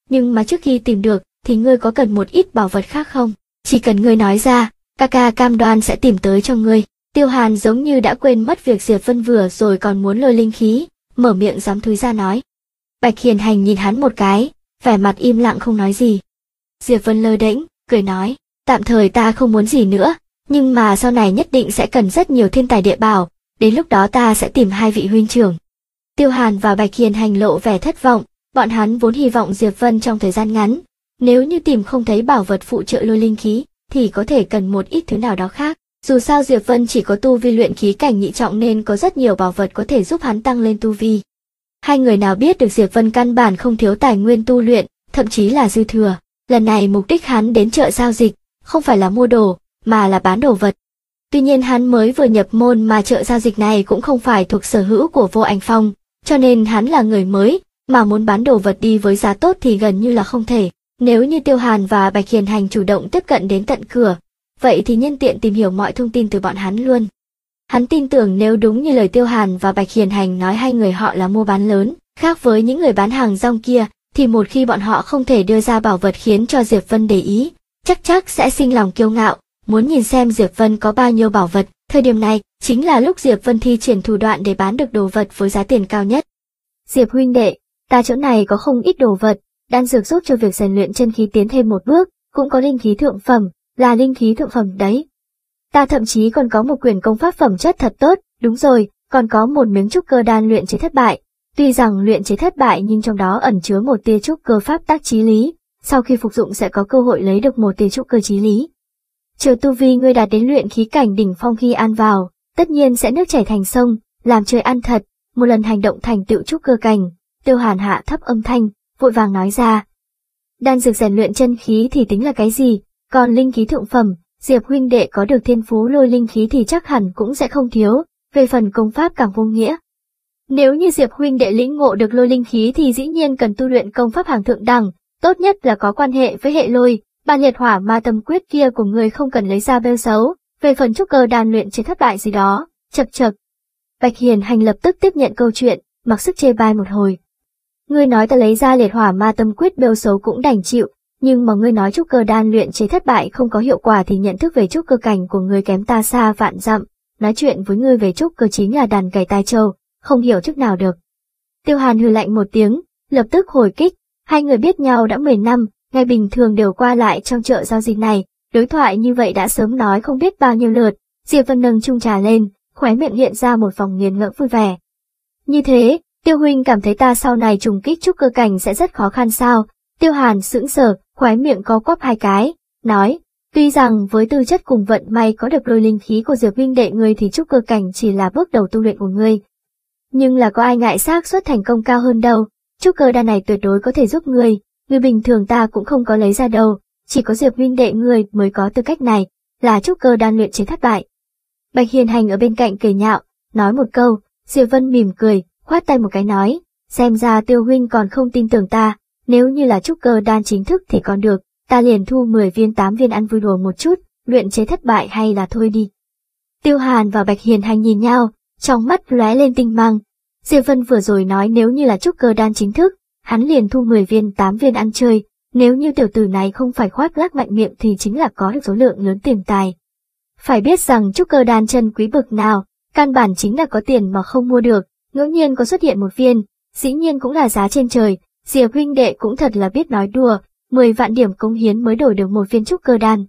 nhưng mà trước khi tìm được, thì ngươi có cần một ít bảo vật khác không? Chỉ cần ngươi nói ra, ca ca cam đoan sẽ tìm tới cho ngươi. Tiêu Hàn giống như đã quên mất việc Diệp Vân vừa rồi còn muốn lôi linh khí, mở miệng giám thúi ra nói. Bạch Hiền Hành nhìn hắn một cái, vẻ mặt im lặng không nói gì. Diệp Vân lơ đễnh, cười nói, tạm thời ta không muốn gì nữa, nhưng mà sau này nhất định sẽ cần rất nhiều thiên tài địa bảo, đến lúc đó ta sẽ tìm hai vị huynh trưởng. Tiêu Hàn và Bạch Hiền Hành lộ vẻ thất vọng, bọn hắn vốn hy vọng Diệp Vân trong thời gian ngắn, nếu như tìm không thấy bảo vật phụ trợ lôi linh khí, thì có thể cần một ít thứ nào đó khác. Dù sao Diệp Vân chỉ có tu vi luyện khí cảnh nhị trọng nên có rất nhiều bảo vật có thể giúp hắn tăng lên tu vi. Hai người nào biết được Diệp Vân căn bản không thiếu tài nguyên tu luyện, thậm chí là dư thừa. Lần này mục đích hắn đến chợ giao dịch, không phải là mua đồ, mà là bán đồ vật. Tuy nhiên hắn mới vừa nhập môn mà chợ giao dịch này cũng không phải thuộc sở hữu của Vô Ảnh Phong, cho nên hắn là người mới, mà muốn bán đồ vật đi với giá tốt thì gần như là không thể. Nếu như Tiêu Hàn và Bạch Hiền Hành chủ động tiếp cận đến tận cửa, vậy thì nhân tiện tìm hiểu mọi thông tin từ bọn hắn luôn. Hắn tin tưởng nếu đúng như lời Tiêu Hàn và Bạch Hiền Hành nói hai người họ là mua bán lớn, khác với những người bán hàng rong kia, thì một khi bọn họ không thể đưa ra bảo vật khiến cho Diệp Vân để ý, chắc sẽ sinh lòng kiêu ngạo, muốn nhìn xem Diệp Vân có bao nhiêu bảo vật. Thời điểm này, chính là lúc Diệp Vân thi triển thủ đoạn để bán được đồ vật với giá tiền cao nhất. Diệp huynh đệ, ta chỗ này có không ít đồ vật, đan dược giúp cho việc rèn luyện chân khí tiến thêm một bước, cũng có linh khí thượng phẩm, là linh khí thượng phẩm đấy. Ta thậm chí còn có một quyển công pháp phẩm chất thật tốt, đúng rồi, còn có một miếng trúc cơ đan luyện chế thất bại. Tuy rằng luyện chế thất bại nhưng trong đó ẩn chứa một tia trúc cơ pháp tác chí lý, sau khi phục dụng sẽ có cơ hội lấy được một tia trúc cơ chí lý. Chờ tu vi ngươi đạt đến luyện khí cảnh đỉnh phong khi ăn vào, tất nhiên sẽ nước chảy thành sông, làm chơi ăn thật, một lần hành động thành tựu trúc cơ cảnh. Tiêu Hàn hạ thấp âm thanh, vội vàng nói ra. Đan dược rèn luyện chân khí thì tính là cái gì, còn linh khí thượng phẩm, Diệp huynh đệ có được thiên phú lôi linh khí thì chắc hẳn cũng sẽ không thiếu, về phần công pháp càng vô nghĩa. Nếu như Diệp huynh đệ lĩnh ngộ được lôi linh khí thì dĩ nhiên cần tu luyện công pháp hàng thượng đẳng, tốt nhất là có quan hệ với hệ lôi, bản liệt hỏa ma tâm quyết kia của người không cần lấy ra bêu xấu, về phần trúc cơ đan luyện chế thất bại gì đó, chậc. Bạch Hiền Hành lập tức tiếp nhận câu chuyện, mặc sức chê bai một hồi. Ngươi nói ta lấy ra liệt hỏa ma tâm quyết bêu xấu cũng đành chịu, nhưng mà ngươi nói trúc cơ đan luyện chế thất bại không có hiệu quả thì nhận thức về trúc cơ cảnh của ngươi kém ta xa vạn dặm, nói chuyện với ngươi về trúc cơ chính là đàn cày tai trâu, không hiểu chút nào được. Tiêu Hàn hừ lạnh một tiếng, lập tức hồi kích, hai người biết nhau đã 10 năm, ngày bình thường đều qua lại trong chợ giao dịch này, đối thoại như vậy đã sớm nói không biết bao nhiêu lượt. Diệp Vân nâng chung trà lên, khóe miệng hiện ra một vòng nghiền ngẫm vui vẻ. Như thế, Tiêu huynh cảm thấy ta sau này trùng kích trúc cơ cảnh sẽ rất khó khăn sao? Tiêu Hàn sững sờ, khóe miệng co quắp hai cái, nói, tuy rằng với tư chất cùng vận may có được lôi linh khí của Diệp huynh đệ ngươi thì trúc cơ cảnh chỉ là bước đầu tu luyện của ngươi. Nhưng là có ai ngại xác suất thành công cao hơn đâu, trúc cơ đan này tuyệt đối có thể giúp ngươi, người bình thường ta cũng không có lấy ra đâu, chỉ có Diệp huynh đệ ngươi mới có tư cách này, là trúc cơ đan luyện chế thất bại. Bạch Hiền Hành ở bên cạnh cười nhạo, nói một câu, Diệp Vân mỉm cười, khoát tay một cái nói, xem ra Tiêu huynh còn không tin tưởng ta, nếu như là trúc cơ đan chính thức thì còn được, ta liền thu 10 viên 8 viên ăn vui đùa một chút, luyện chế thất bại hay là thôi đi. Tiêu Hàn và Bạch Hiền Hành nhìn nhau, trong mắt lóe lên tinh mang. Diệp Vân vừa rồi nói nếu như là trúc cơ đan chính thức, hắn liền thu 10 viên 8 viên ăn chơi, nếu như tiểu tử này không phải khoác lác mạnh miệng thì chính là có được số lượng lớn tiền tài. Phải biết rằng trúc cơ đan chân quý bực nào, căn bản chính là có tiền mà không mua được, ngẫu nhiên có xuất hiện một viên, dĩ nhiên cũng là giá trên trời. Diệp huynh đệ cũng thật là biết nói đùa, 10 vạn điểm cống hiến mới đổi được một viên trúc cơ đan.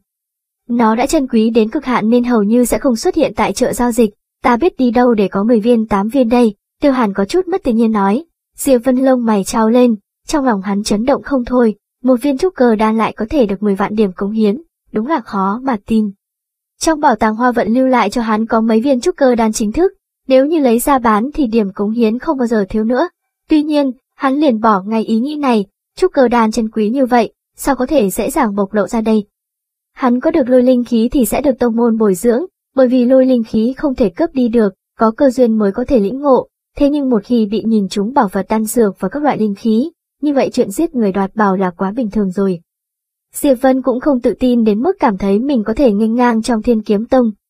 Nó đã chân quý đến cực hạn nên hầu như sẽ không xuất hiện tại chợ giao dịch, ta biết đi đâu để có 10 viên 8 viên đây, Tiêu Hàn có chút mất tự nhiên nói. Diệp Vân lông mày trao lên, trong lòng hắn chấn động không thôi, một viên trúc cơ đan lại có thể được 10 vạn điểm cống hiến, đúng là khó mà tin. Trong bảo tàng Hoa Vận lưu lại cho hắn có mấy viên trúc cơ đan chính thức, nếu như lấy ra bán thì điểm cống hiến không bao giờ thiếu nữa. Tuy nhiên, hắn liền bỏ ngay ý nghĩ này, trúc cơ đan chân quý như vậy, sao có thể dễ dàng bộc lộ ra đây. Hắn có được lôi linh khí thì sẽ được tông môn bồi dưỡng, bởi vì lôi linh khí không thể cướp đi được, có cơ duyên mới có thể lĩnh ngộ, thế nhưng một khi bị nhìn trúng bảo vật đan dược và các loại linh khí, như vậy chuyện giết người đoạt bảo là quá bình thường rồi. Diệp Vân cũng không tự tin đến mức cảm thấy mình có thể nghênh ngang trong Thiên Kiếm Tông,